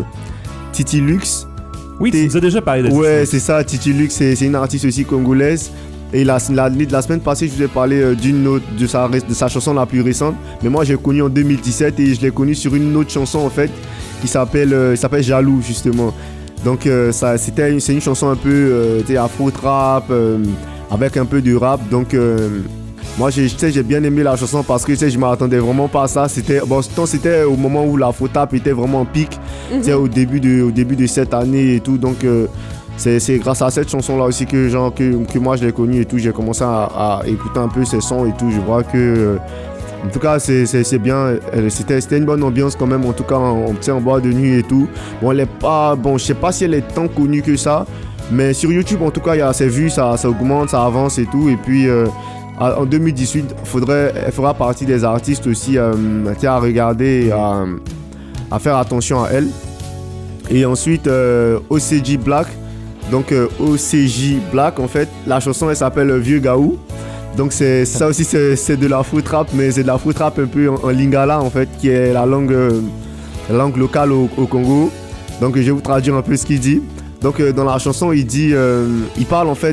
Titi Luxe. Oui, tu nous as déjà parlé de ça. Ouais, c'est ça. Titi Luxe, c'est une artiste aussi congolaise. Et la semaine passée, je vous ai parlé de sa chanson la plus récente. Mais moi, j'ai connu en 2017 et je l'ai connu sur une autre chanson, en fait, qui s'appelle Jaloux, justement. Donc, c'est une chanson un peu afro-trap, avec un peu de rap. Donc, moi, j'ai bien aimé la chanson parce que je ne m'attendais vraiment pas à ça. C'était au moment où l'afro-trap était vraiment en pic, au début de cette année et tout. Donc, c'est grâce à cette chanson-là aussi que moi je l'ai connue et tout. J'ai commencé à écouter un peu ses sons et tout. Je vois que, en tout cas, c'est bien. C'était une bonne ambiance quand même. En tout cas, en boîte de nuit et tout. Bon, je sais pas si elle est tant connue que ça, mais sur YouTube, en tout cas, il y a ses vues, ça augmente, ça avance et tout. Et puis, en 2018, elle fera partie des artistes aussi à regarder et à faire attention à elle. Et ensuite, OCG Black. Donc OCJ Black, en fait, la chanson elle s'appelle Vieux Gaou. Donc ça aussi c'est de la foot rap, mais c'est de la foot rap un peu en lingala, en fait, qui est la langue locale au Congo. Donc je vais vous traduire un peu ce qu'il dit. Donc dans la chanson il parle en fait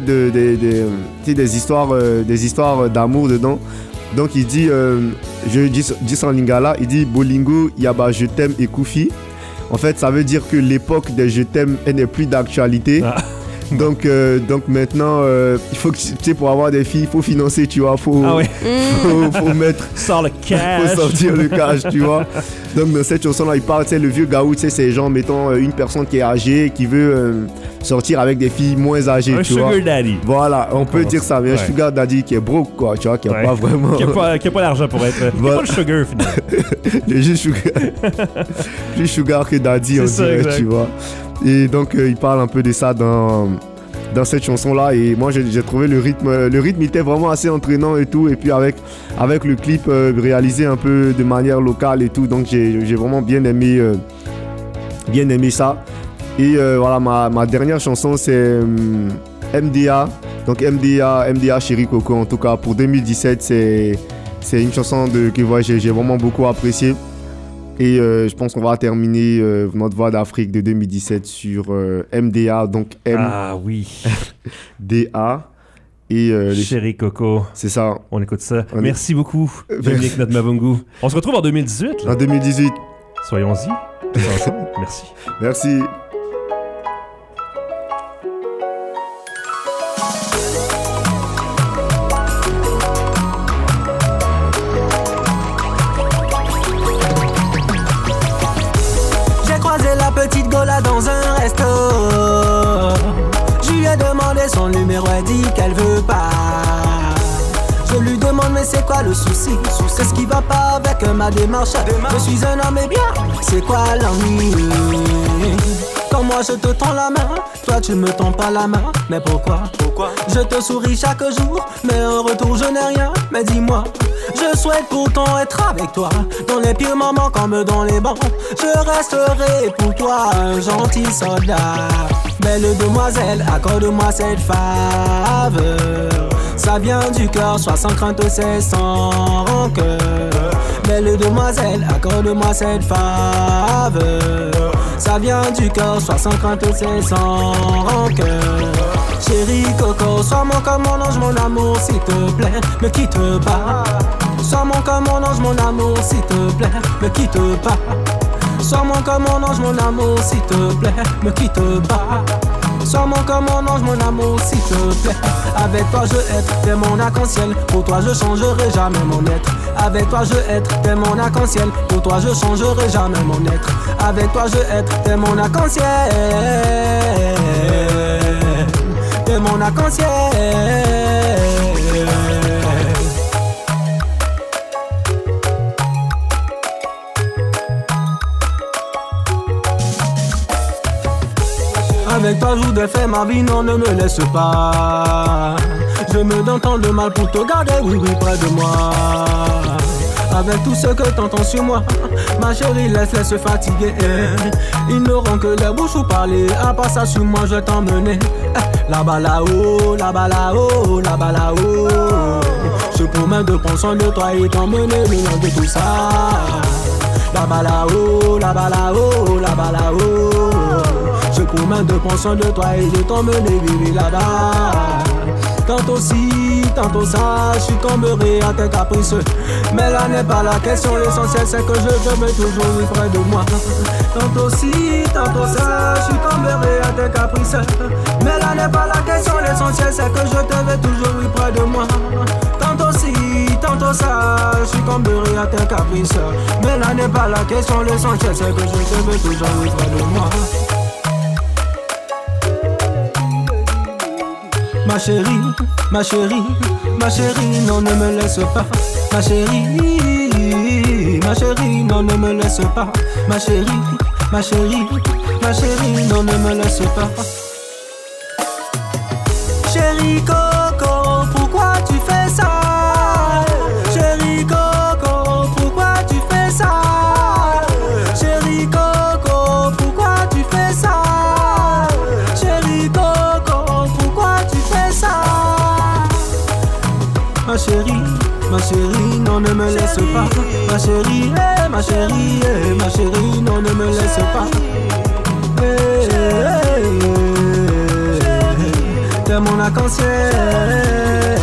des histoires d'amour dedans. Donc il dit, je dis ça en lingala, il dit Bolingo Yaba je t'aime et Koufi. En fait, ça veut dire que l'époque des je t'aime, elle n'est plus d'actualité. Donc maintenant, il faut que pour avoir des filles, il faut financer, tu vois. Faut mettre. Sors le cash. Faut sortir le cash, tu vois. Donc dans cette chanson-là, il parle, le vieux gaou, c'est genre, mettons, une personne qui est âgée, qui veut sortir avec des filles moins âgées, tu vois. Un sugar daddy. Voilà, on peut dire ça, mais un sugar daddy qui est broke, quoi, tu vois, qui a pas vraiment. Qui a pas l'argent pour être. Qui a pas le sugar, finalement. Il est juste sugar. Plus sugar que daddy, on dirait, exact. Tu vois. Et donc, il parle un peu de ça dans cette chanson-là. Et moi, j'ai trouvé le rythme était vraiment assez entraînant et tout. Et puis, avec le clip réalisé un peu de manière locale et tout. Donc, j'ai vraiment bien aimé ça. Et voilà, ma dernière chanson, c'est MDA. Donc, MDA Chéri Coco. En tout cas, pour 2017, c'est une chanson que j'ai vraiment beaucoup appréciée. Et je pense qu'on va terminer notre Voix d'Afrique de 2017 sur MDA, donc Ah oui. DA. Et Chéri Coco. C'est ça. On écoute ça. Merci beaucoup, Dominique Notre-Mavungu. On se retrouve en 2018. Là. En 2018. Soyons-y. Tous ensemble. Merci. Merci. Petite Gola dans un resto. Je lui ai demandé son numéro, elle dit qu'elle veut pas. Je lui demande mais c'est quoi le souci? Qu'est-ce qui va pas avec ma démarche? Je suis un homme et bien, c'est quoi l'ennui? Quand moi je te tends la main, toi tu me tends pas la main. Mais pourquoi? Je te souris chaque jour, mais en retour je n'ai rien. Mais dis-moi, je souhaite pourtant être avec toi. Dans les pires moments comme dans les bancs, je resterai pour toi un gentil soldat. Belle demoiselle, accorde-moi cette faveur. Ça vient du cœur, soit sans crainte, c'est sans rancœur. Belle demoiselle, accorde-moi cette faveur. Ça vient du cœur, soit sans crainte, c'est sans rancœur. Chérie Coco, sois mon comme mon ange, mon amour, s'il te plaît, me quitte pas. Sois mon comme mon ange, mon amour, s'il te plaît, me quitte pas. Sois mon comme mon ange, mon amour, s'il te plaît, me quitte pas. Sois mon comme mon ange, mon amour, s'il te plaît. Avec toi je être, t'es mon arc-en-ciel. Pour toi je changerai jamais mon être. Avec toi je être, t'es mon arc-en-ciel. Pour toi je changerai jamais mon être. Avec toi je être, t'es mon arc-en-ciel. T'es mon arc-en-ciel. Avec toi je voudrais faire ma vie, non ne me laisse pas. Je me donne tant de mal pour te garder, oui oui près de moi. Avec tout ce que t'entends sur moi, ma chérie laisse fatiguer. Ils n'auront que les bouches pour parler, à part ça sur moi je vais t'emmener. Là-bas là-haut, là-bas là-haut, là-bas là-haut. Je promets de prendre soin de toi et t'emmener loin de tout ça. Là-bas là-haut, là-bas là-haut, là-bas là-haut. Je promets de prendre soin de toi et de t'emmener vivre là-bas. Tantôt ci, tantôt ça, je suis tombé à tes caprices. Mais là n'est pas la question, l'essentiel c'est que je te mets toujours près de moi. Tantôt ci, tantôt ça, je suis tombé à tes caprices. Mais là n'est pas la question, l'essentiel c'est que je te mets toujours près de moi. Tantôt ci, tantôt ça, je suis tombé à tes caprices. Mais là n'est pas la question, l'essentiel c'est que je te mets toujours près de moi. Ma chérie, ma chérie, ma chérie, non ne me laisse pas. Ma chérie, ma chérie, non ne me laisse pas. Ma chérie, ma chérie, ma chérie, non ne me laisse pas. Chérie Coco, pourquoi tu fais ça? Chérie Coco, pourquoi tu fais ça? Chérie Coco, pourquoi tu fais ça? Chérie Coco, pourquoi tu fais ça? Ma chérie, non ne me laisse pas. Ma chérie, ma chérie, ma chérie, non ne me laisse pas. T'es mon arc-en-ciel.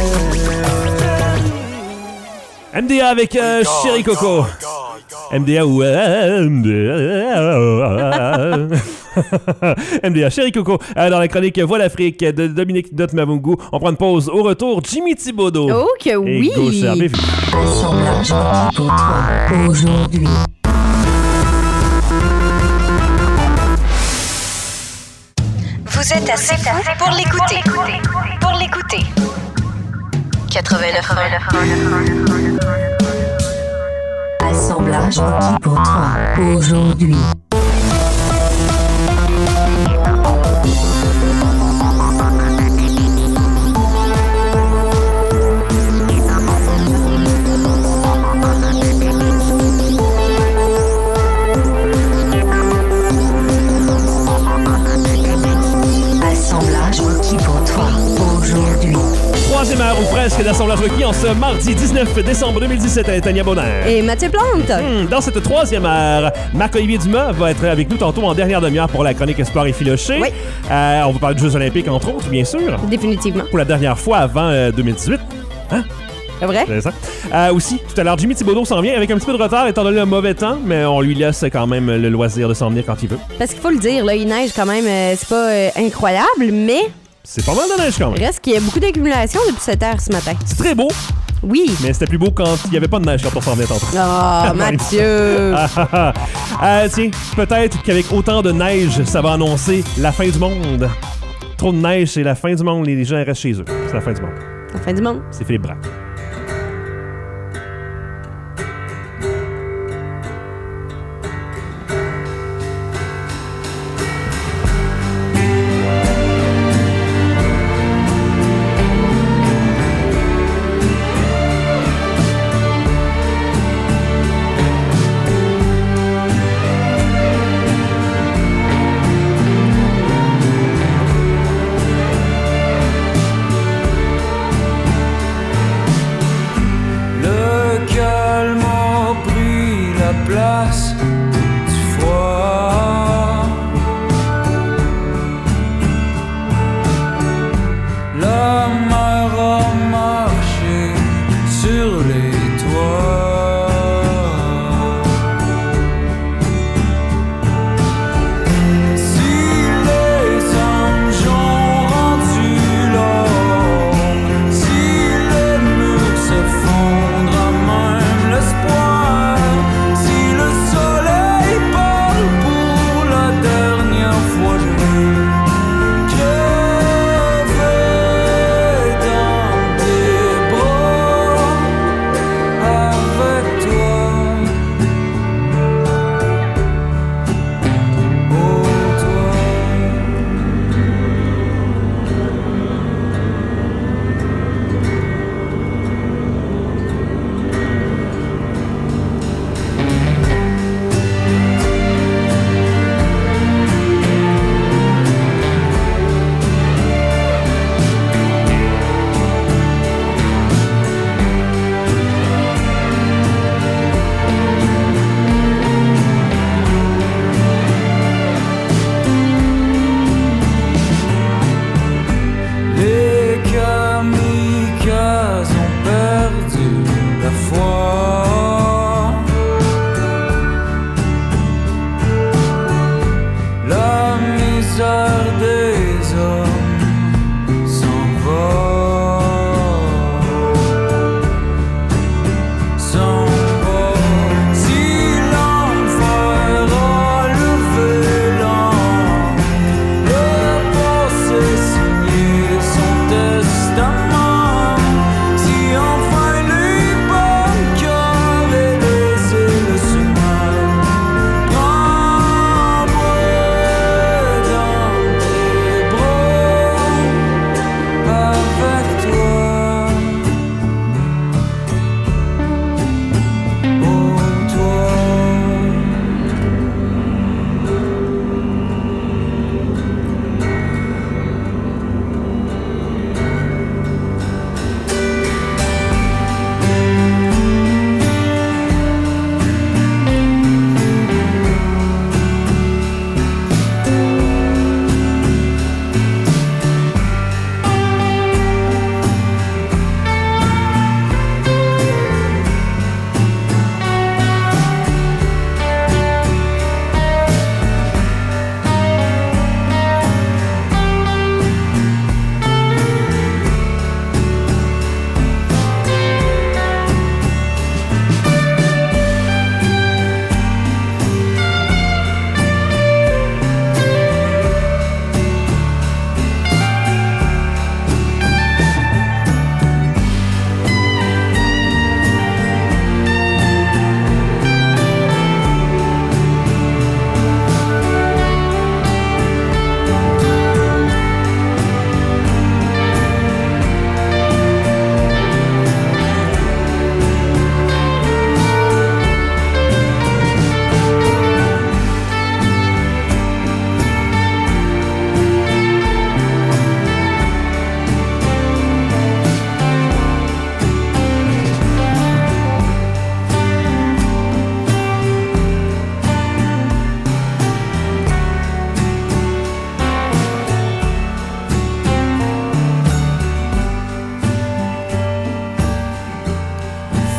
MDA avec Chérie Coco. MDA ou MDA, Chérie Coco, dans la chronique Voix l'Afrique de Dominique Mavungu. On prend une pause. Au retour, Jimmy Thibodeau. Oh que oui! Assemblage pour toi aujourd'hui. Vous êtes assez fou pour l'écouter. Pour l'écouter. 89. Assemblage pour toi aujourd'hui. Troisième heure ou presque d'Assemblage requis en ce mardi 19 décembre 2017 à Tania Baudin. Et Mathieu Plante. Dans cette troisième heure, Marc-Olivier Dumas va être avec nous tantôt en dernière demi-heure pour la chronique Espoir et Filoché. Oui. On va parler des Jeux olympiques, entre autres, bien sûr. Définitivement. Pour la dernière fois avant 2018. Hein? C'est vrai? C'est ça. Aussi, tout à l'heure, Jimmy Thibodeau s'en vient avec un petit peu de retard étant donné le mauvais temps, mais on lui laisse quand même le loisir de s'en venir quand il veut. Parce qu'il faut le dire, là, il neige quand même, c'est pas incroyable, mais... C'est pas mal de neige quand même. Reste qu'il y a beaucoup d'accumulation depuis 7 heures ce matin. C'est très beau. Oui. Mais c'était plus beau quand il n'y avait pas de neige quand on s'en venait tantôt. Oh, Mathieu! Tiens, peut-être qu'avec autant de neige, ça va annoncer la fin du monde. Trop de neige, c'est la fin du monde. Les gens restent chez eux. C'est la fin du monde. La fin du monde. C'est Philippe Braque.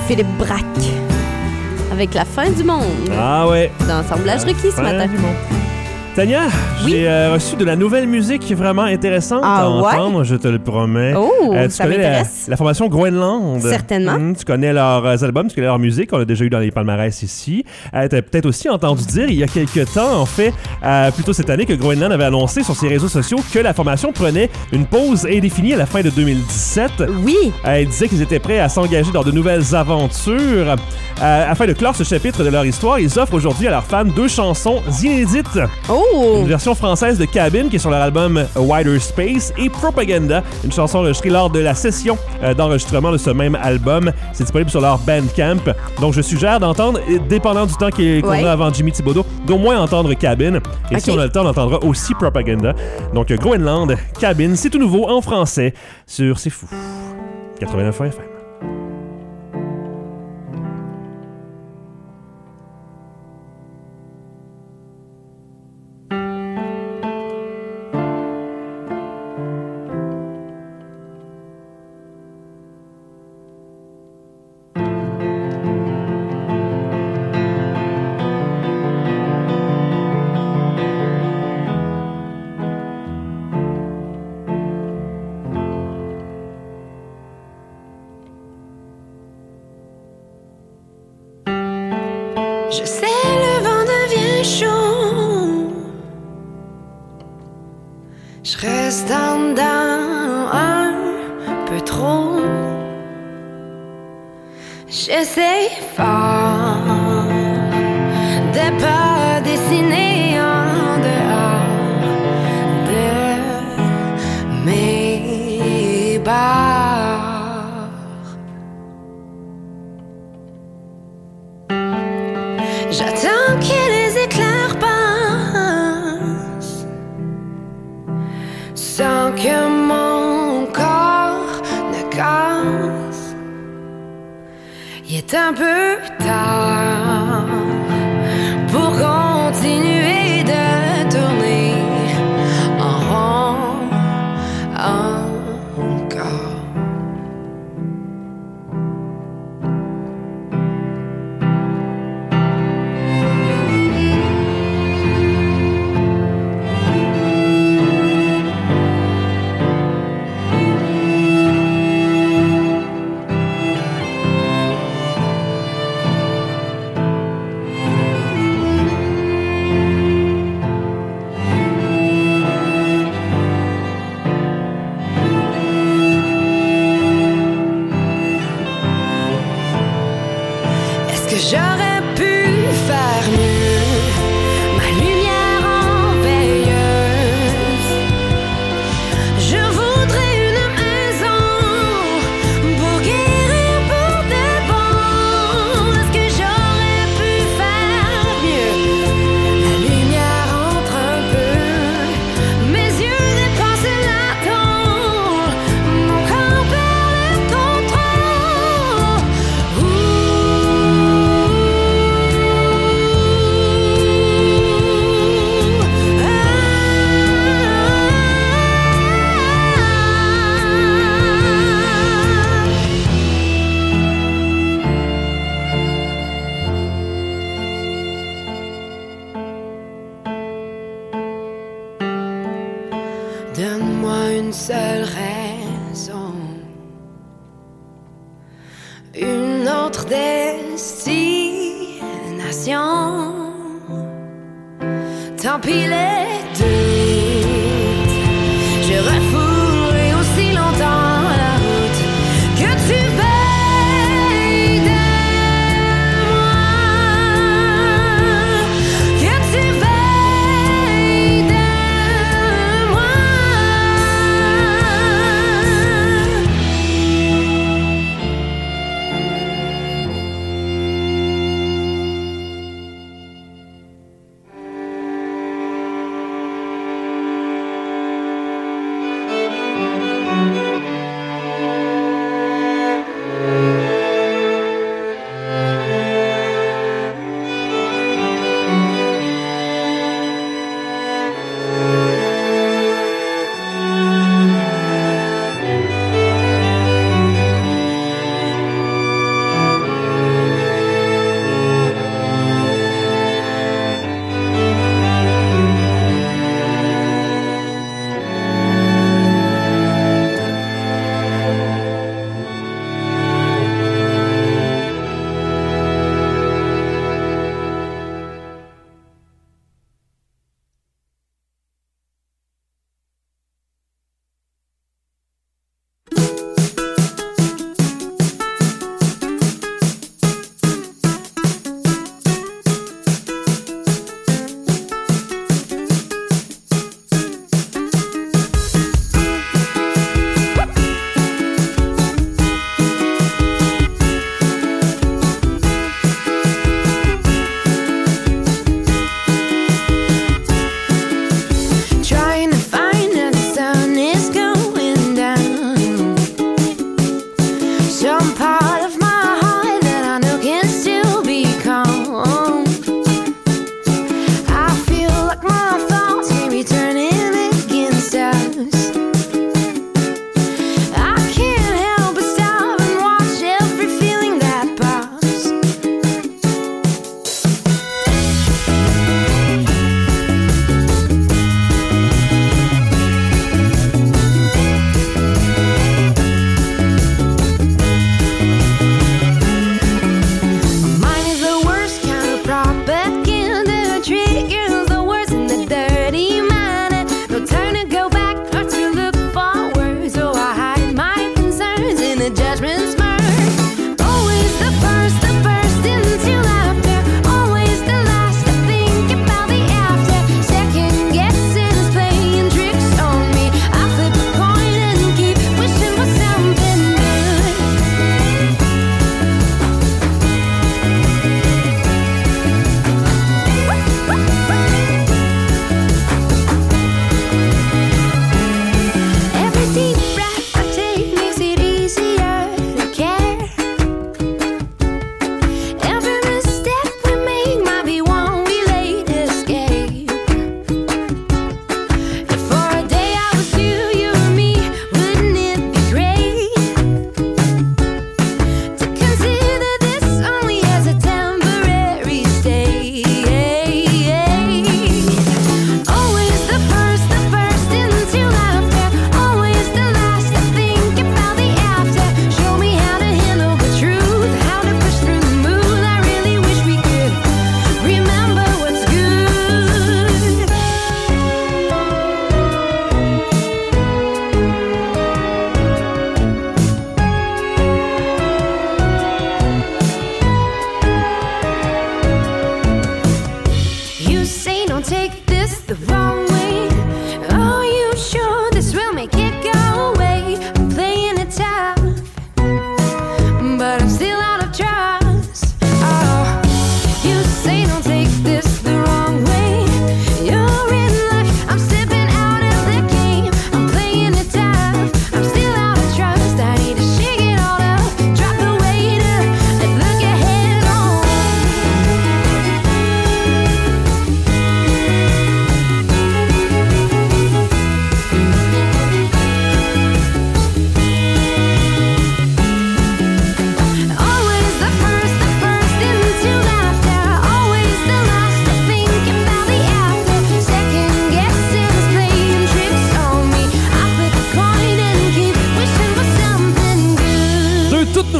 Philippe Braque. Avec la fin du monde. Ah ouais. Dans Assemblage requis ce matin. Tania, oui? J'ai reçu de la nouvelle musique vraiment intéressante à entendre, je te le promets. Oh, tu ça connais m'intéresse. la formation Groenland. Certainement. Tu connais leurs albums, tu connais leur musique, on l'a déjà eu dans les palmarès ici. Tu as peut-être aussi entendu dire, il y a quelques temps, en fait, plutôt cette année, que Groenland avait annoncé sur ses réseaux sociaux que la formation prenait une pause indéfinie à la fin de 2017. Oui. Ils disaient qu'ils étaient prêts à s'engager dans de nouvelles aventures. Afin de clore ce chapitre de leur histoire, ils offrent aujourd'hui à leurs fans 2 chansons inédites. Oh! Une version française de Cabin qui est sur leur album Wider Space et Propaganda, une chanson enregistrée lors de la session d'enregistrement de ce même album. C'est disponible sur leur Bandcamp. Donc je suggère d'entendre, dépendant du temps qu'on a avant Jimmy Thibodeau, d'au moins entendre Cabin. Et si on a le temps, on entendra aussi Propaganda. Donc Groenland, Cabin, c'est tout nouveau en français sur C'est Fou. 89 FM. Je sais, le vent devient chaud. Je reste en dedans un peu trop. J'essaie fort de pas dessiner en dehors de mes barres. J'attends que les éclairs passent sans que mon corps ne casse. Il est un peu tard pour continuer de tourner en rond encore. J'aurais pu faire mieux, ma lumière en veilleuse. Je voudrais une maison pour guérir pour de bon. Est-ce que j'aurais pu faire mieux? La lumière entre un peu, mes yeux dépassent la tombe, mon corps perd le contrôle. Donne-moi une seule raison, une autre destination. Tant pis les doutes, je refoulerai aussi longtemps la route que tu veilles de moi, que tu veilles de moi.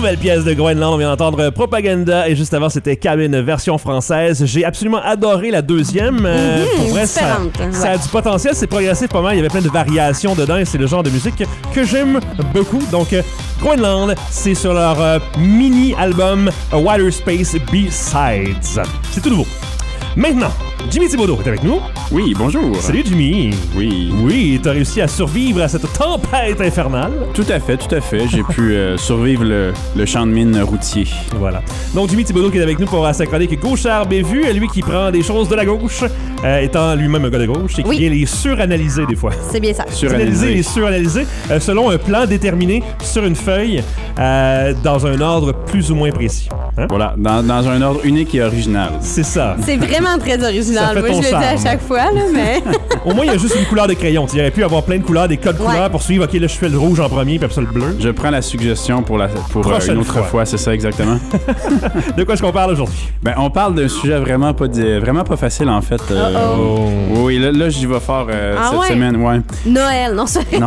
Nouvelle pièce de Groenland, on vient d'entendre Propaganda et juste avant c'était Cabin version française. J'ai absolument adoré la deuxième. Pour vrai, ça a du potentiel, c'est progressif pas mal, il y avait plein de variations dedans et c'est le genre de musique que j'aime beaucoup. Donc Groenland, c'est sur leur mini-album A Wider Space B-Sides. C'est tout nouveau. Maintenant, Jimmy Thibodeau est avec nous. Oui, bonjour. Salut Jimmy. Oui. Oui, t'as réussi à survivre à cette tempête infernale. Tout à fait. J'ai pu survivre le champ de mine routier. Voilà. Donc Jimmy Thibodeau qui est avec nous pour sa chronique Gauchard Bévu, lui qui prend des choses de la gauche, étant lui-même un gars de gauche, et qui vient les suranalyser des fois. C'est bien ça. Suranalyser et suranalyser selon un plan déterminé sur une feuille dans un ordre plus ou moins précis. Hein? Voilà, dans un ordre unique et original. C'est ça. C'est vraiment très original. Moi, je le dis à chaque fois, là, mais... Au moins, il y a juste une couleur de crayon. Il aurait pu avoir plein de couleurs, des codes couleurs pour suivre. OK, là, je fais le rouge en premier, puis après ça, le bleu. Je prends la suggestion pour une autre fois. C'est ça, exactement. De quoi est-ce qu'on parle aujourd'hui? Ben, on parle d'un sujet vraiment pas facile, en fait. Oui, là j'y vais fort cette semaine, ouais. Noël, non, ça... Non.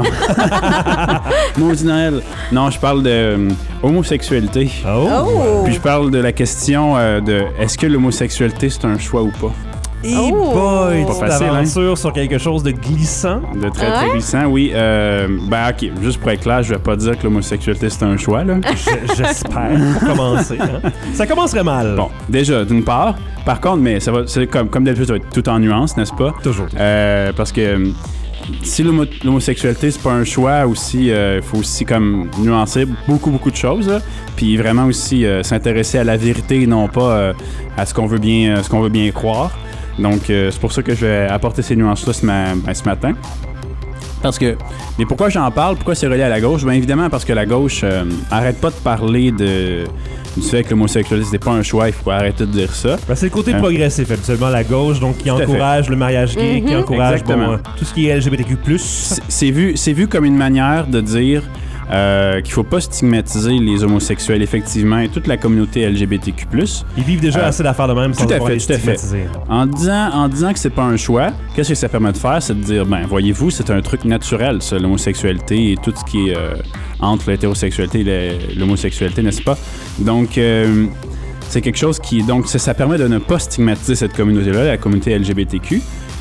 Maudit Noël. Non, je parle de homosexualité. Puis je parle de la question de est-ce que l'homosexualité, c'est un choix ou pas? Hey boy, pas tu t'aventures sur quelque chose de glissant. De très, très glissant, oui. Ben, OK, juste pour être clair, je vais pas dire que l'homosexualité, c'est un choix, là. J'espère, pour commencer. Hein. Ça commencerait mal. Bon, déjà, d'une part. Par contre, mais c'est comme d'habitude, ça va être tout en nuances, n'est-ce pas? Toujours. Parce que si l'homosexualité, c'est pas un choix, aussi, il faut aussi comme nuancer beaucoup de choses, là. Puis vraiment aussi s'intéresser à la vérité et non pas à ce qu'on veut bien croire. Donc, c'est pour ça que je vais apporter ces nuances-là ce matin. Parce que, mais pourquoi j'en parle? Pourquoi c'est relié à la gauche? Bien évidemment parce que la gauche arrête pas de parler du fait que l'homosexualité, c'est pas un choix, il faut arrêter de dire ça. Ben, c'est le côté progressif, absolument, la gauche, donc qui encourage le mariage gay, qui encourage tout ce qui est LGBTQ+. C'est vu comme une manière de dire qu'il faut pas stigmatiser les homosexuels, effectivement, et toute la communauté LGBTQ+. Ils vivent déjà assez d'affaires de même sans devoir les stigmatiser. En disant que c'est pas un choix, qu'est-ce que ça permet de faire? C'est de dire, ben, voyez-vous, c'est un truc naturel, ça, l'homosexualité et tout ce qui est entre l'hétérosexualité et l'homosexualité, n'est-ce pas? Donc, c'est quelque chose qui... Donc, ça permet de ne pas stigmatiser cette communauté-là, la communauté LGBTQ.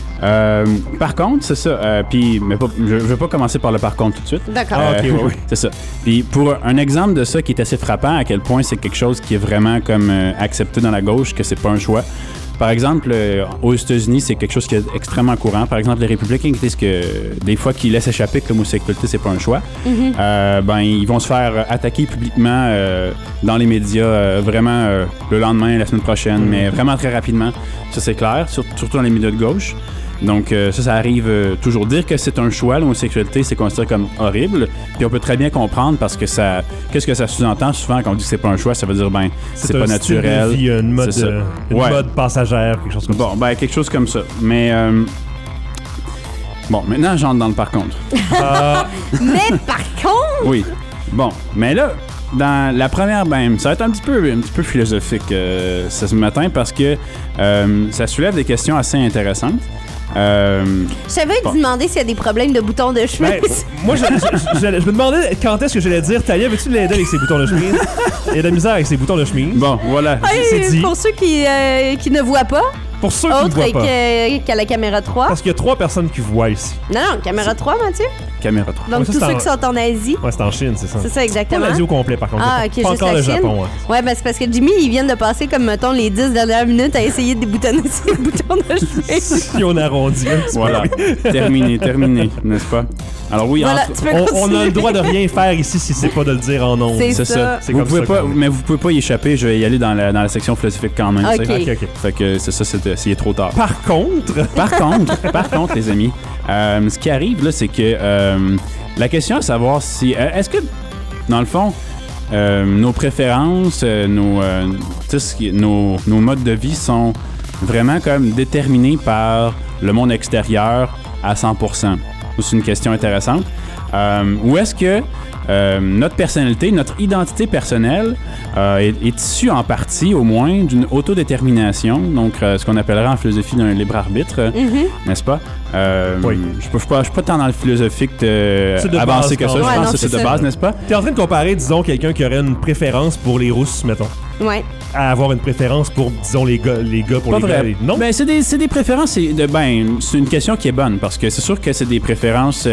Par contre, c'est ça. Mais je vais pas commencer par le par contre tout de suite. D'accord. Oui. C'est ça. Puis pour un exemple de ça qui est assez frappant, à quel point c'est quelque chose qui est vraiment comme accepté dans la gauche, que c'est pas un choix. Par exemple, aux États-Unis, c'est quelque chose qui est extrêmement courant. Par exemple, les républicains qui disent que des fois qu'ils laissent échapper que l'homosexualité, c'est pas un choix, ben ils vont se faire attaquer publiquement dans les médias vraiment le lendemain, la semaine prochaine, mais vraiment très rapidement. Ça, c'est clair, surtout dans les médias de gauche. Donc ça arrive toujours. Dire que c'est un choix, l'homosexualité, c'est considéré comme horrible. Puis on peut très bien comprendre parce que ça... Qu'est-ce que ça sous-entend souvent quand on dit que c'est pas un choix? Ça veut dire, ben, c'est pas naturel. Vie, une mode passagère, quelque chose comme ça. Bon, ben, quelque chose comme ça. Mais... Bon, maintenant, j'entre dans le par contre. Mais par contre... Oui. Bon, mais là... Dans la première, ben, ça va être un petit peu philosophique ce matin parce que ça soulève des questions assez intéressantes. Je savais te demander s'il y a des problèmes de boutons de chemise. Ben, moi, je me demandais quand est-ce que j'allais dire Talia, veux-tu l'aider avec ses boutons de chemise? Il y a de la misère avec ses boutons de chemise. Bon, voilà. C'est dit. Pour ceux qui ne voient pas. Pour ceux qui ne voient pas. Autre qu'à la caméra 3. Parce qu'il y a 3 personnes qui voient ici. Non, caméra 3, Mathieu. Caméra 3. Donc, tous ceux qui sont en Asie. Ouais, c'est en Chine, c'est ça. C'est ça, exactement. Pas l'Asie au complet, par contre. Ah, ok, pas juste encore la le Chine. Japon. Ouais, ben c'est parce que Jimmy, il vient de passer, comme, mettons, les 10 dernières minutes à essayer de déboutonner ses boutons de chemise. Si on arrondit un petit peu. Voilà. terminé, n'est-ce pas? Alors oui, voilà, on a le droit de rien faire ici si c'est pas de le dire en ondes. C'est ça. C'est vous pouvez pas, mais vous pouvez pas y échapper. Je vais y aller dans la section philosophique quand même. OK. Fait que c'est ça, c'est trop tard. Par contre, les amis, ce qui arrive là, c'est que la question à savoir si est-ce que dans le fond nos préférences, nos modes de vie sont vraiment comme déterminés par le monde extérieur à 100%. C'est une question intéressante. Ou est-ce que notre personnalité, notre identité personnelle est issue en partie, au moins, d'une autodétermination, donc ce qu'on appellerait en philosophie d'un libre arbitre, n'est-ce pas? Je suis pas tant dans le philosophique avancé que ça. Je pense que c'est de base, n'est-ce pas? T'es en train de comparer, disons, quelqu'un qui aurait une préférence pour les rousses, mettons. Ouais. À avoir une préférence pour, disons, les gars pour pas les vrai. gars. Non? Ben, c'est des préférences. C'est une question qui est bonne parce que c'est sûr que c'est des préférences.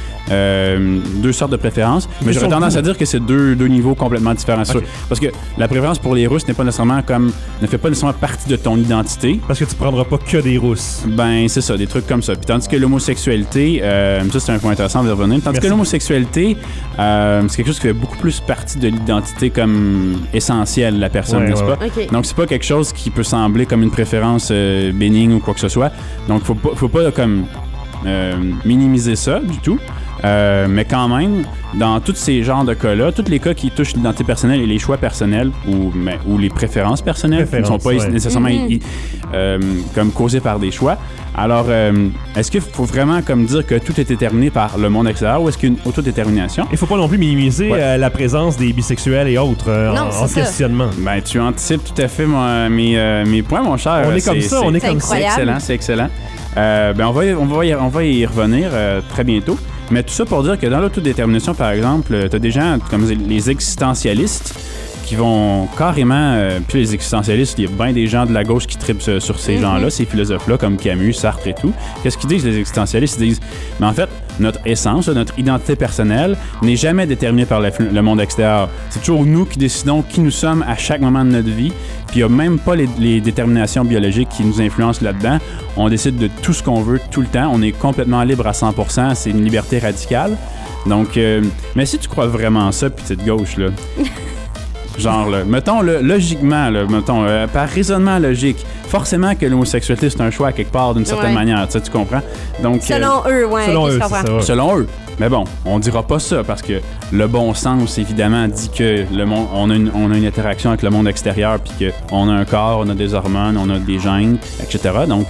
Deux sortes de préférences, mais j'aurais tendance à dire que c'est deux niveaux complètement différents. Okay. Parce que la préférence pour les rousses ne fait pas nécessairement partie de ton identité. Parce que tu prendras pas que des rousses. Ben, c'est ça, des trucs comme ça. Puis tandis que l'homosexualité, ça c'est un point intéressant de revenir. Tandis que l'homosexualité, c'est quelque chose qui fait beaucoup plus partie de l'identité comme essentielle de la personne, n'est-ce pas? Okay. Donc c'est pas quelque chose qui peut sembler comme une préférence bénigne ou quoi que ce soit. Donc faut pas comme minimiser ça du tout. Mais quand même, dans tous ces genres de cas-là, tous les cas qui touchent l'identité personnelle et les choix personnels ou les préférences personnelles qui ne sont pas nécessairement comme causées par des choix. Alors, est-ce qu'il faut vraiment comme dire que tout est déterminé par le monde extérieur ou est-ce qu'il y a une autodétermination? Il ne faut pas non plus minimiser la présence des bisexuels et autres en questionnement. Ben, tu anticipes tout à fait mes points, mon cher. On est comme ça, on est comme ça. C'est excellent. Ben, on va y revenir très bientôt. Mais tout ça pour dire que dans l'autodétermination, par exemple, tu as des gens comme les existentialistes qui vont carrément... puis les existentialistes, il y a bien des gens de la gauche qui trippent sur ces gens-là, ces philosophes-là, comme Camus, Sartre et tout. Qu'est-ce qu'ils disent, les existentialistes? Ils disent, mais en fait, notre essence, notre identité personnelle n'est jamais déterminée par le monde extérieur. C'est toujours nous qui décidons qui nous sommes à chaque moment de notre vie. Puis il n'y a même pas les déterminations biologiques qui nous influencent là-dedans. On décide de tout ce qu'on veut tout le temps. On est complètement libre à 100%. C'est une liberté radicale. Donc, mais si tu crois vraiment ça, petite gauche, là... Genre, là, mettons, logiquement, là, mettons, par raisonnement logique, forcément que l'homosexualité, c'est un choix à quelque part d'une certaine manière, tu comprends? Donc, selon eux, ouais. Selon eux. Mais bon, on dira pas ça parce que le bon sens, évidemment, dit que on a une interaction avec le monde extérieur puis qu'on a un corps, on a des hormones, on a des gènes, etc. Donc,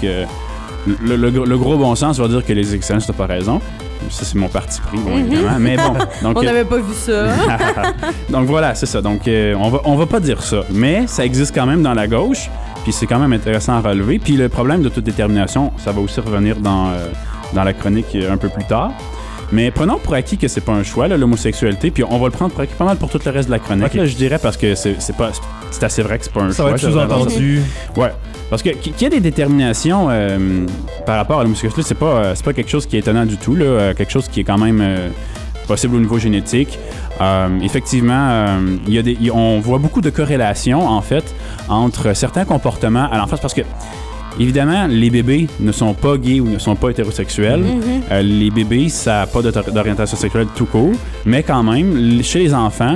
le gros bon sens va dire que les existentialistes n'ont pas raison. Ça, c'est mon parti pris, bon, évidemment. Mais bon. Donc, on n'avait pas vu ça. Donc voilà, c'est ça. Donc, on va pas dire ça. Mais ça existe quand même dans la gauche. Puis c'est quand même intéressant à relever. Puis le problème d'autodétermination, ça va aussi revenir dans la chronique un peu plus tard. Mais prenons pour acquis que c'est pas un choix, là, l'homosexualité, puis on va le prendre pour acquis pas mal pour tout le reste de la chronique, okay. Là, je dirais, parce que c'est assez vrai que c'est pas un choix. Ça va être sous-entendu. Ouais. Parce que qu'il y ait des déterminations par rapport à l'homosexualité, c'est pas quelque chose qui est étonnant du tout, là, quelque chose qui est quand même possible au niveau génétique. Effectivement, on voit beaucoup de corrélations, en fait, entre certains comportements à l'enfance, parce que évidemment, les bébés ne sont pas gays ou ne sont pas hétérosexuels. Les bébés, ça n'a pas d'orientation sexuelle tout court, mais quand même, chez les enfants,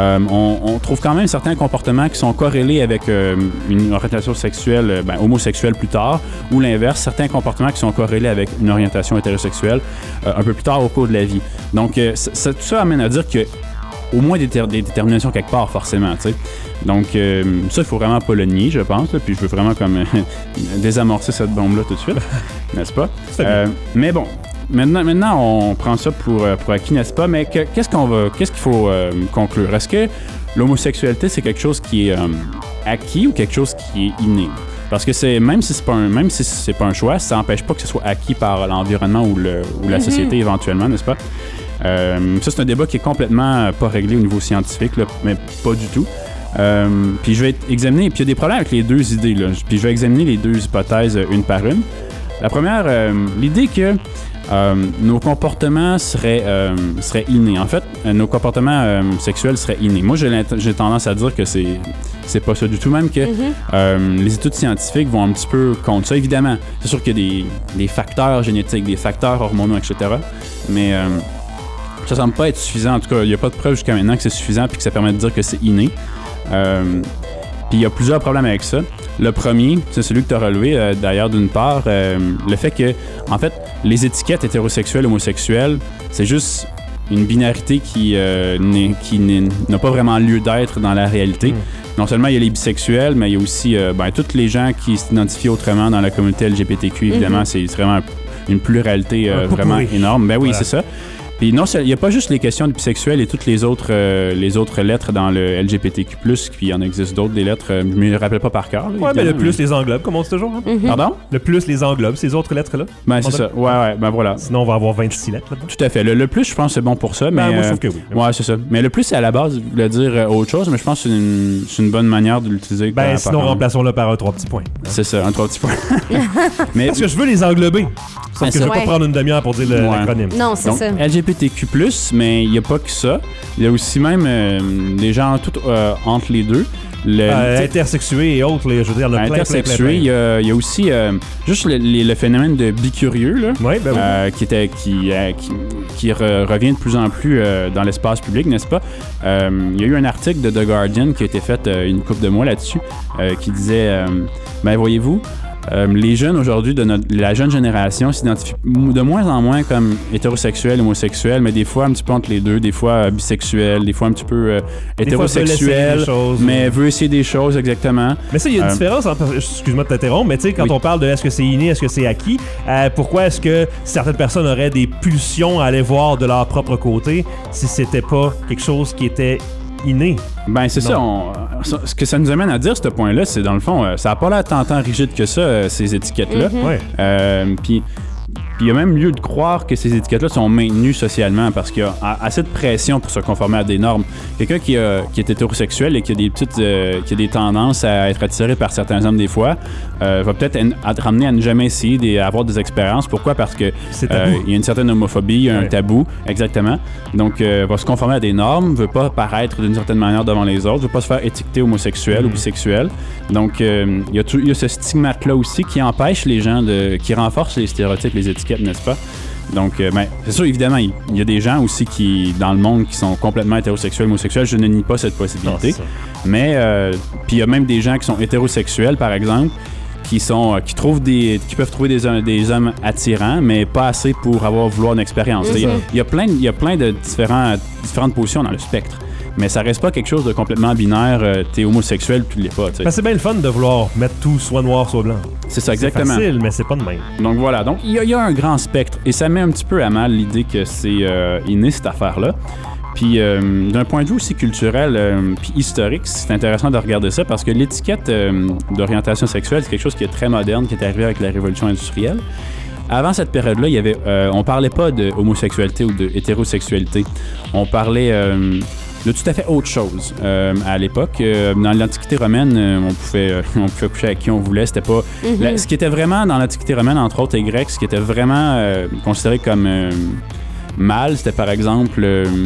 on trouve quand même certains comportements qui sont corrélés avec une orientation sexuelle, homosexuelle plus tard, ou l'inverse, certains comportements qui sont corrélés avec une orientation hétérosexuelle un peu plus tard au cours de la vie. Donc, tout ça amène à dire que au moins des déterminations quelque part, forcément, tu sais. Donc, ça, il faut vraiment pas le nier, je pense, là, puis je veux vraiment comme désamorcer cette bombe-là tout de suite, n'est-ce pas? Mais bon, maintenant, on prend ça pour acquis, n'est-ce pas? Mais qu'est-ce qu'il faut conclure? Est-ce que l'homosexualité, c'est quelque chose qui est acquis ou quelque chose qui est inné? Parce que même si c'est pas un choix, ça n'empêche pas que ce soit acquis par l'environnement ou la société éventuellement, n'est-ce pas? Ça, c'est un débat qui est complètement pas réglé au niveau scientifique, là, mais pas du tout. Puis je vais examiner, puis il y a des problèmes avec les deux idées, là. Puis je vais examiner les deux hypothèses une par une. La première, l'idée que nos comportements seraient innés. En fait, nos comportements sexuels seraient innés. Moi, j'ai tendance à dire que c'est pas ça du tout, même que les études scientifiques vont un petit peu contre ça. Évidemment, c'est sûr qu'il y a des facteurs génétiques, des facteurs hormonaux, etc. Mais ça semble pas être suffisant. En tout cas, il n'y a pas de preuve jusqu'à maintenant que c'est suffisant puis que ça permet de dire que c'est inné. Puis il y a plusieurs problèmes avec ça. Le premier, c'est celui que tu as relevé, d'ailleurs, d'une part, le fait que, en fait, les étiquettes hétérosexuelles, homosexuelles, c'est juste une binarité qui n'a pas vraiment lieu d'être dans la réalité. Non seulement il y a les bisexuels, mais il y a aussi tous les gens qui s'identifient autrement dans la communauté LGBTQ, évidemment. C'est vraiment une pluralité vraiment énorme. Ben oui, voilà. C'est ça. Puis non, il n'y a pas juste les questions de bisexuels et toutes les autres lettres dans le LGBTQ+, puis il y en existe d'autres, des lettres, je ne me rappelle pas par cœur. Ouais, mais le plus les englobe, comme on dit toujours. Hein? Pardon? Le plus les englobe, ces autres lettres-là. Ben, c'est ça. Ouais, ben voilà. Sinon, on va avoir 26 lettres. Là-dedans. Tout à fait. Le plus, je pense, c'est bon pour ça. Mais, moi, je trouve que oui. Ouais, c'est ça. Mais le plus, c'est à la base, je voulais dire autre chose, mais je pense que c'est une bonne manière de l'utiliser. Ben, sinon, remplaçons-le par un 3 petits points. Hein? C'est ça, un 3 petits points. Mais, parce que je veux les englober. Sauf que je vais pas prendre une demi-heure pour dire l'acronyme. Non, c'est ça. LGBTQ+, mais il n'y a pas que ça. Il y a aussi même des gens tout entre les deux. Intersexués et autres, je veux dire, le intersexués, il y a aussi juste le phénomène de bicurieux, là, qui revient de plus en plus dans l'espace public, n'est-ce pas? Il y a eu un article de The Guardian qui a été fait une couple de mois là-dessus, qui disait, voyez-vous, les jeunes aujourd'hui, la jeune génération s'identifient de moins en moins comme hétérosexuels, homosexuels, mais des fois un petit peu entre les deux, des fois bisexuels, des fois un petit peu hétérosexuels, mais veut essayer des choses, exactement. Mais ça, il y a une différence, excuse-moi de t'interrompre, mais tu sais, quand on parle de est-ce que c'est inné, est-ce que c'est acquis, pourquoi est-ce que certaines personnes auraient des pulsions à aller voir de leur propre côté si c'était pas quelque chose qui était inné? Ben c'est ça. Ce que ça nous amène à dire, ce point-là, c'est dans le fond, ça n'a pas l'air tant rigide que ça, ces étiquettes-là. Puis il y a même lieu de croire que ces étiquettes-là sont maintenues socialement parce qu'il y a assez de pression pour se conformer à des normes. Quelqu'un qui est hétérosexuel et qui a des tendances à être attiré par certains hommes des fois, va peut-être être ramené à ne jamais essayer d'avoir des expériences. Pourquoi? Parce que il y a une certaine homophobie, il y a un tabou, exactement. Donc, va se conformer à des normes, veut pas paraître d'une certaine manière devant les autres, veut pas se faire étiqueter homosexuel ou bisexuel. Donc, il y a ce stigmate-là aussi qui empêche les gens qui renforce les stéréotypes, les étiquettes, n'est-ce pas? Donc, c'est sûr, évidemment, il y a des gens aussi dans le monde qui sont complètement hétérosexuels, homosexuels. Je ne nie pas cette possibilité. Non, mais, puis il y a même des gens qui sont hétérosexuels, par exemple, qui peuvent trouver des hommes attirants, mais pas assez pour vouloir une expérience. Il y a plein de différentes positions dans le spectre. Mais ça reste pas quelque chose de complètement binaire, t'es homosexuel, tu l'es pas. C'est bien le fun de vouloir mettre tout soit noir, soit blanc. C'est ça, exactement. C'est facile, mais c'est pas de même. Donc voilà, donc il y a un grand spectre, et ça met un petit peu à mal l'idée que c'est inné, cette affaire-là. Puis d'un point de vue aussi culturel puis historique, c'est intéressant de regarder ça parce que l'étiquette d'orientation sexuelle, c'est quelque chose qui est très moderne, qui est arrivé avec la révolution industrielle. Avant cette période-là, on parlait pas de homosexualité ou de hétérosexualité. On parlait de tout à fait autre chose. À l'époque, dans l'Antiquité romaine, on pouvait coucher avec qui on voulait. C'était pas ce qui était vraiment dans l'Antiquité romaine, entre autres et grecque, ce qui était vraiment considéré comme mal, c'était par exemple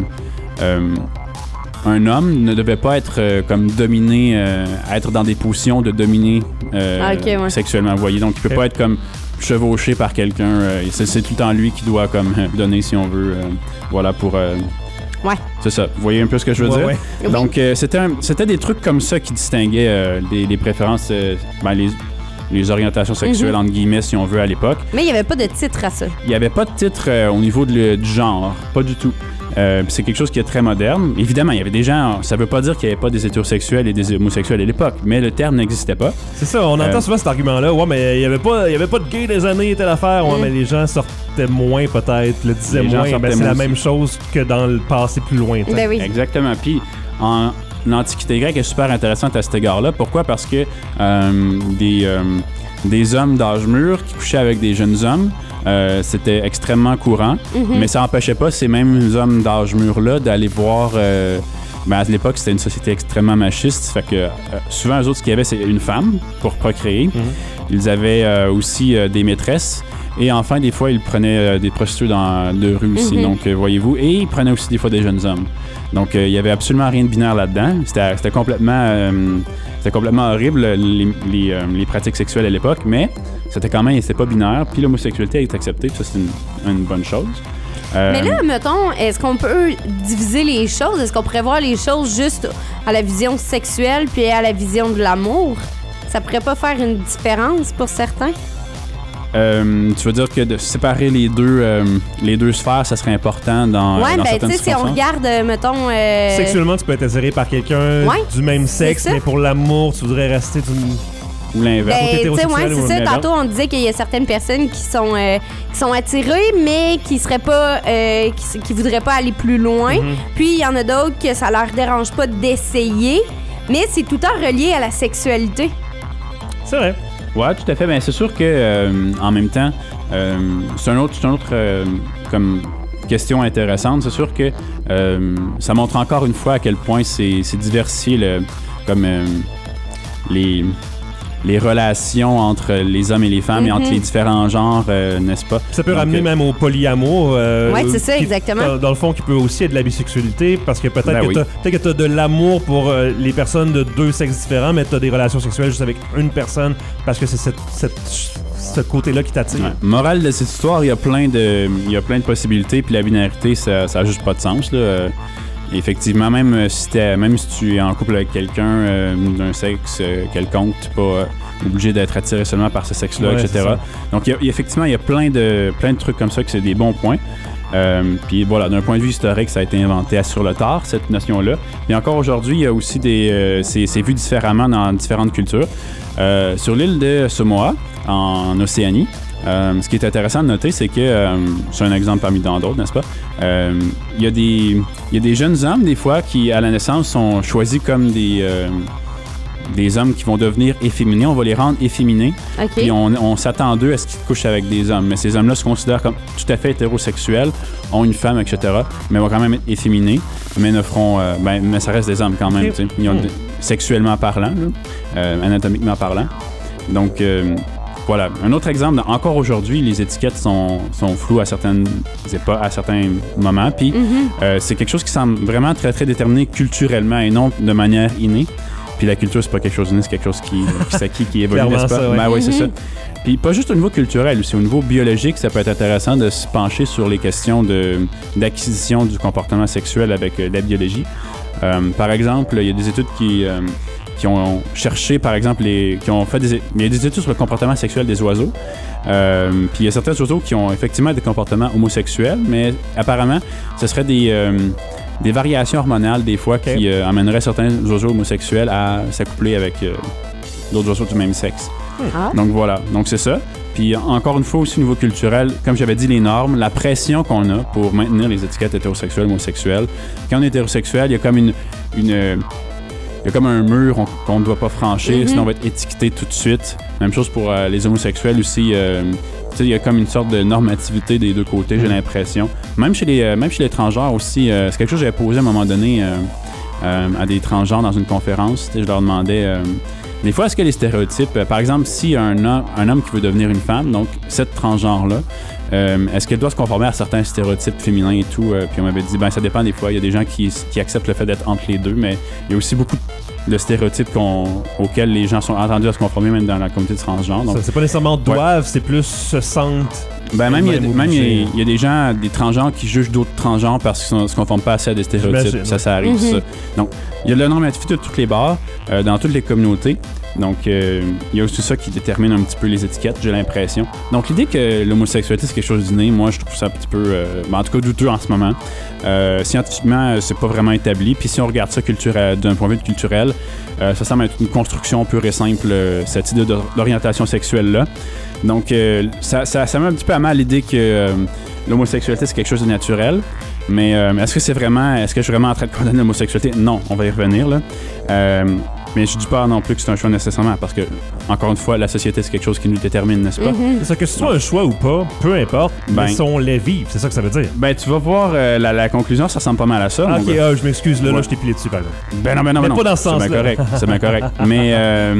un homme ne devait pas être comme dominé, être dans des positions de dominer sexuellement. Vous voyez, donc il peut pas être comme chevauché par quelqu'un. C'est tout le temps lui qui doit comme donner, si on veut. Voilà pour. C'est ça. Vous voyez un peu ce que je veux dire? Ouais. Donc c'était des trucs comme ça qui distinguaient les préférences, les orientations sexuelles entre guillemets, si on veut, à l'époque. Mais il n'y avait pas de titre à ça. Il n'y avait pas de titre au niveau du genre, pas du tout. C'est quelque chose qui est très moderne. Évidemment, il y avait des gens... Ça veut pas dire qu'il n'y avait pas des hétérosexuels et des homosexuels à l'époque, mais le terme n'existait pas. C'est ça, on entend souvent cet argument-là. Ouais, mais il y avait pas de gay des années, telle affaire. Ouais, mais les gens sortaient moins, peut-être. Le disaient moins. C'est la même chose que dans le passé plus lointain. Ben oui. Exactement. Puis, l'Antiquité grecque est super intéressante à cet égard-là. Pourquoi? Parce que des hommes d'âge mûr qui couchaient avec des jeunes hommes, c'était extrêmement courant, mais ça n'empêchait pas ces mêmes hommes d'âge mûr-là d'aller voir... à l'époque, c'était une société extrêmement machiste, fait que souvent, eux autres, ce qu'il y avait, c'est une femme pour procréer. Ils avaient aussi des maîtresses. Et enfin, des fois, ils prenaient des prostituées de rue aussi. Donc, voyez-vous. Et ils prenaient aussi des fois des jeunes hommes. Donc, il n'y avait absolument rien de binaire là-dedans. C'était complètement horrible, les pratiques sexuelles à l'époque. Mais c'était pas binaire. Puis l'homosexualité est acceptée. Puis ça, c'est une bonne chose. Mais là, mettons, est-ce qu'on peut diviser les choses? Est-ce qu'on pourrait voir les choses juste à la vision sexuelle puis à la vision de l'amour? Ça pourrait pas faire une différence pour certains? Tu veux dire que de séparer les deux sphères, ça serait important dans certaines si on regarde, mettons... Sexuellement, tu peux être attiré par quelqu'un du même sexe, mais pour l'amour, tu voudrais rester Ou l'inverse. Ben, tu sais, ouais, c'est ça. Tantôt, on disait qu'il y a certaines personnes qui sont attirées, mais qui seraient pas, qui voudraient pas aller plus loin. Puis, il y en a d'autres que ça leur dérange pas d'essayer, mais c'est tout le temps relié à la sexualité. C'est vrai. Ouais, tout à fait. Ben, c'est sûr que en même temps, c'est un autre comme question intéressante. C'est sûr que ça montre encore une fois à quel point c'est diversifié comme les relations entre les hommes et les femmes et entre les différents genres, n'est-ce pas? Ça peut ramener même au polyamour. Oui, c'est ça, exactement. Dans le fond, qui peut aussi être de la bisexualité, parce que peut-être que tu as de l'amour pour les personnes de deux sexes différents, mais tu as des relations sexuelles juste avec une personne, parce que c'est ce côté-là qui t'attire. Ouais. Morale de cette histoire, il y a plein de possibilités, puis la binarité, ça n'a juste pas de sens, là. Effectivement, même si tu es en couple avec quelqu'un d'un sexe quelconque, tu n'es pas obligé d'être attiré seulement par ce sexe-là, etc. Donc, effectivement, il y a plein de trucs comme ça que c'est des bons points. Puis voilà, d'un point de vue historique, ça a été inventé sur le tard, cette notion-là. Et encore aujourd'hui, il y a aussi c'est vu différemment dans différentes cultures. Sur l'île de Samoa, en Océanie, ce qui est intéressant de noter, c'est que, c'est un exemple parmi tant d'autres, n'est-ce pas? Il y a des jeunes hommes, des fois, qui, à la naissance, sont choisis comme des hommes qui vont devenir efféminés. On va les rendre efféminés. Okay. Puis on s'attend d'eux à ce qu'ils couchent avec des hommes. Mais ces hommes-là se considèrent comme tout à fait hétérosexuels, ont une femme, etc. Mais vont quand même être efféminés, mais ne feront... mais ça reste des hommes quand même, tu sais. Ils ont sexuellement parlant, anatomiquement parlant. Donc... voilà. Un autre exemple, encore aujourd'hui, les étiquettes sont floues à certains moments. Puis c'est quelque chose qui semble vraiment très, très déterminé culturellement et non de manière innée. Puis la culture, c'est pas quelque chose d'inné, c'est quelque chose qui s'acquiert, qui évolue, n'est-ce pas? Ça, ouais. Ben oui, c'est ça. Puis pas juste au niveau culturel, aussi au niveau biologique, ça peut être intéressant de se pencher sur les questions d'acquisition du comportement sexuel avec la biologie. Par exemple, il y a des études qui ont cherché, par exemple, il y a des études sur le comportement sexuel des oiseaux. Puis il y a certains oiseaux qui ont effectivement des comportements homosexuels, mais apparemment, ce serait des variations hormonales, des fois, qui amèneraient certains oiseaux homosexuels à s'accoupler avec d'autres oiseaux du même sexe. Donc voilà, donc c'est ça. Puis encore une fois, aussi au niveau culturel, comme j'avais dit, les normes, la pression qu'on a pour maintenir les étiquettes hétérosexuelles, homosexuelles. Quand on est hétérosexuel, il y a comme il y a comme un mur qu'on ne doit pas franchir, sinon on va être étiqueté tout de suite. Même chose pour les homosexuels aussi. Il y a comme une sorte de normativité des deux côtés, j'ai l'impression. Même chez les transgenres aussi, c'est quelque chose que j'avais posé à un moment donné à des transgenres dans une conférence. Je leur demandais, des fois, est-ce que les stéréotypes, par exemple, si un homme qui veut devenir une femme, donc cette transgenre-là, est-ce qu'elle doit se conformer à certains stéréotypes féminins et tout? Puis on m'avait dit, ça dépend des fois. Il y a des gens qui acceptent le fait d'être entre les deux, mais il y a aussi beaucoup de stéréotypes auxquels les gens sont entendus à se conformer, même dans la communauté de transgenres. Donc, c'est pas nécessairement doivent, c'est plus se sentent. Même il y a des gens, des transgenres qui jugent d'autres transgenres parce qu'ils ne se conforment pas assez à des stéréotypes. Ça arrive, ça. Donc, il y a de la normativité de toutes les barres, dans toutes les communautés. Donc, il y a aussi ça qui détermine un petit peu les étiquettes, j'ai l'impression. Donc, l'idée que l'homosexualité, c'est quelque chose d'inné, moi, je trouve ça un petit peu, en tout cas, douteux en ce moment. Scientifiquement, c'est pas vraiment établi. Puis, si on regarde ça d'un point de vue culturel, ça semble être une construction pure et simple, cette idée d'orientation sexuelle-là. Donc, ça met un petit peu à mal l'idée que l'homosexualité, c'est quelque chose de naturel. Mais est-ce que je suis vraiment en train de condamner l'homosexualité? Non, on va y revenir, là. Mais je dis pas non plus que c'est un choix nécessairement, parce que, encore une fois, la société, c'est quelque chose qui nous détermine, n'est-ce pas? C'est ça, que ce soit un choix ou pas, peu importe, laissons-les vivre, c'est ça que ça veut dire. Tu vas voir, la conclusion, ça ressemble pas mal à ça. Ok, je m'excuse, là, je t'ai pilé dessus, par exemple. Non. Mais pas dans ce sens-là. C'est bien correct. Mais...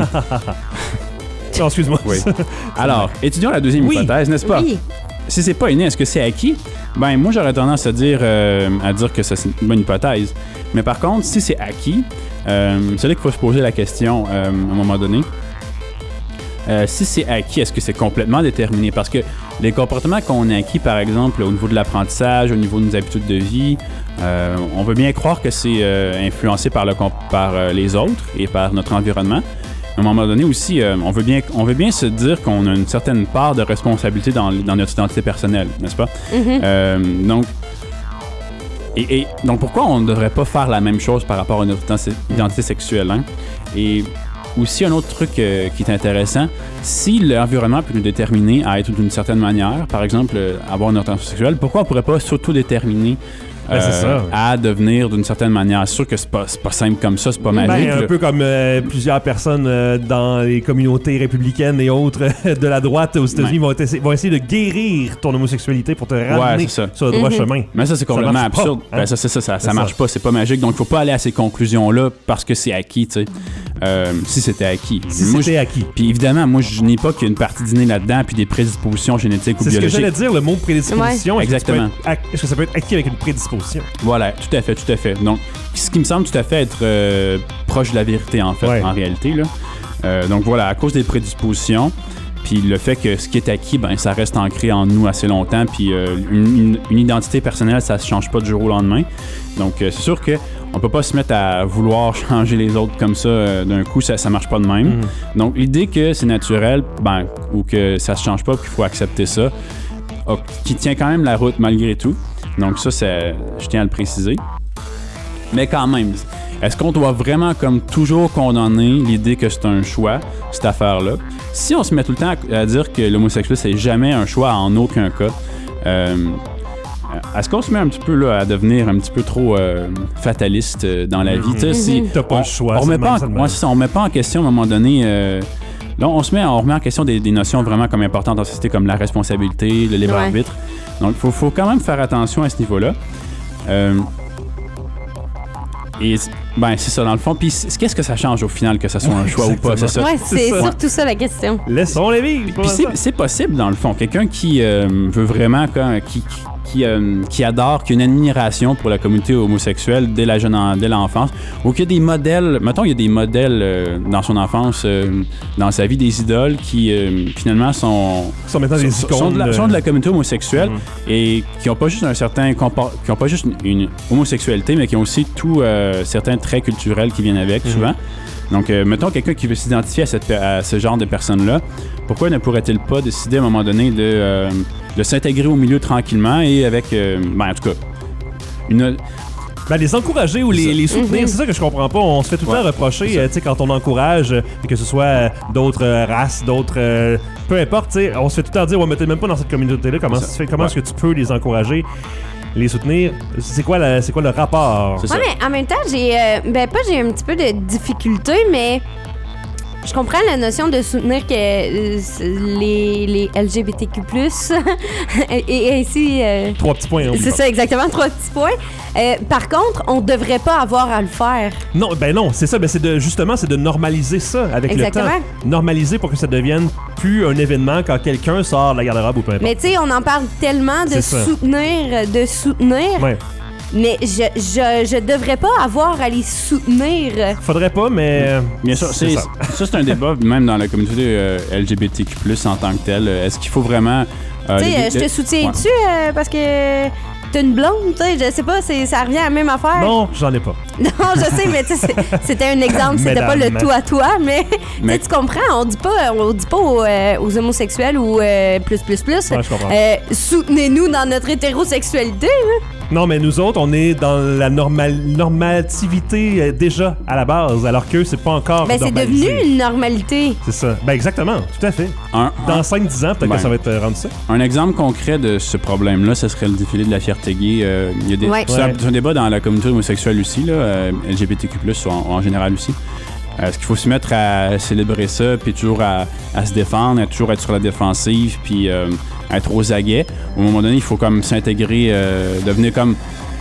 Non, excuse-moi. Oui. Alors, étudions la deuxième hypothèse, n'est-ce pas? Oui. Si c'est pas inné, est-ce que c'est acquis? Moi, j'aurais tendance à dire que c'est une bonne hypothèse. Mais par contre, si c'est acquis, c'est là qu'il faut se poser la question à un moment donné. Si c'est acquis, est-ce que c'est complètement déterminé? Parce que les comportements qu'on a acquis, par exemple, au niveau de l'apprentissage, au niveau de nos habitudes de vie, on veut bien croire que c'est influencé par les autres et par notre environnement. À un moment donné aussi, on veut bien se dire qu'on a une certaine part de responsabilité dans notre identité personnelle, n'est-ce pas? Donc pourquoi on ne devrait pas faire la même chose par rapport à notre identité sexuelle? Hein? Et aussi, un autre truc qui est intéressant, si l'environnement peut nous déterminer à être d'une certaine manière, par exemple, avoir une orientation sexuelle, pourquoi on pourrait pas s'auto-déterminer à devenir d'une certaine manière? C'est sûr que c'est pas simple comme ça, c'est pas magique. Un peu comme plusieurs personnes dans les communautés républicaines et autres de la droite aux États-Unis vont essayer de guérir ton homosexualité pour te ramener sur le droit chemin. Mais ça, c'est complètement absurde. Pas, hein? Ça marche pas, c'est pas magique. Donc, il faut pas aller à ces conclusions-là parce que c'est acquis, tu sais. Si c'était acquis. Puis évidemment, moi, je nie pas qu'il y a une partie d'inné là-dedans puis des prédispositions génétiques ou biologiques. C'est ce que j'allais dire, le mot prédisposition. Ouais. Exactement. Est-ce que ça peut être acquis avec une prédisposition? Voilà, tout à fait. Donc, ce qui me semble tout à fait être proche de la vérité, en fait, en réalité, là. Donc voilà, à cause des prédispositions, puis le fait que ce qui est acquis, ben ça reste ancré en nous assez longtemps, puis une identité personnelle, ça se change pas du jour au lendemain. Donc c'est sûr que on peut pas se mettre à vouloir changer les autres comme ça d'un coup, ça marche pas de même. Donc l'idée que c'est naturel, ou que ça se change pas, qu'il faut accepter ça, qui tient quand même la route malgré tout. Donc ça, je tiens à le préciser. Mais quand même, est-ce qu'on doit vraiment comme toujours condamner l'idée que c'est un choix, cette affaire-là? Si on se met tout le temps à dire que l'homosexualité, c'est jamais un choix en aucun cas, est-ce qu'on se met un petit peu là, à devenir un petit peu trop fataliste dans la vie? T'as pas le choix. On remet pas en question à un moment donné... Là, on remet en question des notions vraiment comme importantes dans la société, comme la responsabilité, le libre arbitre. Donc, il faut quand même faire attention à ce niveau-là. Et c'est ça, dans le fond. Puis, qu'est-ce que ça change au final, que ce soit un choix ou pas? C'est ça. Ouais, c'est surtout ça la question. Laissons-les vivre. Puis, c'est possible, dans le fond. Quelqu'un qui veut vraiment... Qui adore, qui a une admiration pour la communauté homosexuelle dès l'enfance, ou qu'il y a des modèles, mettons, il y a des modèles dans son enfance, dans sa vie, des idoles qui finalement sont de la communauté homosexuelle et qui n'ont pas juste qui n'ont pas juste une homosexualité, mais qui ont aussi tous certains traits culturels qui viennent avec souvent. Donc, mettons quelqu'un qui veut s'identifier à ce genre de personnes-là, pourquoi ne pourrait-il pas décider à un moment donné de s'intégrer au milieu tranquillement et avec, en tout cas, les encourager ou les soutenir, c'est ça que je comprends pas. On se fait tout le temps reprocher, quand on encourage, que ce soit d'autres races, d'autres... peu importe, on se fait tout le temps dire, mais t'es même pas dans cette communauté-là, comment est-ce que tu peux les encourager? Les soutenir, c'est quoi le rapport? Ouais, mais en même temps, j'ai un petit peu de difficulté, mais je comprends la notion de soutenir que les LGBTQ+, et ainsi... 3 petits points. C'est ça, exactement, 3 petits points. Par contre, on devrait pas avoir à le faire. Non, c'est ça. C'est de normaliser ça avec le temps. Normaliser pour que ça devienne plus un événement quand quelqu'un sort de la garde-robe ou peu importe. Mais tu sais, on en parle tellement de soutenir. Ouais. Mais je devrais pas avoir à les soutenir. Faudrait pas, mais... Bien sûr, c'est un débat même dans la communauté LGBTQ+, en tant que tel. Est-ce qu'il faut vraiment... tu sais, je te soutiens-tu parce que t'as une blonde, tu sais, je sais pas, ça revient à la même affaire. Non, j'en ai pas. Non, je sais, mais tu sais, c'était un exemple, c'était pas le tout à toi, mais tu comprends, on dit pas aux homosexuels ou plus. Ouais, je comprends. Soutenez-nous dans notre hétérosexualité, hein? Non, mais nous autres, on est dans la normativité déjà à la base, alors que c'est pas encore c'est devenu une normalité. C'est ça. Exactement, tout à fait. Dans 5-10 ans, peut-être que ça va être rendu ça. Un exemple concret de ce problème-là, ce serait le défilé de la fierté gay. Il y a c'est un débat dans la communauté homosexuelle aussi, là, LGBTQ+, en général aussi. Est-ce qu'il faut se mettre à célébrer ça, puis toujours à se défendre, toujours être sur la défensive, puis être aux aguets? Au moment donné, il faut comme s'intégrer, devenir comme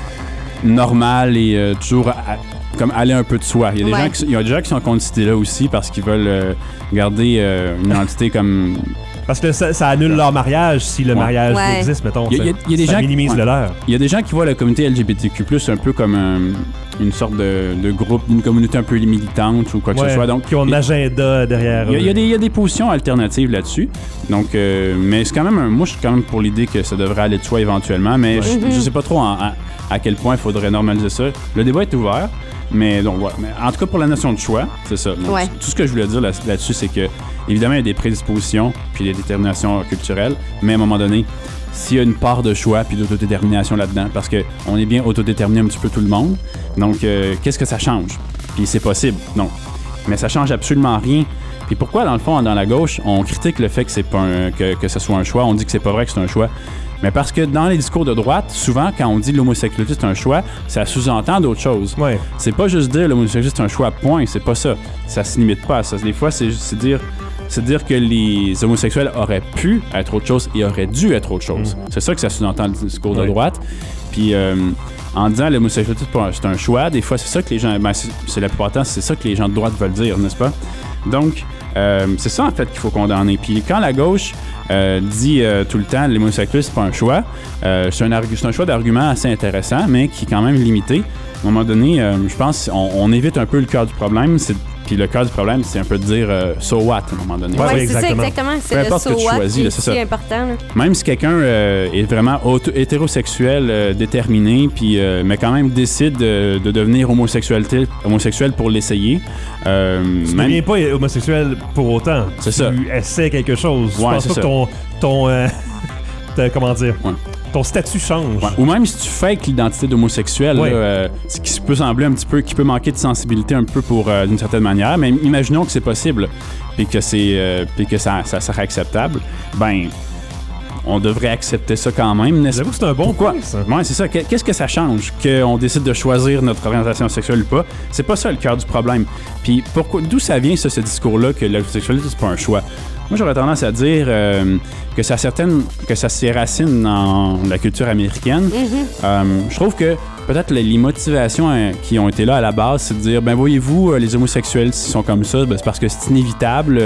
normal et toujours comme aller un peu de soi. Il y a des gens qui sont contre cette idée-là aussi parce qu'ils veulent garder une identité comme... Parce que ça annule leur mariage si le mariage existe, mettons. Ça minimise le leur. Il y a des gens qui voient la communauté LGBTQ+, un peu comme une sorte de groupe, d'une communauté un peu militante ou quoi que ce soit. Donc, qui ont un agenda derrière. Il y a des positions alternatives là-dessus. Donc, mais c'est quand même moi, je suis quand même pour l'idée que ça devrait aller de soi éventuellement, mais je sais pas trop à quel point il faudrait normaliser ça. Le débat est ouvert. Mais donc voilà. Mais en tout cas, pour la notion de choix, c'est ça. Donc, tout ce que je voulais dire là-dessus, c'est que évidemment, il y a des prédispositions puis des déterminations culturelles, mais à un moment donné, s'il y a une part de choix puis d'autodétermination là-dedans, parce qu'on est bien autodéterminé un petit peu tout le monde, donc qu'est-ce que ça change? Puis c'est possible. Donc, mais ça change absolument rien. Puis pourquoi, dans le fond, dans la gauche, on critique le fait que c'est pas que ce soit un choix, on dit que c'est pas vrai que c'est un choix? Mais parce que dans les discours de droite, souvent, quand on dit l'homosexualité c'est un choix, ça sous-entend d'autres choses. Ouais. C'est pas juste dire l'homosexualité c'est un choix, point, c'est pas ça. Ça se limite pas à ça. Des fois, c'est dire que les homosexuels auraient pu être autre chose et auraient dû être autre chose. C'est ça que ça sous-entend le discours de droite. Puis en disant l'homosexualité c'est un choix, des fois c'est ça que les gens, c'est la plupart du temps, c'est ça que les gens de droite veulent dire, n'est-ce pas? Donc c'est ça en fait qu'il faut condamner. Puis quand la gauche dit tout le temps l'homosexualité c'est pas un choix, c'est un choix d'argument assez intéressant, mais qui est quand même limité. À un moment donné, je pense on évite un peu le cœur du problème. Puis le cœur du problème, c'est un peu de dire so what à un moment donné. Oui, c'est ça exactement. C'est peu le importe so ce que tu what choisis, qui là, est c'est si ça. important. Là. Même si quelqu'un est vraiment hétérosexuel, déterminé, puis mais quand même décide de devenir homosexuel pour l'essayer. Tu ne deviens pas homosexuel pour autant. C'est ça. Tu essaies quelque chose. Je pense pas que comment dire? Ouais. Ton statut change. Ouais. Ou même si tu fakes l'identité d'homosexuel, ce qui peut sembler un petit peu, qui peut manquer de sensibilité un peu pour d'une certaine manière, mais imaginons que c'est possible et que ça serait acceptable, ben on devrait accepter ça quand même, n'est-ce pas? J'avoue que c'est un bon point, ça. Ouais, c'est ça. Qu'est-ce que ça change qu'on décide de choisir notre orientation sexuelle ou pas? C'est pas ça le cœur du problème. Puis d'où ça vient ce discours-là que l'homosexualité c'est pas un choix? Moi, j'aurais tendance à dire que ça s'y racine dans la culture américaine. Je trouve que peut-être les motivations qui ont été là à la base, c'est de dire, ben voyez-vous, les homosexuels, s'ils sont comme ça, ben, c'est parce que c'est inévitable.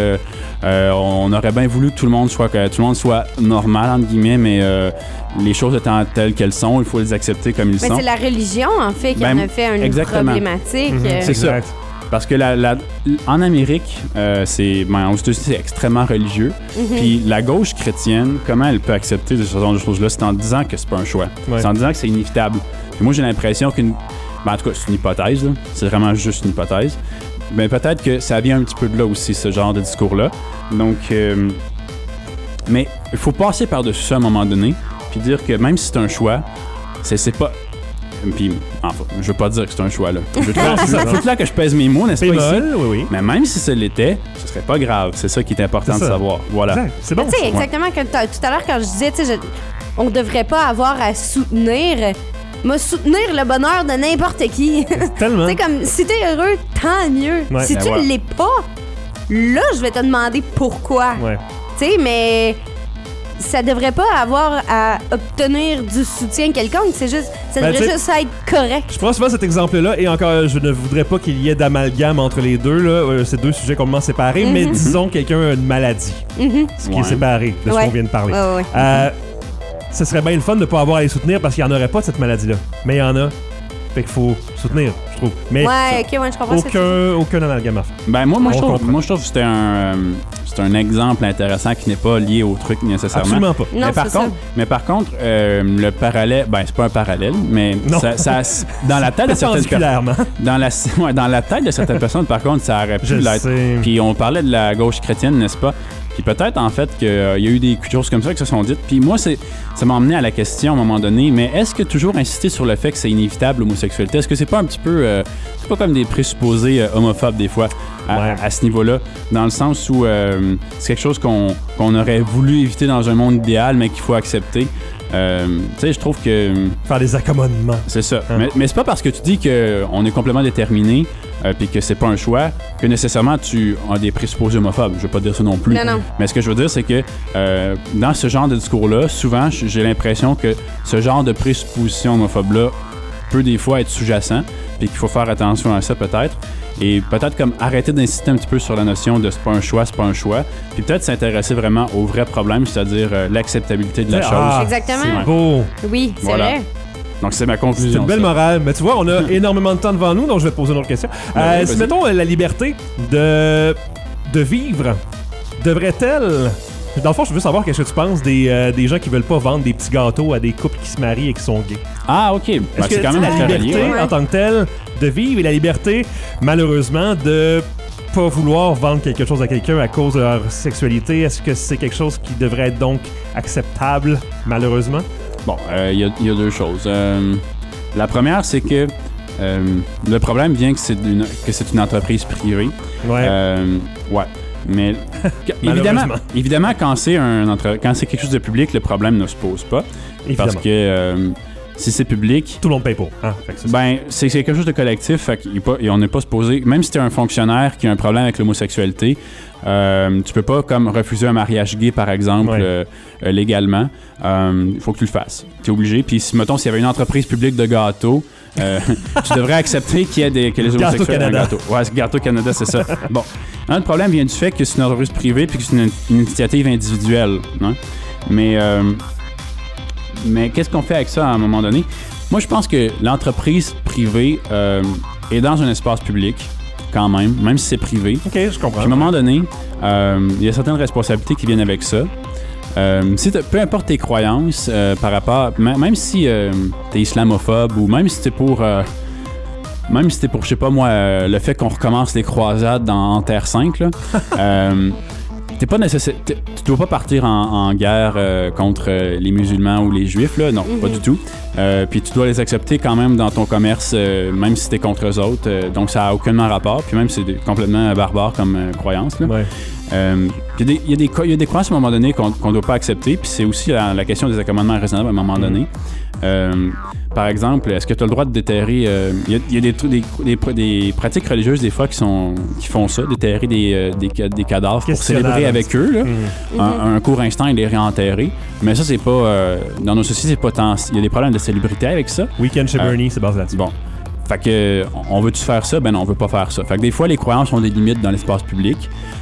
On aurait bien voulu que tout le monde soit normal, entre guillemets, mais les choses étant telles qu'elles sont, il faut les accepter comme ils sont. C'est la religion, en fait, qui en a fait une problématique. C'est ça. Parce que en Amérique, aux États-Unis, c'est extrêmement religieux. Puis la gauche chrétienne, comment elle peut accepter ce genre de choses-là? C'est en disant que c'est pas un choix. C'est en disant que c'est inévitable. Puis moi, j'ai l'impression en tout cas, c'est une hypothèse. Là. C'est vraiment juste une hypothèse. Mais peut-être que ça vient un petit peu de là aussi, ce genre de discours-là. Donc, mais il faut passer par-dessus ça à un moment donné, puis dire que même si c'est un choix, c'est pas... Puis, enfin, je veux pas dire que c'est un choix, là. Il faut là que je pèse mes mots, n'est-ce pas, ici? Oui. Mais même si ça l'était, ce serait pas grave. C'est ça qui est important de savoir. Voilà. Exact. C'est bon. Tu sais, exactement comme tout à l'heure, quand je disais, on devrait pas avoir à soutenir le bonheur de n'importe qui. Tellement. Tu sais, comme, si t'es heureux, tant mieux. Ouais. Si tu l'es pas, là, je vais te demander pourquoi. Ouais. Tu sais, mais... ça devrait pas avoir à obtenir du soutien quelconque, ça devrait juste être correct. Je prends souvent cet exemple-là, et encore, je ne voudrais pas qu'il y ait d'amalgame entre les deux, là. C'est deux sujets complètement séparés, mais disons quelqu'un a une maladie, ce qui est séparé de ce qu'on vient de parler. Ce serait bien le fun de ne pas avoir à les soutenir parce qu'il n'y en aurait pas de cette maladie-là, mais il y en a. Fait qu'il faut soutenir, je trouve. Mais je comprends aucun amalgame à faire. Ben moi je trouve que c'est un exemple intéressant qui n'est pas lié au truc nécessairement. Absolument pas. Non, mais par contre, le parallèle, ben c'est pas un parallèle, mais ça dans la tête de certaines personnes, dans la tête de certaines personnes, par contre, ça aurait pu l'être. Puis on parlait de la gauche chrétienne, n'est-ce pas? Puis peut-être, en fait, qu'il y a eu des choses comme ça qui se sont dites. Puis moi, ça m'a emmené à la question, à un moment donné, mais est-ce que toujours insister sur le fait que c'est inévitable, l'homosexualité? Est-ce que c'est pas un petit peu... c'est pas comme des présupposés homophobes, des fois, à ce niveau-là? Dans le sens où c'est quelque chose qu'on aurait voulu éviter dans un monde idéal, mais qu'il faut accepter. Tu sais, je trouve que... Faire des accommodements. C'est ça. Mais c'est pas parce que tu dis qu'on est complètement déterminé puis que c'est pas un choix que nécessairement tu as des présupposés homophobes. Je veux pas dire ça non plus. Non. Mais ce que je veux dire, c'est que dans ce genre de discours-là, souvent, j'ai l'impression que ce genre de présupposition homophobe-là peut des fois être sous-jacent puis qu'il faut faire attention à ça peut-être. Et peut-être comme arrêter d'insister un petit peu sur la notion de c'est pas un choix, puis peut-être s'intéresser vraiment au vrai problème, c'est-à-dire l'acceptabilité de la chose. Exactement. C'est beau. Oui, c'est vrai. Donc c'est ma conclusion. C'est une belle morale. Mais tu vois, on a énormément de temps devant nous, donc je vais te poser une autre question. Si mettons la liberté de vivre, devrait-elle... Dans le fond, je veux savoir qu'est-ce que tu penses des gens qui veulent pas vendre des petits gâteaux à des couples qui se marient et qui sont gays. Ah, OK. Est-ce que c'est quand même la liberté en tant que telle de vivre et la liberté, malheureusement, de pas vouloir vendre quelque chose à quelqu'un à cause de leur sexualité, est-ce que c'est quelque chose qui devrait être donc acceptable, malheureusement? Bon, il y a deux choses. La première, c'est que Le problème vient que c'est une entreprise privée. Ouais. Ouais. Mais évidemment, quand c'est quelque chose de public, le problème ne se pose pas. Évidemment. Parce que si c'est public, tout le monde paye pour. Hein? C'est quelque chose de collectif. Et on n'est pas supposé. Même si tu es un fonctionnaire qui a un problème avec l'homosexualité, tu peux pas comme refuser un mariage gay, par exemple, légalement. Il faut que tu le fasses. Tu es obligé. Puis, mettons, s'il y avait une entreprise publique de gâteaux, tu devrais accepter que les homosexuels aient un gâteau. Ouais, Gâteau Canada, c'est ça. Bon. Le problème vient du fait que c'est une entreprise privée puis que c'est une initiative individuelle. Hein? Mais qu'est-ce qu'on fait avec ça à un moment donné? Moi, je pense que l'entreprise privée est dans un espace public, quand même si c'est privé. OK, je comprends. Puis à un moment donné, il y a certaines responsabilités qui viennent avec ça. Peu importe tes croyances par rapport... Même si t'es islamophobe ou même si t'es pour... je sais pas moi, le fait qu'on recommence les croisades en Terre Sainte, là, t'es pas nécessaire. Tu dois pas partir en guerre contre les musulmans ou les juifs, là. Non, pas du tout. Puis tu dois les accepter quand même dans ton commerce, même si t'es contre eux autres. Donc ça a aucunement rapport. Puis même si c'est complètement barbare comme croyance, là. Ouais. Il y a des croyances à un moment donné qu'on ne doit pas accepter. Puis c'est aussi la question des accommodements raisonnables à un moment donné. Par exemple, est-ce que tu as le droit de déterrer... Il y a des pratiques religieuses, des fois, qui font ça, déterrer des cadavres pour célébrer avec eux. Là. Un court instant, ils les réenterrer. Mais ça, c'est pas... dans nos sociétés, c'est pas tant... Il y a des problèmes de célébrité avec ça. Weekend chez Bernie, c'est basé là-dessus. Bon. Fait que, on veut-tu faire ça? Ben non, on veut pas faire ça. Fait que des fois, les croyances ont des limites dans l'espace public.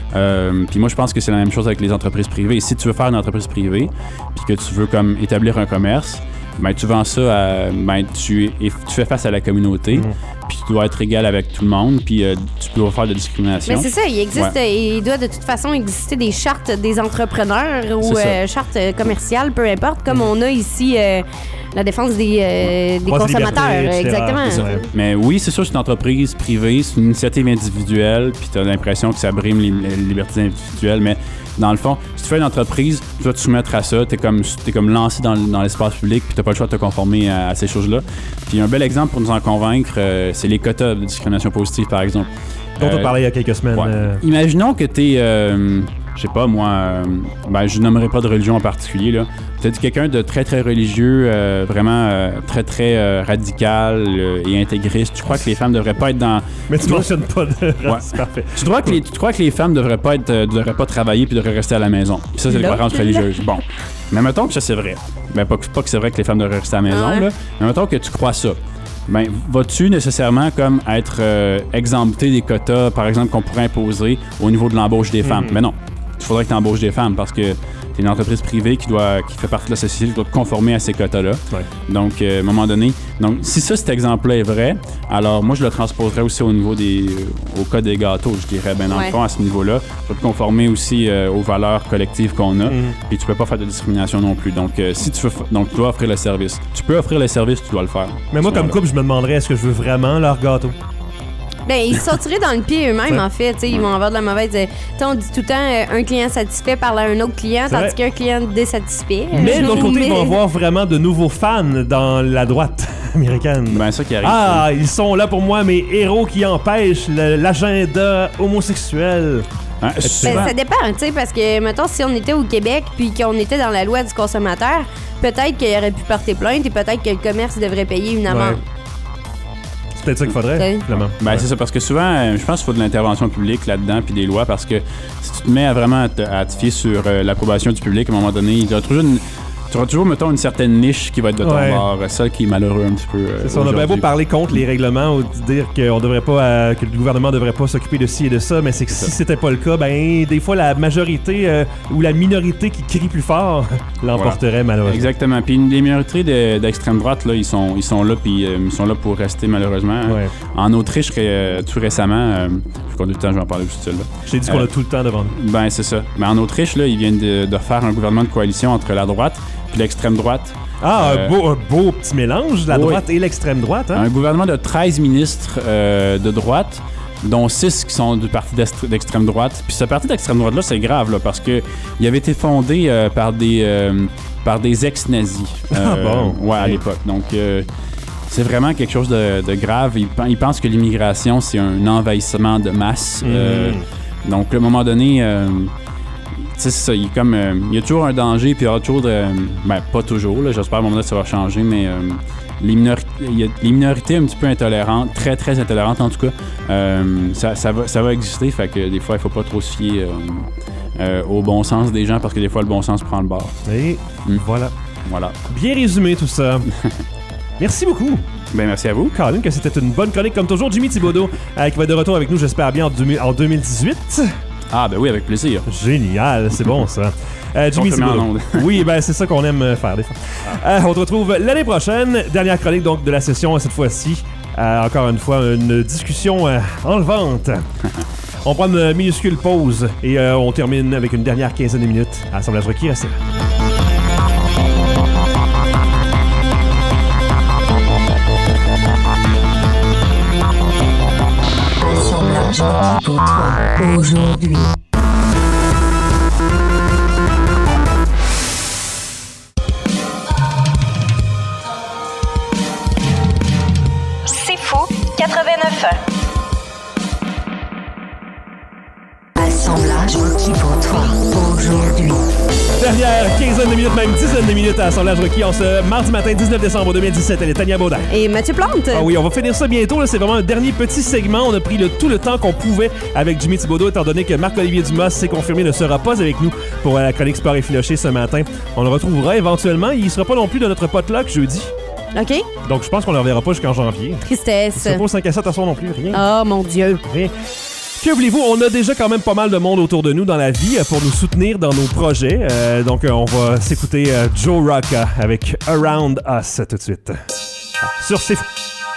Puis moi, je pense que c'est la même chose avec les entreprises privées. Si tu veux faire une entreprise privée, puis que tu veux comme établir un commerce, ben tu vends ça tu fais face à la communauté, puis tu dois être égal avec tout le monde, puis tu dois faire de discrimination. Mais c'est ça, il doit de toute façon exister des chartes des entrepreneurs ou chartes commerciales, peu importe, comme on a ici la défense des consommateurs. Exactement. Mais oui, c'est sûr, c'est une entreprise privée, c'est une initiative individuelle, puis tu as l'impression que ça brime les libertés individuelles, mais dans le fond, si tu fais une entreprise, tu dois te soumettre à ça, t'es comme lancé dans l'espace public, puis t'as pas le choix de te conformer à ces choses-là. Puis un bel exemple pour nous en convaincre, c'est les quotas de discrimination positive, par exemple. Dont on parlait il y a quelques semaines. Ouais. Imaginons que t'es, je sais pas moi, je nommerai pas de religion en particulier, là. Peut-être quelqu'un de très très religieux, vraiment très très radical et intégriste. Tu crois que les femmes devraient pas être dans... Mais tu mentionnes pas de race, parfait. Tu crois que les femmes devraient pas travailler puis devraient rester à la maison. Puis ça, c'est les croyances religieuses. Bon. Mais mettons que ça, c'est vrai. Ben, pas que c'est vrai que les femmes devraient rester à la maison, là. Mais mettons que tu crois ça. Ben, vas-tu nécessairement comme être exempté des quotas, par exemple, qu'on pourrait imposer au niveau de l'embauche des femmes? Mais non. Il faudrait que tu embauches des femmes parce que tu es une entreprise privée qui fait partie de la société, qui doit te conformer à ces quotas-là. Ouais. Donc, à un moment donné, si cet exemple-là est vrai, alors moi, je le transposerais aussi au niveau au cas des gâteaux. Je dirais, dans le fond, à ce niveau-là, tu dois te conformer aussi aux valeurs collectives qu'on a, puis tu peux pas faire de discrimination non plus. Donc, si tu veux, tu dois offrir le service. Tu peux offrir le service, tu dois le faire. Mais moi, comme couple, je me demanderais, est-ce que je veux vraiment leur gâteau? Ben, ils se sauteraient dans le pied eux-mêmes, en fait. T'sais, ils vont avoir de la mauvaise... on dit tout le temps, un client satisfait parle à un autre client, tandis qu'un client désatisfait. Mais de l'autre côté, ils vont avoir vraiment de nouveaux fans dans la droite américaine. Ben, ça qui arrive. Ah, ils sont là pour moi, mes héros qui empêchent l'agenda homosexuel. Ça dépend, tu sais, parce que, mettons, si on était au Québec puis qu'on était dans la loi du consommateur, peut-être qu'il aurait pu porter plainte et peut-être que le commerce devrait payer une amende. C'est peut-être ça qu'il faudrait, finalement. Ben, c'est ça, parce que souvent, je pense qu'il faut de l'intervention publique là-dedans, puis des lois, parce que si tu te mets à te fier sur l'approbation du public, à un moment donné, il y a toujours tu auras toujours, mettons, une certaine niche qui va être de ton bord, celle qui est malheureux un petit peu. C'est ça, on a bien beau parler contre les règlements ou dire qu'on devrait pas, que le gouvernement devrait pas s'occuper de ci et de ça, mais c'est que si c'était pas le cas, ben des fois la majorité ou la minorité qui crie plus fort l'emporterait malheureusement. Exactement. Puis les minorités d'extrême droite là, ils sont là, puis ils sont là pour rester malheureusement. Ouais. En Autriche, tout récemment, vu qu'on a du temps, je vais en parler juste là. Je t'ai dit qu'on a tout le temps devant nous. Ben c'est ça. Mais en Autriche là, ils viennent de faire un gouvernement de coalition entre la droite puis l'extrême droite. Ah, un beau petit mélange, la droite et l'extrême droite. Hein? Un gouvernement de 13 ministres de droite, dont 6 qui sont du parti d'extrême droite. Puis ce parti d'extrême droite-là, c'est grave, là, parce qu'il avait été fondé par des ex-nazis. Bon. Ouais, à l'époque. Donc, C'est vraiment quelque chose de grave. Ils pensent que l'immigration, c'est un envahissement de masse. Donc, à un moment donné, c'est ça, il y a toujours un danger, puis il y aura toujours pas toujours, là, j'espère à un moment donné ça va changer, mais il y a les minorités un petit peu intolérantes, très très intolérantes en tout cas, ça va exister, fait que des fois il faut pas trop se fier au bon sens des gens, parce que des fois le bon sens prend le bord. Et voilà. Bien résumé tout ça. Merci beaucoup. Ben merci à vous. Colin, que c'était une bonne chronique comme toujours. Jimmy Thibodeau qui va être de retour avec nous, j'espère bien, en 2018. Ah, ben oui, avec plaisir. Génial, c'est bon ça. Jimmy Thibodeau. Oui, ben c'est ça qu'on aime faire des fois. On te retrouve l'année prochaine. Dernière chronique donc de la session, cette fois-ci. Encore une fois, une discussion enlevante. On prend une minuscule pause et on termine avec une dernière quinzaine de minutes. Assemblage requis, restez là. Pour toi, aujourd'hui. C'est fou, 89 ans. Assemblage requis pour toi, aujourd'hui. Dernière quinzaine de minutes, même dizaine de minutes à Assemblage requis en ce mardi matin 19 décembre 2017. Elle est Tania Baudin. Et Mathieu Plante. Ah oui, on va finir ça bientôt. Là. C'est vraiment un dernier petit segment. On a pris tout le temps qu'on pouvait avec Jimmy Thibodeau, étant donné que Marc-Olivier Dumas s'est confirmé ne sera pas avec nous pour la chronique Sport et Filoché ce matin. On le retrouvera éventuellement. Il ne sera pas non plus de notre potluck jeudi. OK. Donc, je pense qu'on ne le reverra pas jusqu'en janvier. Tristesse. C'est pas 5 à 7 à soir non plus. Rien. Oh, mon Dieu. Rien. Que voulez-vous? On a déjà quand même pas mal de monde autour de nous dans la vie pour nous soutenir dans nos projets. Donc, on va s'écouter Joe Rocca avec Around Us tout de suite. Sur C'est Fou.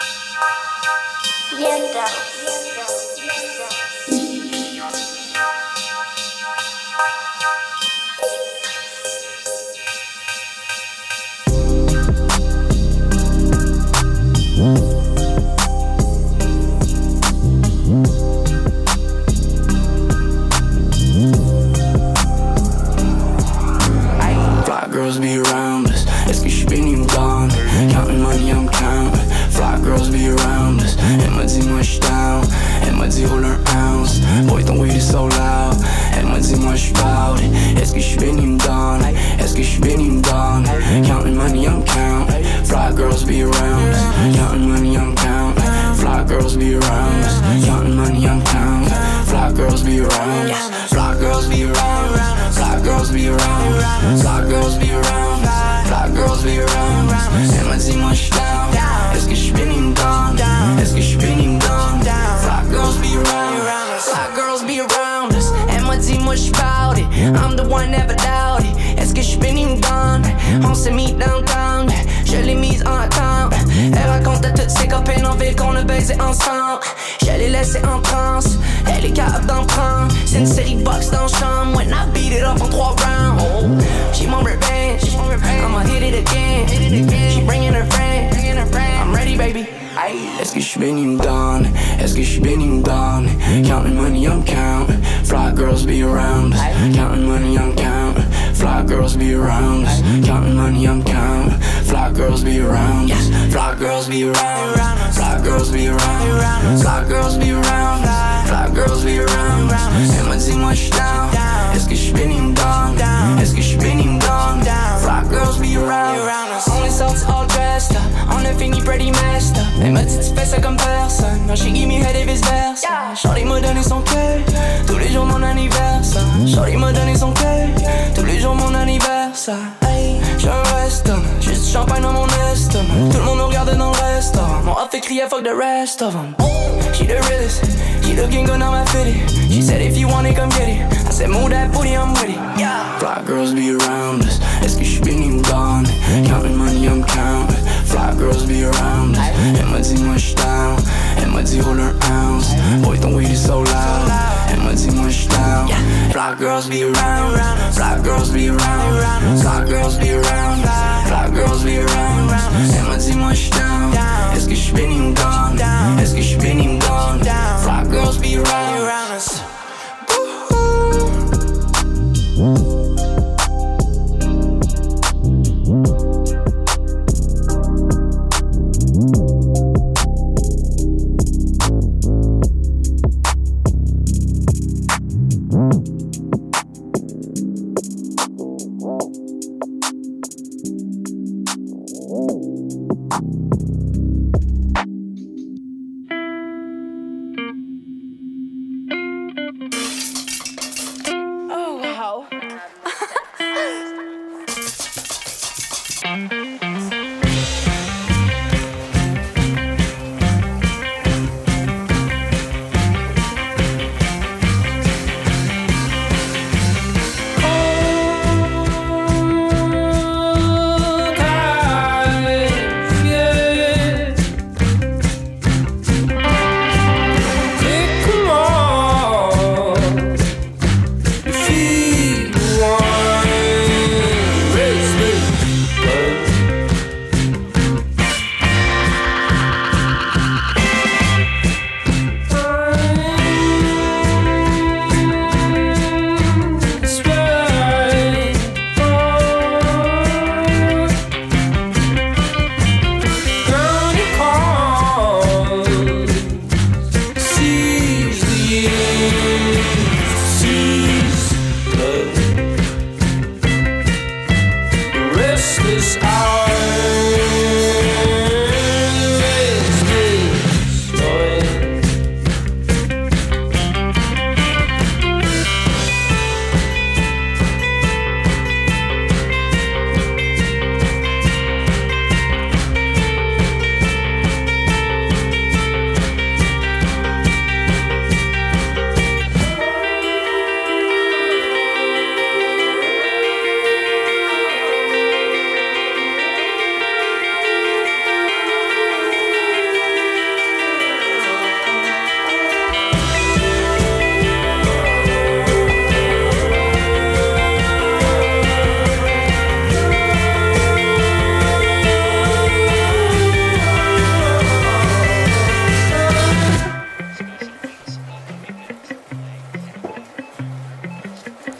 Girls be around us. Est-ce que je suis béni ou gone? Counting money, I'm counting. Fly girls be around us. Elle m'a dit, moi j'suis down. Elle m'a dit, roll un ounce. Boy, ton weed is so loud. Elle m'a dit, moi j'suis proud. Est-ce que je suis béni ou gone? Est-ce que je suis béni ou gone? Counting money, I'm counting. Fly girls be around us. Counting money, I'm counting. Fly girls be around us. Counting money, I'm counting. Fly girls be around us. Fly girls be around us. Fly girls be around us. Fly girls be around us. Fly girls be around us. Elle m'a dit moi j'suis down. Est-ce que j'suis béni ou gone? Est-ce que j'suis béni ou gone? Fly girls be around us. Fly girls be around us. Elle m'a dit moi j'suis bout it. I'm the one never doubt it. Est-ce que j'suis béni ou gone? On s'est mis downtown. Je l'ai mise en attente. Elle raconte à toutes ses copines en ville qu'on a baisé ensemble. Je l'ai laissée en transe. Elle est capable d'en prendre. C'est une série de box dans la chambre. When I beat it up en 3 rounds. She want revenge. I'ma hit it again. She bringing her friend. I'm ready, baby. Est-ce que je suis béni ou gone? Est-ce que je suis béni ou gone? Counting money, I'm counting. Fly girls be around us. Counting money, I'm counting. Fly girls be around us. Counting money, I'm counting. Fly girls be around us. Fly girls be around us. Fly girls be around us. Fly girls be around us. Fly girls be around us. Elle m'a dit moi j'suis down. Est-ce que je suis béni ou gone? Est-ce que je suis béni ou gone? Fly girls be around us. On est sortis all dressed up. On a fini pretty messed up. Elle m'a dit tu fais ça comme personne. Now she give me head et vice versa. Shorty m'a donné son cœur. Tous les jours mon anniversaire. Shorty m'a donné son cœur. Tous les jours mon anniversaire. J'suis un restum. Juste du champagne dans mon estomac. Tout le monde nous regarde dans le restaurant. Mon outfit criait fuck the rest of them. She the realest. She looking good, now I fit it. She said if you want it, come get it. I said move that booty, I'm with it. Yeah. Fly girls be around us. Est-ce que j'suis béni ou gone? Counting money, I'm counting. Fly girls be around us. Elle m'a dit moi j'suis down. Elle m'a dit roll un ounce. Boy, ton weed is so loud. Elle m'a dit moi j'suis down. Fly girls be around us. Fly girls be around us. Fly girls be around us. Fly girls be around us. Elle m'a dit moi j'suis down. Est-ce que j'suis béni ou gone? Est-ce que j'suis béni ou gone? Fly girls be around us.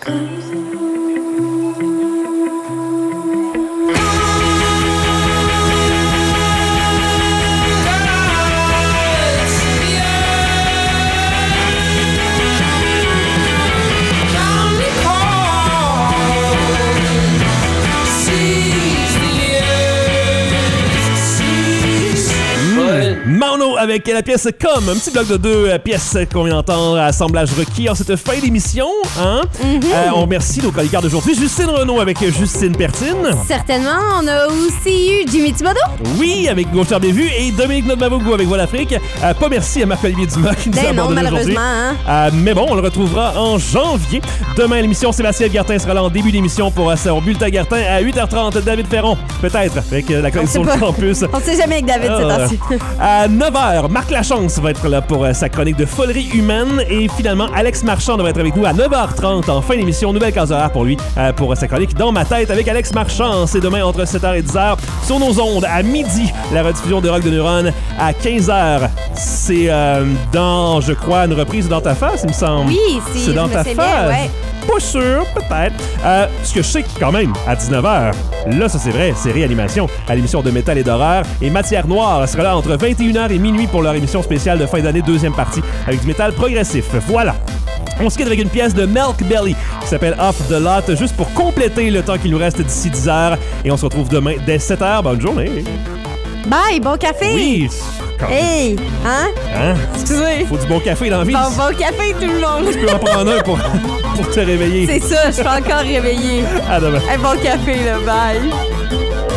Mauno avec la pièce Comme, un petit bloc de 2 pièces qu'on vient d'entendre, assemblage requis en cette fin d'émission. Hein? On remercie nos chroniqueurs d'aujourd'hui, Justine Renaud avec Justine Pertine. Certainement, on a aussi eu Jimmy Thibodeau. Oui, avec Gauchard Bévu et Dominique Nodmavougou avec Voix d'Afrique. Pas merci à Marc-Olivier Dumas qui nous a abandonné aujourd'hui. Mais bon, on le retrouvera en janvier. Demain, l'émission Sébastien Gartin sera là en début d'émission pour son bulletin Gartin à 8h30. David Ferron, peut-être, avec la connexion de campus. On sait jamais avec David, c'est ainsi. À 9h, Marc Lachance va être là pour sa chronique de folerie humaine. Et finalement, Alex Marchand devrait être avec nous à 9h30 en fin d'émission. Nouvelle case horaire pour lui, pour sa chronique Dans ma tête avec Alex Marchand. C'est demain entre 7h et 10h sur nos ondes. À midi, la rediffusion de Rock de Neuronne. À 15h, c'est dans, je crois, une reprise Dans ta face, il me semble. Oui, c'est Dans ta face. Bien, ouais. Pas sûr, peut-être. Ce que je sais quand même, à 19h, là, ça c'est vrai, c'est Réanimation, à l'émission de métal et d'horreur. Et Matière Noire sera là entre 21h et minuit pour leur émission spéciale de fin d'année, deuxième partie, avec du métal progressif. Voilà. On se quitte avec une pièce de Milk Belly qui s'appelle Off the Lot, juste pour compléter le temps qu'il nous reste d'ici 10h. Et on se retrouve demain dès 7h. Bonne journée. Bye, bon café. Oui. Hey, hein? Excusez. Faut du bon café dans la vie. Bon café, tout le monde. Tu peux en prendre un pour te réveiller. C'est ça, je suis encore réveillée. À demain. Hey, bon café, là, bye.